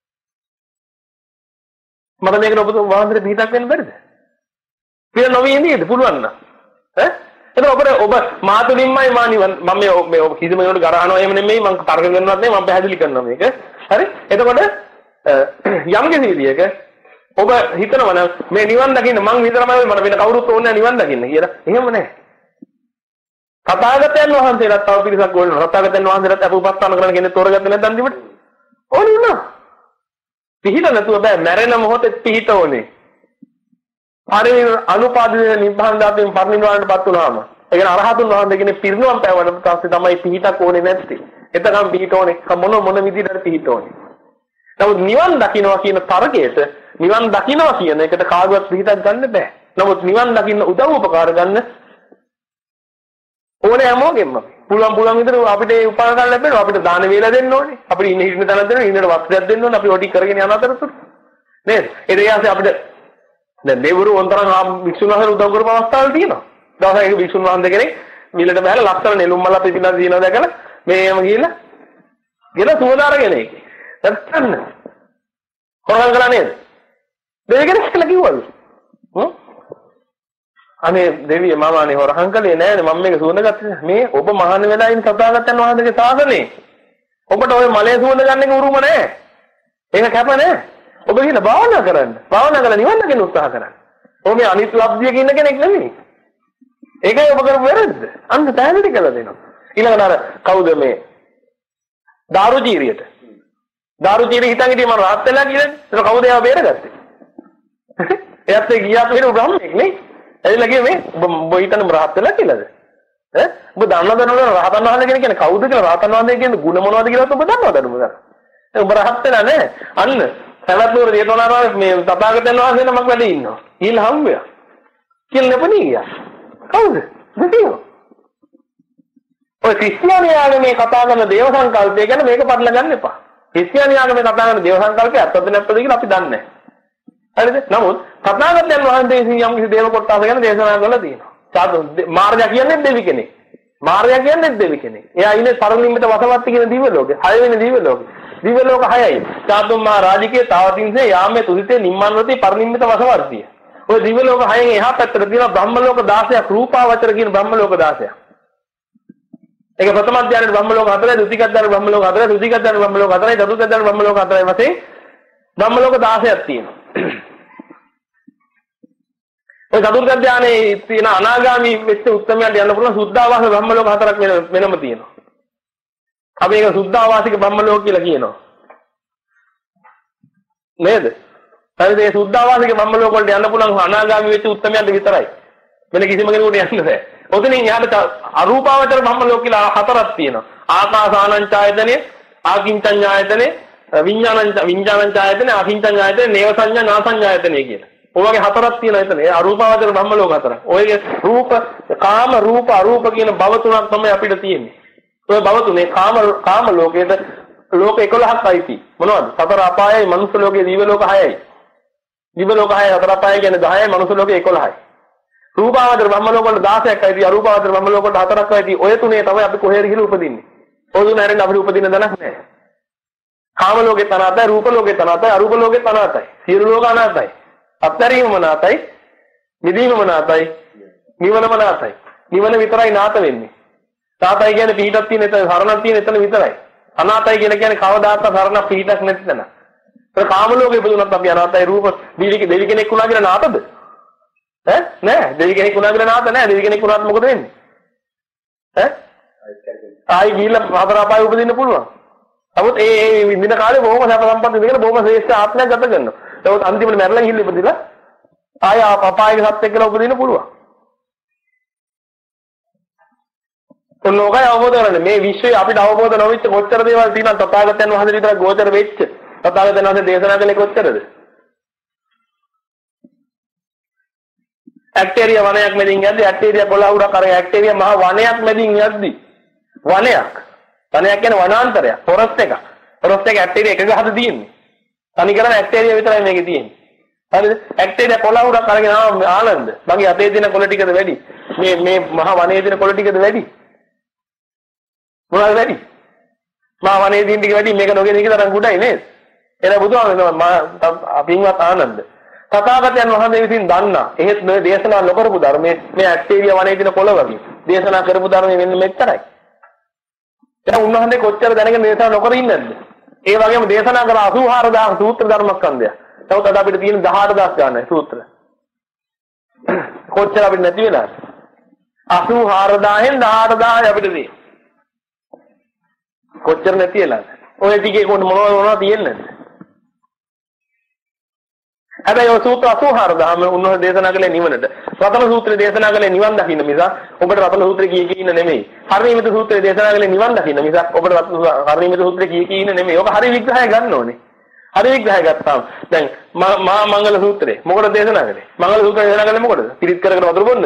A: මට මේකට ඔබ වහන්සේට පිටක් වෙන්න බැරිද? පිට නොවී ඉඳීද පුළුවන් නම්? ඈ එතකොට ඔබට ඔබ මාතුලින්මයි මා නිවන් මම මේ මේ කිසිම කෙනෙකුට ගරහනවා එහෙම නෙමෙයි මම තර්ක කරනවත් නෙමෙයි මම පැහැදිලි කරනවා මේක. හරි? එතකොට යම් කිසි විදියක ඔබ හිතනවා නම් මේ නිවන් දකින්න මං විතරමයි මට වෙන කවුරුත් ඕනේ නැහැ නිවන් දකින්න කියලා. එහෙම නැහැ. තථාගතයන් වහන්සේලාට තව පිරිසක් ඕනේ. තථාගතයන් වහන්සේලාට අප උපස්ථාන කරන කෙනෙක් තෝරගත්තේ නැත්නම් අන්තිමට ඕනේ නෑ. පිහිට නැතුව බෑ මැරෙන මොහොතේ පිහිට ඕනේ. පරි අනුපාදිත නිබ්බාන දාතෙන් පරිනිර්වාණයටපත් වුණාම ඒ කියන්නේ අරහතුන් වහන්සේ කෙනෙක් පිරිනුවම් පෑවුවට පස්සේ තමයි පිහිටක් ඕනේ නැත්තේ. එතකම් පිහිට ඕනේ මොන මොන විදිහටද පිහිට ඕනේ. නමුත් නිවන් දකින්නවා කියන තරකයට නිවන් දකින්නවා කියන එකට කාගවත් පිහිටක් ගන්න බෑ. නමුත් නිවන් දකින්න උදව් උපකාර ගන්න ඕනේ හැමෝගෙම. පුළුවන් පුළුවන් විදිහට අපිට ඒ උපකාර ගන්න ලැබෙනවා. අපිට දාන වේලා දෙන්න ඕනේ. අපිට ඉන්න හිටින තැනක් දෙන්න, ඉන්නට වස්ත්‍රයක් දෙන්න ඕනේ. අපි ඔඩි කරගෙන යන අතරතුර. නේද? ඒ දෙයාසේ අපිට දැන් දෙවරු වොන්තරන් ආ වික්ෂුන් වහන්සේලා උදව් කරපු අවස්ථාවල් තියෙනවා. දවසක එක වික්ෂුන් වහන්සේ කෙනෙක් මිලට බහලා ලස්සන නෙළුම් මල පිපිලා දිනනවා දැකලා මේම ගිහලා ගෙන සුවදාරගෙන ඒකේ. නැත්තම් හොරගම් කළා නේද? දෙවියන් කියලා කිව්වලු. හ්ම්? අනේ දෙවිය මම අනේ හොරහන් කළේ නෑනේ මම මේක සුවඳ ගත්තේ මේ ඔබ මහාන වෙලා ඉන්න සතාගතයන් වහන්සේගේ සාසනේ. ඔබට ওই මලේ සුවඳ ගන්න එක උරුම නෑ. ඒක කැප නෑ. ඔබ ගිහලා භාවනා කරන්න. භාවනා කරලා නිවන් දකින්න උත්සාහ කරන්න. ඔබ මේ අනිත් ලබ්ධියක ඉන්න කෙනෙක් නෙමෙයි. ඒකයි ඔබ කරපු වැරද්ද. අන්න පැහැදිලි කරලා දෙනවා. ඊළඟට අර කවුද මේ දාරුචීරියට. දාරුචීරිය හිතන් හිටියේ මම රහත් වෙලා කියලානේ. ඒක කවුද එයාව බේරගත්තේ? එයාත් ඒ ගියාත් වෙන බ්‍රහ්මෙක් නේ. එයිලා ගියේ මේ ඔබ හිතන්නේ රහත් වෙලා කියලාද? ඈ ඔබ දන්නවද නේද රහතන් වහන්සේ කෙනෙක් කියන්නේ කවුද කියලා රහතන් වහන්සේ කියන්නේ ගුණ මොනවද කියලාත් ඔබ දන්නවද නේද? ඔබ රහත් වෙලා නැහැ. අන්න සවැත්නුවර ජේතවනාරාමයේ මේ තථාගතයන් වහන්සේ නමක් වැඩි ඉන්නවා. ඊළඟ හම්බුයා. කියලා නෙපණී ගියා. කවුද? දෙවියෝ. ඔය ක්‍රිස්තියානි ආගමේ කතා කරන දේව සංකල්පය ගැන මේක පටල ගන්න එපා. ක්‍රිස්තියානි ආගමේ කතා කරන දේව සංකල්පය ඇත්තද නැත්තද කියලා අපි දන්නේ නැහැ. හරිද? නමුත් තථාගතයන් වහන්සේ විසින් යම් කිසි දේව කොටස ගැන දේශනා කරලා තියෙනවා. සාදු මාර්ගය කියන්නේ දෙවි කෙනෙක්. මාර්ගය කියන්නේ දෙවි කෙනෙක්. එයා ඉන්නේ පරිනිම්මිත වසවත්ති කියන දිව්‍ය ලෝකේ. හය වෙනි දිව්‍ය ලෝකේ. දිව්‍ය ලෝක හයයි. සාදුම් මා රාජිකේ තාවතින්සේ යාමේ තුසිතේ නිම්මානවතී පරිනිම්මිත වසවර්තිය. ඔය දිව්‍ය ලෝක හයෙන් එහා පැත්තට තියෙනවා බ්‍රහ්ම ලෝක දාසයක් රූපාවචර කියන බ්‍රහ්ම ලෝක දාසයක්. ඒක ප්‍රථම අධ්‍යානයේ බ්‍රහ්ම ලෝක හතරයි, ද්විතීක අධ්‍යානයේ බ්‍රහ්ම ලෝක හතරයි, තෘතීක අධ්‍යානයේ බ්‍රහ්ම ලෝක හතරයි, චතුර්ථ අධ්‍යානයේ බ්‍රහ්ම ලෝක හතරයි වශයෙන් බ්‍රහ්ම ලෝක දාසයක් තියෙනවා. ඔය චතුර්ථ අධ්‍යානයේ තියෙන අනාගාමී වෙච්ච උත්තමයන්ට යන්න පුළුවන් සුද්ධාවාස බ්‍රහ්ම ලෝක හතරක් වෙනම තියෙනවා. අපි ඒක සුද්ධාවාසික බ්‍රහ්ම ලෝක කියලා කියනවා. නේද? හරිද? ඒ සුද්ධාවාසික බ්‍රහ්ම ලෝක වලට යන්න පුළුවන් අනාගාමී වෙච්ච උත්තමයන්ට විතරයි. වෙන කිසිම කෙනෙකුට යන්න බෑ. ඔතනින් එහාට අරූපාවචර බ්‍රහ්ම ලෝක කියලා හතරක් තියෙනවා. ආකාසානංචායතනෙ, ආකින්චඤ්ඤායතනෙ, විඥානං විඥානංචායතනෙ, ආකින්චඤ්ඤායතනෙ, නේව සංඥා නාසඤ්ඤායතනෙ කියලා. ඔයගේ හතරක් තියෙනවා එතන. ඒ අරූපාවචර බ්‍රහ්ම ලෝක හතරක්. ඔයගේ රූප, කාම, රූප, අරූප කියන භව තුනක් තමයි අපිට තියෙන්නේ. ඔය භව තුනේ කාම කාම ලෝකයේද ලෝක එකොළහක් අයිති. මොනවද? සතර අපායයි, මනුස්ස ලෝකයේ, දිව්‍ය ලෝක හයයි. දිව්‍ය ලෝක හයයි, සතර අපායයි කියන්නේ දහයයි, මනුස්ස ලෝකයේ එකොළහයි. රූපාවචර බ්‍රහ්ම ලෝක වල දහසක් අයිති, අරූපාවචර බ්‍රහ්ම ලෝක වල හතරක් අයිති. ඔය තුනේ තමයි අපි කොහෙද ගිහලා උපදින්නේ. ඔය තුන හැරෙන්න අපිට උපදින්න දණක් නැහැ. කාම ලෝකේ තනතයි, රූප ලෝකේ තනතයි, අරූප ලෝකේ තනතයි. සියලු ලෝක අනාතයි. අත්තරීමම නාතයි, නිදීමම නාතයි, නිවනම නාතයි. නිවන විතරයි නාත වෙන්නේ. නාතයි කියන්නේ පිහිටක් තියෙන එතන, සරණක් තියෙන එතන විතරයි. අනාතයි කියලා කියන්නේ කවදාකවත් සරණක් පිහිටක් නැති තැන. ඒ කාම ලෝකෙ ඉපදුනත් අපි අනාතයි රූප දෙවි දෙවි කෙනෙක් වුණා කියලා නාතද? ඈ නෑ දෙවි කෙනෙක් වුණා කියලා නාත නෑ දෙවි කෙනෙක් වුණාත් මොකද වෙන්නේ? ඈ ආයි ගිහිල්ලා හතර අපාය උපදින්න පුළුවන්. නමුත් ඒ ඒ විඳින කාලේ බොහොම සැප සම්පත් විඳගෙන බොහොම ශ්‍රේෂ්ඨ ආත්මයක් ගත කරනවා. ඒකත් අන්තිමට මැරලා ගිහිල්ලා ඉපදිලා ආය අපායක සත්‍යයක් කියලා උපදින්න පුළුවන්. ඔන්නෝගයි අවබෝධ කරගන්න මේ විශ්වයේ අපිට අවබෝධ නොවෙච්ච කොච්චර දේවල් තියෙනවද තථාගතයන් වහන්සේ විතර ගෝචර වෙච්ච තථාගතයන් වහන්සේ දේශනා කළේ කොච්චරද? ඇක්ටේරියා වනයක් මැදින් යද්දි ඇක්ටේරියා කොළ උඩක් අර ඇක්ටේරියා මහ වනයක් මැදින් යද්දි වනයක් වනයක් කියන්නේ වනාන්තරයක් ෆොරස්ට් එකක් ෆොරස්ට් එක ඇක්ටේරියා එක ගහද තියෙන්නේ තනි කරම ඇක්ටේරියා විතරයි මේකේ තියෙන්නේ හරිද ඇක්ටේරියා කොළ උඩක් අරගෙන ආනන්ද මගේ අතේ දින කොළ ටිකද වැඩි මේ මේ මහ වනයේ දින කොළ ටිකද වැඩි මොනවද වැඩි මහ වනයේ දින ටික වැඩි මේක නොගෙන ඉක තරම් කුඩයි නේද එන බුදුහාමෝ මා පින්වත් ආනන්ද තථාගතයන් වහන්සේ විසින් දන්නා එහෙත් මේ දේශනා නොකරපු ධර්මයේ මේ ඇක්ටේරියා වනයේ දින කොළ වගේ දේශනා කරපු ධර්මයේ වෙන්නේ මෙච්චරයි දැන් උන්වහන්සේ කොච්චර දැනගෙන දේශනා නොකර ඉන්නේද ඒ වගේම දේශනා කළ අසූ හාරදාස් සූත්‍ර ධර්මස්කන්ධය තවත් අද අපිට තියෙන දහඅට දාස් ගන්නයි සූත්‍ර කොච්චර අපිට නැති වෙලාද අසූ හාරදාසෙන් දහඅට දාස් අපිට තියෙන්නේ කොච්චර නැති වෙලාද ඔය ටිකේ කොහොමද මොනවද මොනවද තියෙන්නේ හැබැයි ඔය සූත්‍ර අසූ හාරදාස් උන්වහන්සේ දේශනා කළේ නිවනට රතන සූත්‍රය දේශනා කළේ නිවන් දකින්න මිසක් ඔබට රතන සූත්‍රය කිය කී ඉන්න නෙමෙයි හරිමිත සූත්‍රය දේශනා කළේ නිවන් දකින්න මිසක් ඔබට හරිමිත සූත්‍රය කිය කී ඉන්න නෙමෙයි ඔක හරි විග්‍රහය ගන්න ඕනේ හරි විග්‍රහය ගත්තාම දැන් මහා මංගල සූත්‍රය මොකටද දේශනා කළේ මංගල සූත්‍රය දේශනා කළේ මොකටද පිරිත් කරගෙන වතුර බොන්නද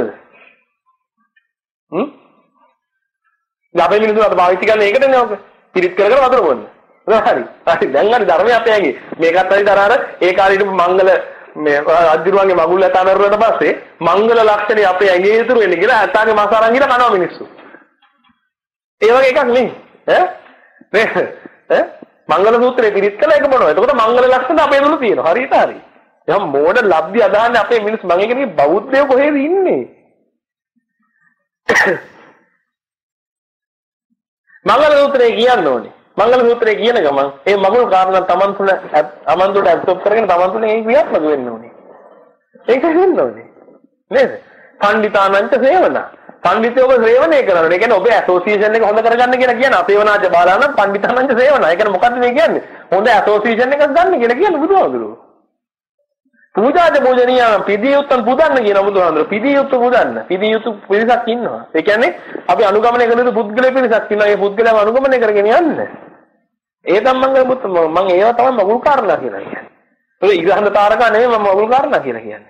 A: හ්ම් අපේ මිනිස්සු අද භාවිත කරන්නේ ඒකටනේ ඔක පිරිත් කරගෙන වතුර බොන්න හරි හරි දැන් හරි ධර්මය අපේ ඇඟේ මේකත් හරි දරාර ඒ කාලේ ඉඳපු මංගල මේ අද්දිරුවන්ගේ මගුල් ඇතානරුවට පස්සේ මංගල ලක්ෂණේ අපේ ඇඟේ ඉතුරු වෙන්නේ කියලා ඇතාගේ මාස අරන් ගිහලා කනවා මිනිස්සු ඒ වගේ එකක් නේ ඈ නේ ඈ මංගල සූත්‍රයේ පිරිත් කළා එක මොනවද එතකොට මංගල ලක්ෂණ අපේ තුල තියෙනවා හරියට හරි යම් මෝඩ ලබ්ධි අදහන්නේ අපේ මිනිස්සු මම කියන්නේ බෞද්ධයෝ කොහෙද ඉන්නේ මංගල සූත්‍රය කියන්න ඕනේ මංගල සූත්‍රය කියන ගමන් ඒ මගුල් කාරණා තමන් තුළ තමන් තුළ ඇබ්සොබ් කරගෙන තමන් තුළ ඒ ක්‍රියාත්මක වෙන්න ඕනේ. ඒක වෙන්න ඕනේ. නේද? පණ්ඩිතානංච සේවනා. පණ්ඩිතයෝව සේවනය කරනවා. ඒ කියන්නේ ඔබේ ඇසෝසියේෂන් එක හොඳ කරගන්න කියලා කියන අපේවනාජ බාලානම් පණ්ඩිතානංච සේවනා. ඒ කියන්නේ මොකද්ද මේ කියන්නේ? හොඳ ඇසෝසියේෂන් එකක් ගන්න කියලා කියන්නේ බුදුහාමුදුරුවෝ. පූජාද පූජනීයම් පිදියුත්තන් පුදන්න කියන බුදුහාමුදුරුවෝ. පිදියුත්තු පුදන්න. පිදියුත්තු පිරිසක් ඉන්නවා. ඒ කියන්නේ අපි අනුගමනය කරන යුතු පුද්ගල පිරිසක් ඉන්නවා. ඒ පුද්ගලයන් අනුගමනය කරගෙන යන්න. ඒ ධම්මංගල මුත් මම ඒවා තමයි මගුල් කාරණා කියලා කියන්නේ. ඒක ඉරහඳ තාරකා නෙමෙයි මම මගුල් කාරණා කියලා කියන්නේ.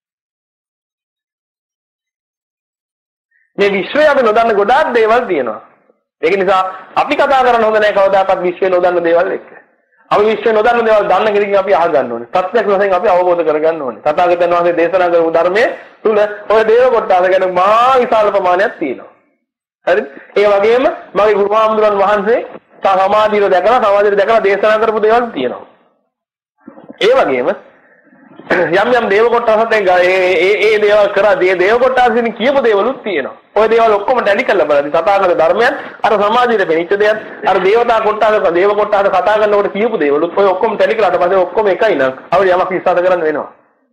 A: මේ විශ්වය අපි නොදන්න ගොඩාක් දේවල් තියෙනවා. ඒක නිසා අපි කතා කරන්න හොඳ නැහැ කවදාකවත් විශ්වය නොදන්න දේවල් එක්ක. අපි විශ්වය නොදන්න දේවල් දන්න කෙනකින් අපි අහගන්න ඕනේ. ප්‍රත්‍යක්ෂ වශයෙන් අපි අවබෝධ කරගන්න ඕනේ. තථාගතයන් වහන්සේ දේශනා කරපු ධර්මයේ තුල ඔය දේව කොටස ගැන මහා විශාල ප්‍රමාණයක් තියෙනවා. හරිද? ඒ වගේම මගේ ගුරු හාමුදුරන් වහන්සේ සමාධිය දැකලා සමාධිය දැකලා දේශනා කරපු දේවල් තියෙනවා. ඒ වගේම යම් යම් දේව කොටසත් ඒ ඒ ඒ දේවල් කරා දේ දේව කොටසින් කියපු දේවලුත් තියෙනවා. ওই දේවල් ඔක්කොම ටැලි කරලා බලද්දි තථාගත ධර්මයන් අර සමාධියට පෙනිච්ච දේයන් අර දේවතා කොටස දේව කොටස කතා කරනකොට කියපු දේවලුත් ඔය ඔක්කොම ටැලි කළාට පස්සේ ඔක්කොම එකයි නම් අපිට යමක් විශ්වාස කරන්න වෙනවා.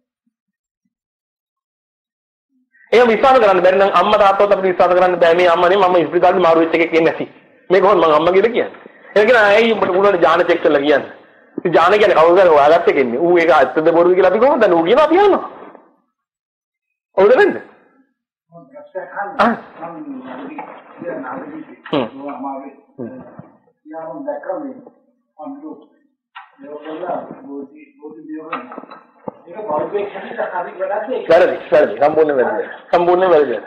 A: ඒ විශ්වාස කරන්න බැරි නම් අම්මා තාත්තවත් අපිට විශ්වාස කරන්න බෑ මේ අම්මනේ මම ඉස්පිරිතාලේ මාරු වෙච්ච එකක් කියන්නේ නැති. මේක කොහොමද මම අම්මා කියලා කියන්නේ. ඒක නෑ ඇයි උඹට උනට ජාන චෙක් කරලා කියන්නේ. ඉතින් ජාන කියන්නේ කවුරුද හොයාගත්ත එකන්නේ. ඌ ඒක ඇත්තද බොරුද කියලා අපි කොහොමද දන්නේ. ඌ කියනවා අපි යනවා. ඔව්ද වෙන්නේ? ආ හ්ම් යාම දැක්කම අම්ලු දෙවොල්ලා බෝධි බෝධි දියවන ඒක බෞද්ධ ක්ෂණික හරි වැඩක් වැරදි වැරදි සම්පූර්ණ වැරදි සම්පූර්ණ වැරදි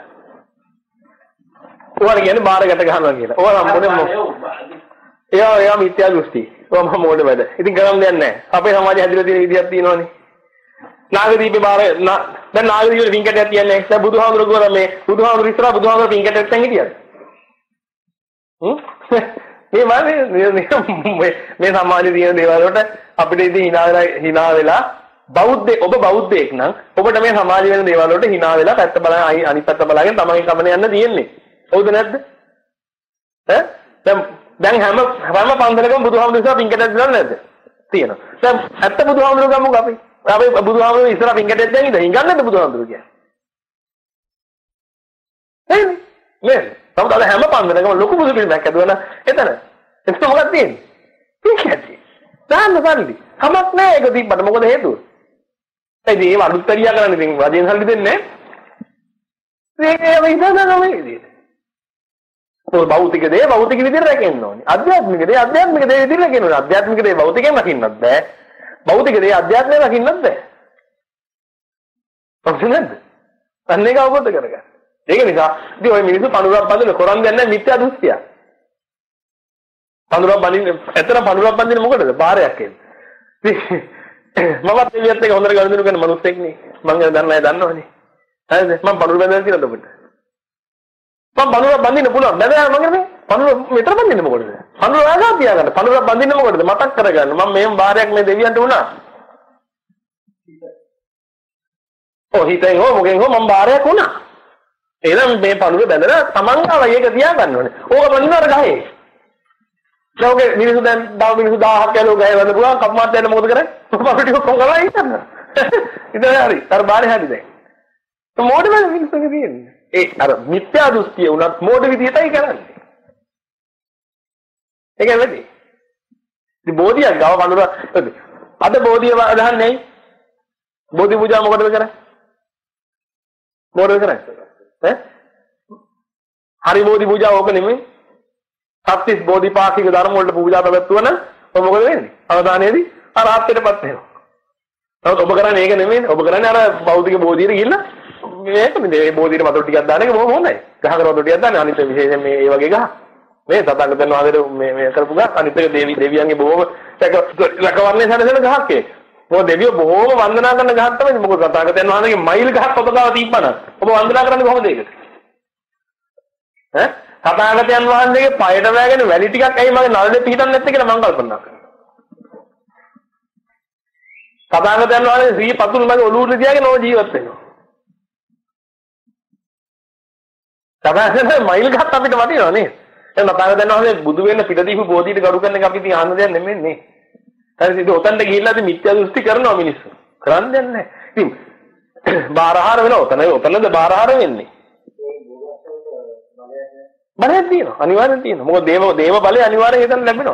A: ඔයාලා කියන්නේ බාරකට ගහනවා කියලා. ඔයාලා සම්පූර්ණ එයා එයා මිත්‍යා දෘෂ්ටි. ඔයා මම මොඩ වැඩ. ඉතින් කරන්න දෙයක් නැහැ. අපේ සමාජය හැදිලා තියෙන විදියක් තියෙනවනේ. නාගදීපේ බාර දැන් නාගදීපේ පින්කටයක් තියන්නේ. දැන් බුදුහාමුදුරුවෝ ගෝලා මේ බුදුහාමුදුරුවෝ ඉස්සරහ බුදුහාමුදුරුවෝ පින්කටයක් තැන් හිටියද? හ්ම්? මේ මානේ මේ සමාජයේ තියෙන දේවල් වලට අපිට ඉතින් hina වෙලා hina වෙලා බෞද්ධ ඔබ බෞද්ධයෙක් නම් ඔබට මේ සමාජ වෙන දේවල් වලට hina වෙලා පැත්ත බලන අනිත් පැත්ත බලාගෙන තමන්ගේ කමන යන්න තියෙන්නේ. හවුද නැද්ද? ඈ දැන් දැන් හැම හැම පන්සලකම බුදුහාමුදුරුවෝ පින්කටයක් දාන්නේ නැද්ද? තියෙනවා. දැන් ඇත්ත බුදුහාමුදුරුවෝ ගමුක අපි. අපි බුදුහාමුදුරුවෝ ඉස්සරහ පින්කටෙත් දැන් ඉඳන් හිඟන්නද බුදුහාමුදුරුවෝ කියන්නේ. නේද? නේද? තමයි අද හැම පන්දරකම ලොකු බුදු පිළිමයක් ඇදුවා එතන. එතන මොකක්ද තියෙන්නේ? පින්කටේ. දාන්න සල්ලි. කමක් නැහැ ඒක තිබ්බට මොකද හේතුව? ඒ දේ වඩුත් කරියා කරන්නේ ඉතින් වදෙන් සල්ලි දෙන්නේ නැහැ. ඒක ඒ විදිහටම ඉතින්. ඔය භෞතික දේ භෞතික විදිහට රැකෙන්න ඕනේ. අධ්‍යාත්මික දේ අධ්‍යාත්මික දේ විදිහට රැකෙන්න ඕනේ. අධ්‍යාත්මික දේ භෞතිකයෙන් රකින්නත් බෑ. භෞතික දේ අධ්‍යාත්මයෙන් රකින්නත් බෑ. ඔක්කොමද? අන්න ඒක අවබෝධ කරගන්න. ඒක නිසා ඉතින් ඔය මිනිස්සු පඳුරක් බඳින කරන් දෙන්නේ මිත්‍යා දෘෂ්ටිය. පඳුරක් බඳින්න එතන පඳුරක් බඳින්න මොකටද? බාරයක් එන්නේ. මමත් එළියත් එක හොඳට ගනුදෙනු කරන මිනිස්සෙක් නේ. මම ගැන දන්නේ නැහැ දන්නවනේ. හරිද? මම පඳුර බඳින්න කියලාද ඔබට? මම පඳුර බඳින්න පුළුවන්. බැලුවා මම කියන්නේ පඳුර මෙතන බඳින්න මොකටද? පඳුර ආගා තියාගන්න. පඳුර බඳින්න මොකටද? මතක් කරගන්න. මම මේම් බාරයක් මේ දෙවියන්ට වුණා. ඔව් හිතෙන් හෝ මොකෙන් හෝ මම බාරයක් වුණා. එහෙනම් මේ පඳුර බැඳලා තමන් ආව ඒක තියාගන්න ඕනේ. ඕක බඳිනවර ගහේ. ලෝකේ මිනිස්සු දැන් දව මිනිස්සු දහයක් යලෝ ගහේ වඳ පුරා කප්මාත් දැන් මොකද කරන්නේ? පොඩි ටික කොංගලා හිටන්න. ඉතින් හරි. අර බාරේ හරි දැන්. මොඩ වෙන මිනිස්සුගේ තියෙන්නේ. ඒ අර මිත්‍යා දෘෂ්ටිය උනත් මොඩ විදියටයි කරන්නේ. ඒක නෙවෙයි. ඉතින් බෝධියක් ගාව වඳුර අද බෝධිය වදහන්නේ බෝධි පූජා මොකටද කරන්නේ? මොකටද කරන්නේ? ඈ? හරි බෝධි පූජා ඕක නෙමෙයි. සත්‍තිස් බෝධිපාක්ෂික ධර්ම වලට පූජා පැවැත්වුවන ඔබ මොකද වෙන්නේ? අවදානයේදී අර ආත්මයටපත් වෙනවා. නමුත් ඔබ කරන්නේ ඒක නෙමෙයි. ඔබ කරන්නේ අර භෞතික බෝධියට ගිහිල්ලා මේක මේ බෝධියට වතුර ටිකක් දාන එක බොහොම හොඳයි. ගහකට වතුර ටිකක් දාන්න අනිත් විශේෂයෙන් මේ මේ වගේ ගහ. මේ තථාගතයන් වහන්සේට මේ මේ කරපු ගහ අනිත් එක දේවි දෙවියන්ගේ බොහොම රැකවරණය සැලසෙන ගහක් ඒක. මොකද දෙවියෝ බොහොම වන්දනා කරන ගහක් තමයි. මොකද තථාගතයන් වහන්සේගේ මයිල් ගහක් ඔබ ගාව තිබ්බනම් ඔබ වන්දනා කරන්නේ කොහොමද ඒකට? ඈ? තථාගතයන් වහන්සේගේ පයට වැගෙන වැලි ටිකක් ඇයි මගේ නළලේ පිටින් නැත්තේ කියලා මම කල්පනා කරනවා. තථාගතයන් වහන්සේ ශ්‍රී පතුල් මගේ ඔලුවට තියාගෙන ඕන ජීවත් වෙනවා. තථාගතයන් මයිල් ගහක් අපිට වටිනවා නේද? එහෙනම් තථාගතයන් වහන්සේ බුදු වෙන්න පිට දීපු බෝධියට ගරු කරන එක අපි ඉතින් අහන්න දෙයක් නෙමෙයි නේ. හරි ඉතින් ඔතනට ගිහිල්ලා ඉතින් මිත්‍යා දෘෂ්ටි කරනවා මිනිස්සු. කරන්නේ දෙයක් නැහැ. ඉතින් බාරහාර වෙනවා. ඔතන ඔතනද බාරහාර වෙන්නේ. බලයක් තියෙනවා. අනිවාර්යෙන් තියෙනවා. මොකද දේව දේව බලය අනිවාර්යෙන් හිතන්න ලැබෙනවා.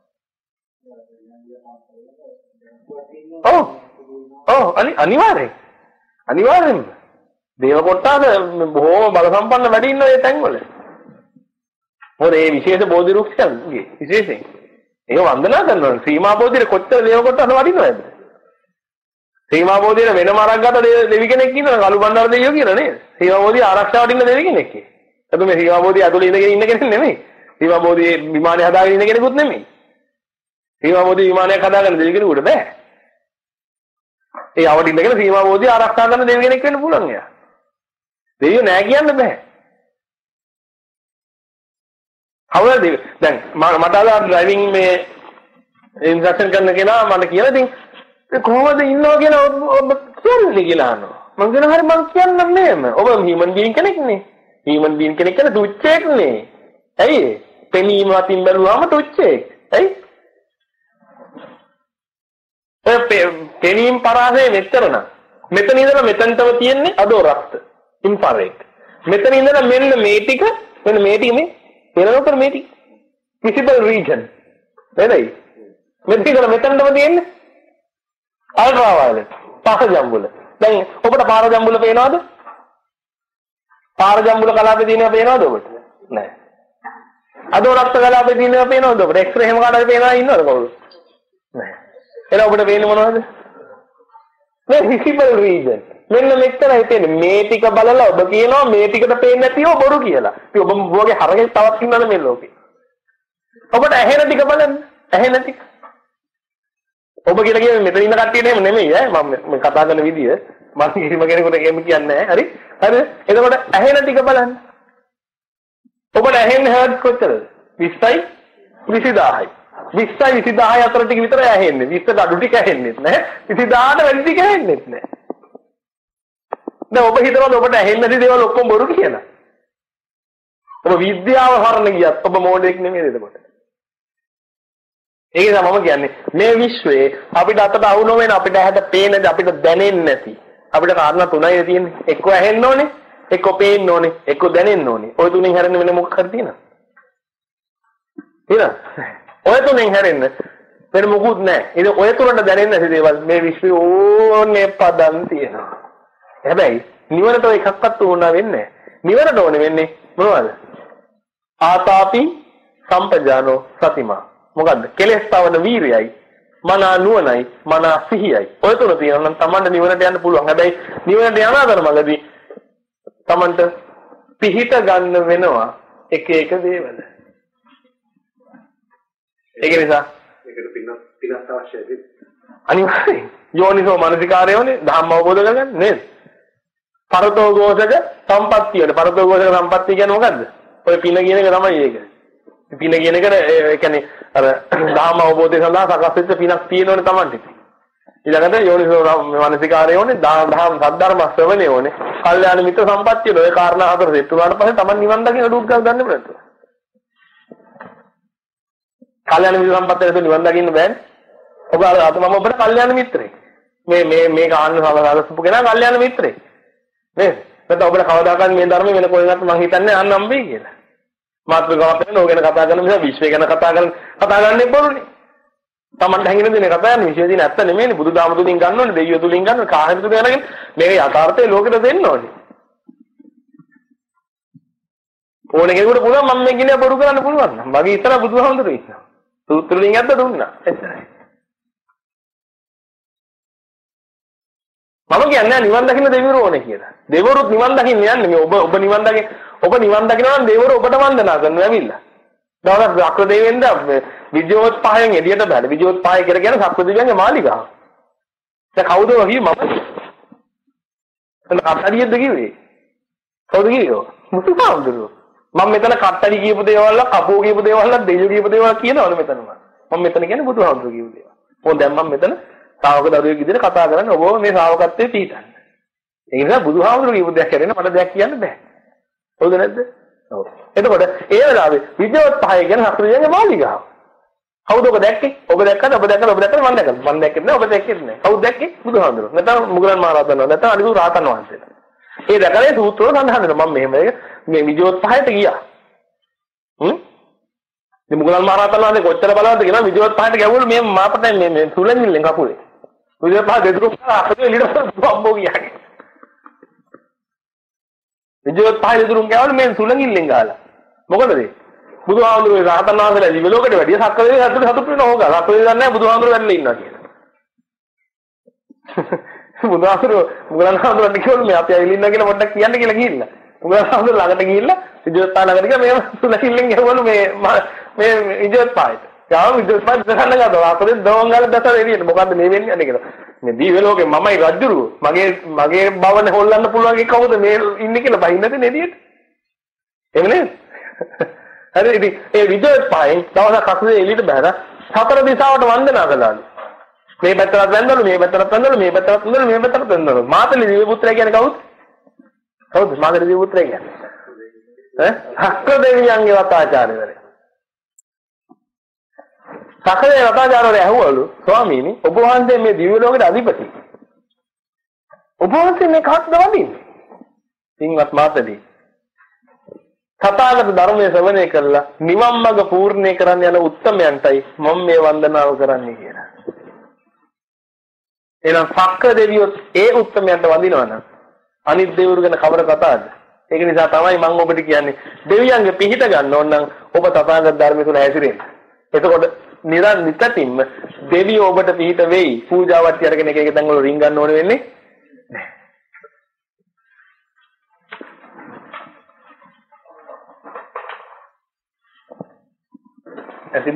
A: ඔව්. ඔව් අනිවාර්යෙන්. අනිවාර්යෙන්ම. දේව කොටාද බොහෝම බල සම්පන්න වැඩි ඉන්න ඒ තැන්වල. මොකද මේ විශේෂ බෝධි රුක්ෂයන්ගේ විශේෂයෙන්. ඒක වන්දනා කරනවා. සීමා බෝධියේ කොච්චර දේව කොටාද වඩිනවද? සීමා බෝධියේ වෙනම අරක් ගත දෙවි කෙනෙක් ඉන්නවා. කලු බණ්ඩාර දෙවියෝ කියලා නේද? සීමා බෝධිය ආරක්ෂාවට ඉන්න දෙවි කෙනෙක්. ඒක මේ සීමා බෝධිය ඇතුළේ ඉඳගෙන ඉන්න කෙනෙක් නෙමෙයි. සීමා බෝධියේ විමානය හදාගෙන ඉන්න කෙනෙකුත් නෙමෙයි. සීමා බෝධිය විමානයක් හදාගෙන දෙවි කෙනෙකුට බෑ. ඒ යවට ඉඳගෙන සීමා බෝධිය ආරක්ෂා කරන දෙවි කෙනෙක් වෙන්න පුළුවන් එයා. දෙවියෝ නෑ කියන්න බෑ. කවුරුද දැන් මට අද ඩ්‍රයිවිං මේ ඉන්ස්ට්‍රක්ෂන් කරන කෙනා මට කියලා ඉතින් කොහොමද ඉන්නවා කියලා ඔබ කියන්නේ කියලා අහනවා. මම කියනවා හරි මම කියන්නම් නේම. ඔබ හියුමන් බීන් කෙනෙක් නේ. හියුමන් බීන් කෙනෙක් කියලා තුච්චෙක් නේ. ඇයි? පෙනීම අතින් බැලුවාම තුච්චෙක්. ඇයි? ඒ පෙනීම පරාසය මෙච්චර නම් මෙතන ඉඳලා මෙතනටම තියෙන්නේ අදෝ රක්ත ඉන්ෆ්‍රාරෙඩ්. මෙතන ඉඳලා මෙන්න මේ ටික මෙන්න මේ ටික මේ එනකොට මේ ටික විසිබල් රීජන් නේදයි? මෙතන ඉඳලා මෙතනටම තියෙන්නේ අල්ට්‍රා වයලට් පාර ජම්බුල. දැන් ඔබට පාර ජම්බුල පේනවද? පාර ජම්බුල කලාපේ තියෙනවා පේනවද ඔබට? නෑ. අදෝ රක්ත කලාපේ තියෙනවා පේනවද ඔබට? එක්ස්රේ එහෙම කාටද පේනවා ඉන්නවද කවුරු? නෑ. එහෙනම් ඔබට පේන්නේ මොනවද? මේ විසිබල් රීජන්. මෙන්න මෙච්චරයි තියෙන්නේ. මේ ටික බලලා ඔබ කියනවා මේ ටිකට පේන්නේ නැතිව බොරු කියලා. ඉතින් ඔබ වගේ හරකෙක් තවත් ඉන්නවද මේ ලෝකේ? ඔබට ඇහෙන ටික බලන්න. ඇහෙන ටික. ඔබ කියලා කියන්නේ මෙතන ඉන්න කට්ටියට එහෙම නෙමෙයි ඈ. මම මේ කතා කරන විදිය මම කිසිම කෙනෙකුට එහෙම කියන්නේ නැහැ. හරි? හරිද? එතකොට ඇහෙන ටික බලන්න. ඔබට ඇහෙන්නේ හර්ට්ස් කොච්චරද? විස්සයි විසිදාහයි. විස්සයි විසිදාහයි අතර ටික විතරයි ඇහෙන්නේ. විස්සට අඩු ටික ඇහෙන්නේ නැහැ. විසිදාහට වැඩි ටික ඇහෙන්නේ නැහැ. දැන් ඔබ හිතනවාද ඔබට ඇහෙන්නේ නැති දේවල් ඔක්කොම බොරු කියලා? ඔබ විද්‍යාව හරන ගියත් ඔබ මෝඩෙක් නෙමෙයි එතකොට. ඒක නිසා මම කියන්නේ මේ විශ්වයේ අපිට අතට අවු නොවෙන අපිට ඇහැට පේන දේ අපිට දැනෙන්නේ නැති අපිට කාරණා තුනයි තියෙන්නේ. එක්ක ඇහෙන්න ඕනේ, එක්ක පේන්න ඕනේ, එක්ක දැනෙන්න ඕනේ. ඔය තුنين හැරෙන්න වෙන මොකක් හරි තියෙනවද? තියෙනවද? ඔය තුنين හැරෙන්න වෙන මොකුත් නැහැ. ඉතින් ඔය තුනට දැනෙන්නේ නැති දේවල් මේ විශ්වයේ ඕනේ පදන් තියෙනවා. හැබැයි නිවනට ඔය එකක්වත් උනා වෙන්නේ නැහැ. නිවනට ඕනේ වෙන්නේ මොනවද? ආතාපි සම්පජානෝ සතිමා. මොකද්ද? කෙලෙස් තවන වීරයයි, මනා නුවණයි, මනා සිහියයි. ඔය තුන තියෙනවා නම් Tamanට නිවනට යන්න පුළුවන්. හැබැයි නිවනට යන අතරමඟදී Tamanට පිහිට ගන්න වෙනවා එක එක දේවල්. ඒක නිසා
B: ඒකට පින්න පිනස් අවශ්‍යයි.
A: අනිවාර්යයෙන් යෝනිසෝ මනසිකාරය ඕනේ ධම්ම අවබෝධ කරගන්න නේද? පරතෝ ගෝසක සම්පත්තියනේ. පරතෝ ගෝසක සම්පත්තිය කියන්නේ මොකද්ද? ඔය පින කියන එක තමයි ඒක. පින කියන එක ඒ කියන්නේ අර ධම්ම අවබෝධය සඳහා සකස් වෙච්ච පිනක් තියෙනෝනේ Tamanට. ඊළඟට යෝනිසෝ මනසිකාරය ඕනේ, ධම්ම සද්ධර්ම ශ්‍රවණය ඕනේ, කල්යාණ මිත්‍ර සම්පත්තිය ඔය කාරණා හතර සෙට් වුණාට පස්සේ Taman නිවන් දකින්න දුක් ගන්න ගන්න බෑ. කල්යාණ මිත්‍ර සම්පත්තිය නැතුව නිවන් දකින්න බෑනේ. ඔබ අර මම ඔබට කල්යාණ මිත්‍රෙක්. මේ මේ මේ කාන්න සලසපු කෙනා කල්යාණ මිත්‍රෙක්. නේද? නැත්නම් ඔබට කවදාකවත් මේ ධර්මයේ වෙන කොහෙවත් මම හිතන්නේ අන්න අම්බේ කියලා. මාත්‍රකාවක් වෙන ඕක ගැන කතා කරන නිසා විශ්වය ගැන කතා කරන කතා ගන්න බොරුනේ. Tamanට හැංගෙන දෙන කතා කරන විශ්වය දින ඇත්ත නෙමෙයිනේ. බුදුදාම තුලින් ගන්න ඕනේ, දෙවියෝ තුලින් ගන්න ඕනේ, කාහෙන් තුලින් ගන්නගෙන මේක යථාර්ථය ලෝකෙට දෙන්න ඕනේ. ඕනේ කෙනෙකුට පුළුවන් මම මේ කියන්නේ බොරු කරන්න පුළුවන් නම්. මගේ ඉතර බුදුහාමුදුරුවෝ ඉන්නවා. සූත්‍ර වලින් අද්ද දුන්නා. එච්චරයි. මම කියන්නේ නිවන් දකින්න දෙවිවරු ඕනේ කියලා. දෙවිවරුත් නිවන් දකින්න යන්නේ මේ ඔබ ඔබ නිවන් දකින්න ඔබ නිවන් දකිනවා නම් දෙවිවරු ඔබට වන්දනා කරනවා ඇවිල්ලා. දවස් අක්‍ර දෙවියෙන්ද විජයෝත් පහයෙන් එළියට බැල. විජයෝත් පහය කියලා කියන්නේ සක්‍ර දෙවියන්ගේ මාලිගාව. දැන් කවුද වගේ මම? එතන කට්ටඩියෙක්ද කිව්වේ? කවුද කිව්වෝ? මුතුහාමුදුරුවෝ. මම මෙතන කට්ටඩි කියපු දේවල් කපෝ කියපු දේවල් දෙවියෝ කියපු දේවල් කියනවනේ මෙතන මම. මම මෙතන කියන්නේ බුදුහාමුදුරුවෝ කියපු දේවල්. මොකද දැන් මම මෙතන ශ්‍රාවක දරුවෙක් විදිහට කතා කරන්නේ ඔබ මේ ශ්‍රාවකත්වයේ පිටින්. ඒ නිසා බුදුහාමුදුරුවෝ කියපු දෙයක් කරගෙන මට දෙයක් කියන්න බෑ. හවුද නැද්ද? ඔව්. එතකොට ඒ වෙලාවේ විද්‍යාවත් පහය කියන හතරෙන්ගේ මාලිගාව. කවුද ඔබ දැක්කේ? ඔබ දැක්කද? ඔබ දැක්කද? ඔබ දැක්කද? මම දැක්කද? මම දැක්කේ නෑ. ඔබ දැක්කේ නෑ. කවුද දැක්කේ? බුදුහාමුදුරුවෝ. නැත්නම් මුගලන් මහරහතන් වහන්සේ. නැත්නම් අනිකුත් රහතන් වහන්සේලා. ඒ දැකලා සූත්‍ර වල සඳහන් වෙනවා මම මෙහෙම මේ විද්‍යාවත් පහයට ගියා. හ්ම්? මේ මුගලන් මහරහතන් වහන්සේ කොච්චර බලවත්ද කියනවා විද්‍යාවත් පහයට ගැවුවලු මේ මාපට මේ මේ සුලංගිල්ලෙන් කකුලේ. විද්‍යාවත් පහ දෙදුරු අපේ එළියට බම්බෝ ගියාගේ. විද්‍යාවත් පහ දෙදුරුන් ගැවුවලු මේ සුලංගිල්ලෙන් ගාලා. මොකද ඒ? බුදුහාමුදුරුවෝ රහතන් වහන්සේලා දිව්‍ය ලෝකෙට වැඩිය සක්කලේ හතුරු හතුරු වෙන ඕක. සක්කලේ දන්නේ නැහැ බුදුහාමුදුරුවෝ වැඩිලා ඉන්නවා කියලා. බුදුහාමුදුරුවෝ මුගලන් හාමුදුරුවන්ට කිව්වලු මේ අපි ඇවිල්ලා ඉන්නවා කියලා පොඩ්ඩක් කියන්න කියලා ගිහිල්ලා. මුගලන් හාමුදුරුවෝ ළඟට ගිහිල්ලා විද්‍යාවත් පහ ළඟට ගිහලා මේ සුලංගිල්ලෙන් ගැවුවලු මේ මේ විද්‍යාවත් පහට. යාම විද්‍යාවත් පහ දසන්න ගත්තා. අපේ දෝංගල දසර එළියට මොකද්ද මේ වෙන්නේ අනේ කියලා. මේ දිව්‍ය ලෝකේ මමයි රජුරුව. මගේ මගේ බවනේ හොල්ලන්න පුළුවන් එක කවුද මේ ඉන්නේ කියලා බහින්නද නේදියට? එහෙම නේද? හරි ඉතින් ඒ විද්‍යාවත් පහෙන් දවසක් අක්ෂරේ එළියට බහැලා සතර දිශාවට වන්දනා කළාලු. මේ පැත්තට වැන්දලු මේ පැත්තට වැන්දලු මේ පැත්තට වැන්දලු මේ පැත්තට වැන්දලු. මාතලි දිව්‍ය පුත්‍රයා කියන්නේ කවුද? කවුද මාතලි දිව්‍ය පුත්‍රයා කියන්නේ? ඈ? සක්‍ර දෙවියන්ගේ වතාචාර්යවරයා. සකලේ රතාචාර්යවරයා ඇහුවලු ස්වාමීනි ඔබ වහන්සේ මේ දිව්‍ය ලෝකෙට අධිපති. ඔබ වහන්සේ මේ කාටද වඳින්නේ? සිංවත් මාතලි. සතාගත ධර්මයේ ශ්‍රවණය කළා නිවන් මඟ පූර්ණේ කරන්න යන උත්තමයන්ටයි මම මේ වන්දනාව කරන්නේ කියලා. එහෙනම් සක්‍ර දෙවියොත් ඒ උත්තමයන්ට වඳිනවනම් අනිත් දෙවිවරු ගැන කවර කතාවද? ඒක නිසා තමයි මම ඔබට කියන්නේ දෙවියන්ගේ පිහිට ගන්න ඕන නම් ඔබ තථාගත ධර්මයේ තුල හැසිරෙන්න. එතකොට නිරන්තරයෙන්ම දෙවියෝ ඔබට පිහිට වෙයි. පූජාවත් අරගෙන එක එක තැන් වල රින් ගන්න ඕන වෙන්නේ නැහැ. ඇතිද?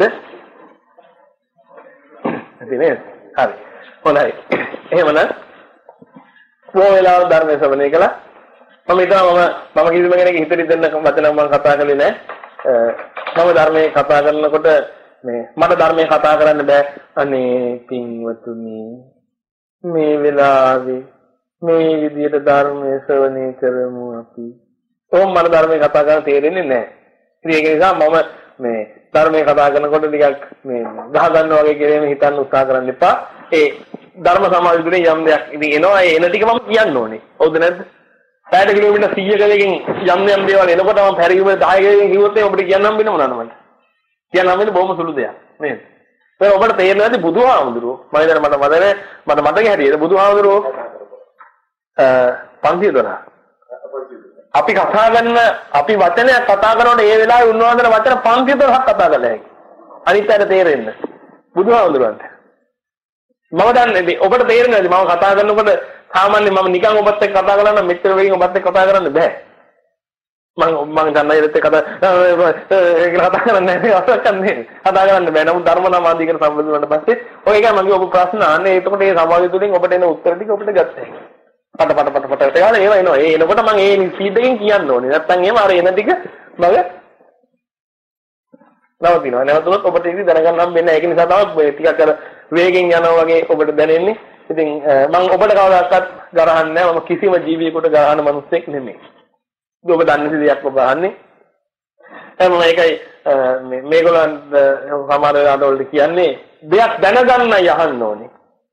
A: ඇති නේද? හරි. හොඳයි. එහෙමනම් කොහොම වෙලාවක ධර්මයේ ශ්‍රවණය කළා. මම හිතනවා මම මම කිසිම කෙනෙක් හිතේ දෙන්න වචන මම කතා කළේ නැහැ. මම ධර්මයේ කතා කරනකොට මේ මට ධර්මයේ කතා කරන්න බෑ. අනේ පින්වතුනි මේ වෙලාවේ මේ විදියට ධර්මයේ ශ්‍රවණය කරමු අපි. කොහොම මට ධර්මයේ කතා කරන්න තේරෙන්නේ නැහැ. ඉතින් ඒක නිසා මම මේ ධර්මයේ කතා කරනකොට ටිකක් මේ ගහ ගන්නවා වගේ කියලා හිතන්න උත්සාහ කරන්න එපා. ඒ ධර්ම සමාජ තුනේ යම් දෙයක් ඉතින් එනවා ඒ එන ටික මම කියන්න ඕනේ. හවුද නැද්ද? පැය කිලෝමීටර් සීයකකින් යම් යම් දේවල් එනකොට මම පැය කිලෝමීටර් දහයකින් කිව්වොත් එහෙනම් ඔබට කියන්න හම්බෙන්නේ මොනවද මට? කියන්න හම්බෙන්නේ බොහොම සුළු දෙයක් නේද? ඒක ඔබට තේරෙන්නේ නැති බුදුහාමුදුරුවෝ මම හිතන්නේ මට මතක මට මතක හැටියට බුදුහාමුදුරුවෝ අ පන්සිය දොළහ අපි කතා කරන අපි වචනයක් කතා කරනකොට ඒ වෙලාවේ උන්වහන්සේලා වචන පන්සිය දොළහක් කතා කළා හැකි. අනිත් අයට තේරෙන්නේ බුදුහාමුදුරුවන්ට. මම දන්නේ ඔබට තේරෙන්නේ නැති මම කතා කරනකොට සාමාන්‍යයෙන් මම නිකන් ඔබත් එක්ක කතා කරලා නම් මෙච්චර වෙලින් ඔබත් එක්ක කතා කරන්න බෑ. මම මම දන්නේ ඉතින් කතා ඒක කතා කරන්නේ නැහැ අවශ්‍යන්නේ. කතා කරන්න බෑ. නමුත් ධර්ම නාමාදීකර සම්බන්ධ වුණාට පස්සේ ඔය එකයි මගේ ඔබ ප්‍රශ්න අහන්නේ. එතකොට මේ සමාජය තුලින් ඔබට එන උත්තර ටික ඔබට ගත්තා. පට පට පට පට ඒවා ඒවා එනවා. ඒ එනකොට මම ඒ ස්පීඩ් එකෙන් කියන්න ඕනේ. නැත්තම් එහෙම අර එන ටික මම නවතිනවා. නැවතුනොත් ඔබට ඉතින් දැනගන්න හම්බෙන්නේ නැහැ. ඒක නිසා තමයි ටිකක් අර වේගෙන් යනවා වගේ ඔබට දැනෙන්නේ. ඉතින් මම ඔබට කවදාකවත් ගරහන්නේ නැහැ. මම කිසිම ජීවියෙකුට ගරහන මිනිස්සෙක් නෙමෙයි. ඔබ දන්නේ දෙයක් ඔබ අහන්නේ. එහෙනම් මේකයි මේ මේගොල්ලන් සමහර ආදවලට කියන්නේ දෙයක් දැනගන්නයි අහන්න ඕනේ.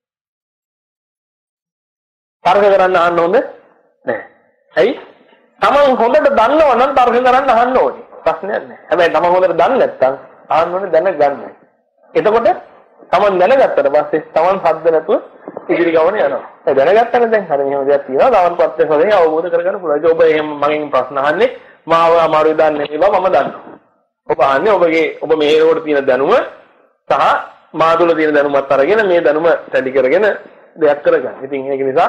A: තර්ක කරන්න අහන්න ඕනේ නැහැ. ඇයි? තමන් හොඳට දන්නව නම් තර්ක කරන්න අහන්න ඕනේ. ප්‍රශ්නයක් නැහැ. හැබැයි තමන් හොඳට දන්නේ නැත්නම් අහන්න ඕනේ දැනගන්නයි. එතකොට තමන් දැනගත්තට පස්සේ තමන් හද්ද නැතුව ඉදිරි ගමන යනවා. ඒ දැනගත්තම දැන් හරිය මෙහෙම දෙයක් තියෙනවා. තමන් ප්‍රත්‍යක්ෂ වශයෙන් අවබෝධ කරගන්න පුළුවන්. ඔබ එහෙම මගෙන් ප්‍රශ්න අහන්නේ මාව අමාරුයි දන්නේ ඒවා මම දන්නවා. ඔබ අහන්නේ ඔබගේ ඔබ මේ රෝඩ තියෙන දැනුම සහ මා තුළ තියෙන දැනුමත් අරගෙන මේ දැනුම වැඩි කරගෙන දෙයක් කරගන්න. ඉතින් ඒක නිසා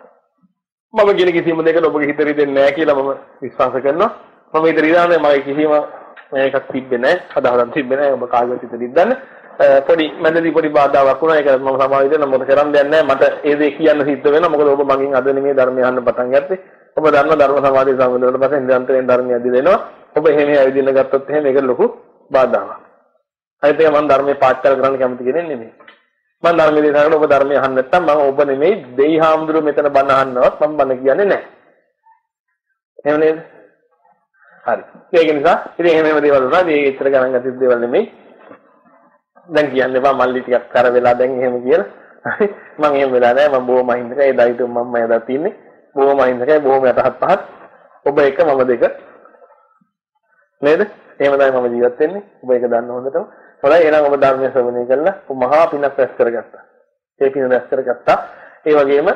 A: මම කියන කිසිම දෙයකට ඔබගේ හිත රිදෙන්නේ නැහැ කියලා මම විශ්වාස කරනවා. මම හිත රිදාන්නේ මගේ කිසිම මේකක් තිබ්බේ නැහැ. අදහසක් තිබ්බේ නැහැ. ඔබ කාගේවත් හිත රිද්දන්නේ පොඩි මැදදී පොඩි බාධාවක් වුණා. ඒක මම සමාව දෙන්න මොකද කරන්න දෙයක් නැහැ. මට ඒ දේ කියන්න සිද්ධ වෙනවා. මොකද ඔබ මගෙන් අද නෙමෙයි ධර්මය අහන්න පටන් ගත්තේ. ඔබ දන්න ධර්ම සමාධිය සම්බන්ධ වලට පස්සේ නිරන්තරයෙන් ධර්මය ඇදිලා ඔබ එහෙම ඇවිදින්න ගත්තොත් එහෙම ඒක ලොකු බාධාවක්. අනිත් එක මම ධර්මයේ පාස්කල් කරන්න කැමති කෙනෙක් නෙමෙයි. මම ධර්මයේ දේශනා කරන ඔබ ධර්මය අහන්න නැත්නම් මම ඔබ නෙමෙයි දෙයි හාමුදුරුවෝ මෙතන බණ අහන්නවත් මම බණ කියන්නේ නැහැ. එහෙම නේද? හරි. ඒක නිසා ඉතින් එහෙම එහෙම දේවල් වුණා. මේ ඉතර ගණන් ගතිස් දේවල් නෙමෙයි. දැන් කියන්නේ බා මල්ලි ටිකක් කර වෙලා දැන් එහෙම කියලා. හරි. මම එහෙම වෙලා නැහැ. මම බොහොම මහින්දකයි. ඒ දෛතුම් මම යදා තින්නේ. බොහොම මහින්දකයි. බොහොම යටහත් පහත්. ඔබ එක මම දෙක. නේද? එහෙම තමයි මම ජීවත් වෙන්නේ. ඔබ ඒක දන්න හොඳටම. හොඳයි. එහෙනම් ඔබ ධර්මය ශ්‍රවණය කළා. ඔබ මහා පිනක් රැස් කරගත්තා. ඒ පින රැස් කරගත්තා. ඒ වගේම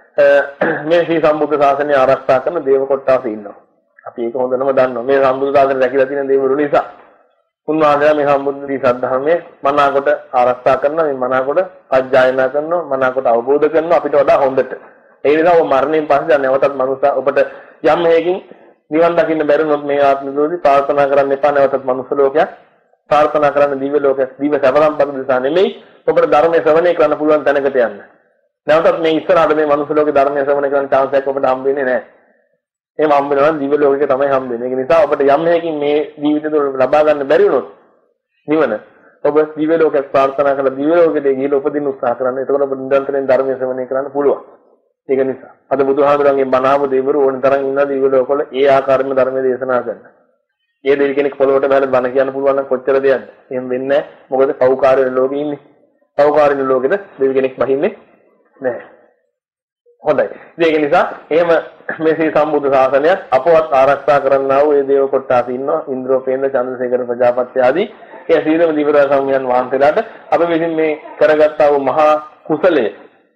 A: මේ ශ්‍රී සම්බුද්ධ ශාසනය ආරක්ෂා කරන දේව කොට්ටාස ඉන්නවා. අපි ඒක හොඳටම දන්නවා. මේ සම්බුද්ධ ශාසනය රැකිලා තියෙන දේවරු නිසා. උන්වහන්සේලා මේ සම්බුද්ධ ධර්මයේ මනාකොට ආරක්ෂා කරනවා. මේ මනාකොට අධ්‍යයනා කරනවා. මනාකොට අවබෝධ කරනවා අපිට වඩා හොඳට. ඒ නිසා ඔබ මරණයෙන් පස්සේ නැවතත් මනුස්ස ඔබට යම් හේකින් නිවන් දකින්න බැරිනොත් මේ ආත්ම දෝෂි ප්‍රාර්ථනා කරන්න එපා. නැවතත් මනුස්ස ලෝකයක් ප්‍රාර්ථනා කරන්න දිව්‍ය ලෝකයක් දිව්‍ය සබරම්පක දිසා නෙමෙයි. ඔබට ධර්මයේ ශ්‍රවණය කරන්න පුළුවන් තැනකට යන්න. නැවතත් මේ ඉස්සරහට මේ මනුස්ස ලෝකේ ධර්මයේ ශ්‍රවණය කරන්න chance එකක් ඔබට හම්බ වෙන්නේ නැහැ. එහෙම හම්බ වෙනවා නම් දිව්‍ය ලෝකෙක තමයි හම්බ වෙන්නේ. ඒක නිසා ඔබට යම් හේකින් මේ ජීවිතය තුළ ලබා ගන්න බැරි වුණොත් නිවන ඔබ දිව්‍ය ලෝකයක් ප්‍රාර්ථනා කරලා දිව්‍ය ලෝකෙට ගිහිල්ලා උපදින්න උත්සාහ කරන්න. එතකොට ඔබ නිරන්තරයෙන් ධර්මයේ ශ්‍රවණය කරන්න පුළුවන්. ඒක නිසා අද බුදුහාමුදුරන්ගේ බණාව දෙවිවරු ඕන තරම් ඉන්න දිව්‍ය ලෝකවල ඒ ආකාරයෙන්ම ධර්මයේ දේශනා කරනවා. ඒ දෙවි කෙනෙක් පොළොවට බහලා බණ කියන්න පුළුවන් නම් කොච්චර දෙයක්ද? එහෙම වෙන්නේ නැහැ. මොකද පෞකාරී ලෝකෙ ඉන්නේ. පෞකාරී ලෝකෙද දෙවි කෙනෙක් බහින්නේ නැහැ. හොඳයි. ඒක නිසා එහෙම මේ ශ්‍රී සම්බුද්ධ ශාසනයත් අපවත් ආරක්ෂා කරන්නා වූ ඒ දේව කොට්ටාස ඉන්නවා. ඉන්ද්‍රෝපේන්ද්‍ර චන්ද්‍රසේකර ප්‍රජාපති ආදී ඒ සීලම දිවරා සම්යන් වහන්සේලාට අපි විසින් මේ කරගත්තා වූ මහා කුසලයේ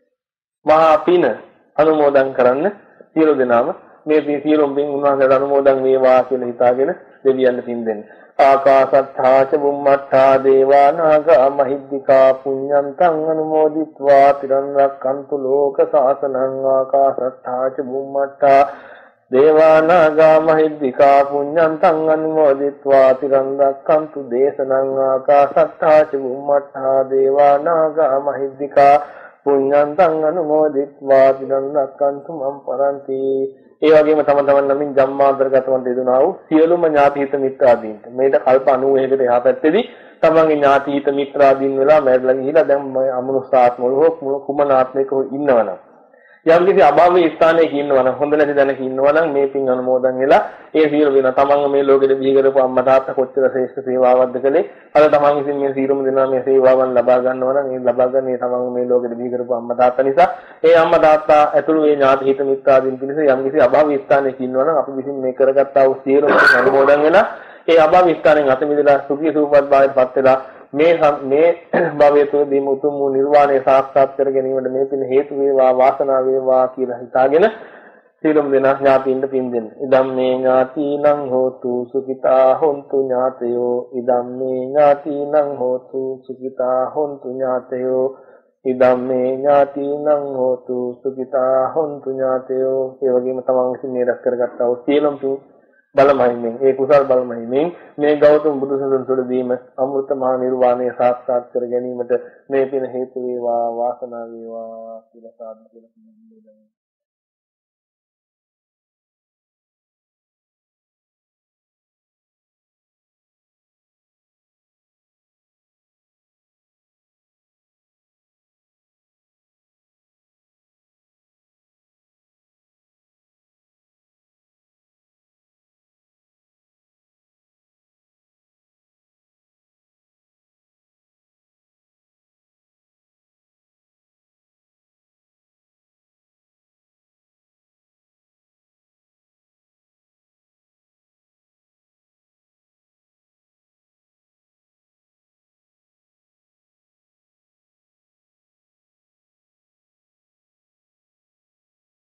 A: මහා පින අනුමෝදන් කරන්න සියලු දෙනාම මේ සියලුම පින් උන්වහන්සේට අනුමෝදන් වේවා කියලා හිතාගෙන දෙවියන් පින් දෙන්න. ආකාසත්තා ච බුම්මත්තා දේවා නාග මහිද්దికා පුඤ්ඤන්තං අනුමෝදිත්වා තිරන් රක්칸තු ලෝක සාසනං. ආකාසත්තා ච බුම්මත්තා දේවා නාග මහිද්దికා පුඤ්ඤන්තං අනුමෝදිත්වා තිරන් රක්칸තු දේශනං. ආකාසත්තා ච බුම්මත්තා දේවා නාග මහිද්దికා පුඤ්ඤන්තං අනුමෝදිත්වා තිරන් රක්칸තු මම් පරන්ති. ඒ වගේම තම තමන් නමින් ජම්මාන්තරගතවන්ට යෙදුනා වූ සියලුම ඥාති හිත මිත්‍රාදීන්ට මේක කල්ප නවයකට එහා පැත්තේදී තමන්ගේ ඥාති හිත මිත්‍රාදීන් වෙලා මැරලා ගිහිලා දැන් අමනුෂ්‍ය ආත්මවල හෝ කුමන ආත්මයක හෝ ඉන්නවනම් යම් කිසි අභාවී ස්ථානයක ඉන්නවා නම් හොඳ නැති දැනක ඉන්නවා නම් මේ පින් අනුමෝදන් වෙලා ඒ සියලු වෙන තමන්ව මේ ලෝකෙට බිහි කරපු අම්මා තාත්තා කොච්චර ශ්‍රේෂ්ඨ සේවාවක්ද කළේ අද තමන් විසින් මේ සියලුම දෙනා මේ සේවාවන් ලබා ගන්නවා නම් ඒ ලබා ගන්න මේ තමන්ව මේ ලෝකෙට බිහි කරපු අම්මා තාත්තා නිසා ඒ අම්මා තාත්තා ඇතුළු මේ ඥාති හිත මිත්‍රාදීන් පිණිස යම් කිසි අභාවී ස්ථානයක ඉන්නවා නම් අපි විසින් මේ කරගත්තා වූ සියලුම අනුමෝදන් වෙලා ඒ අභාවී ස්ථානෙන් අත මිදලා සුඛී සූපත් භාවයට පත් වෙලා මේ මේ භවයේ තුලදී උතුම් වූ නිර්වාණය සාක්ෂාත් කර ගැනීමට මේ පින හේතු වේවා වාසනාව වේවා කියලා හිතාගෙන සීලම් දෙනා ඥාතීන්ට පින් දෙන්න. ඉදම් මේ ඥාතීනං හෝතු සුඛිතා හොන්තු ඥාතයෝ ඉදම් මේ ඥාතීනං හෝතු සුඛිතා හොන්තු ඥාතයෝ ඉදම් මේ ඥාතීනං හෝතු සුඛිතා හොන්තු ඥාතයෝ. ඒ වගේම තමන් විසින් මේ රැස් කරගත්තා වූ සීලම් තු බලමහිමෙන් ඒ කුසල් බලමහිමෙන් මේ ගෞතම බුදුසසුන තුළදීම අමෘත මහා නිර්වාණය සාක්ෂාත් කර ගැනීමට මේ පින හේතු වේවා වාසනාව වේවා කියලා සාදු කියලා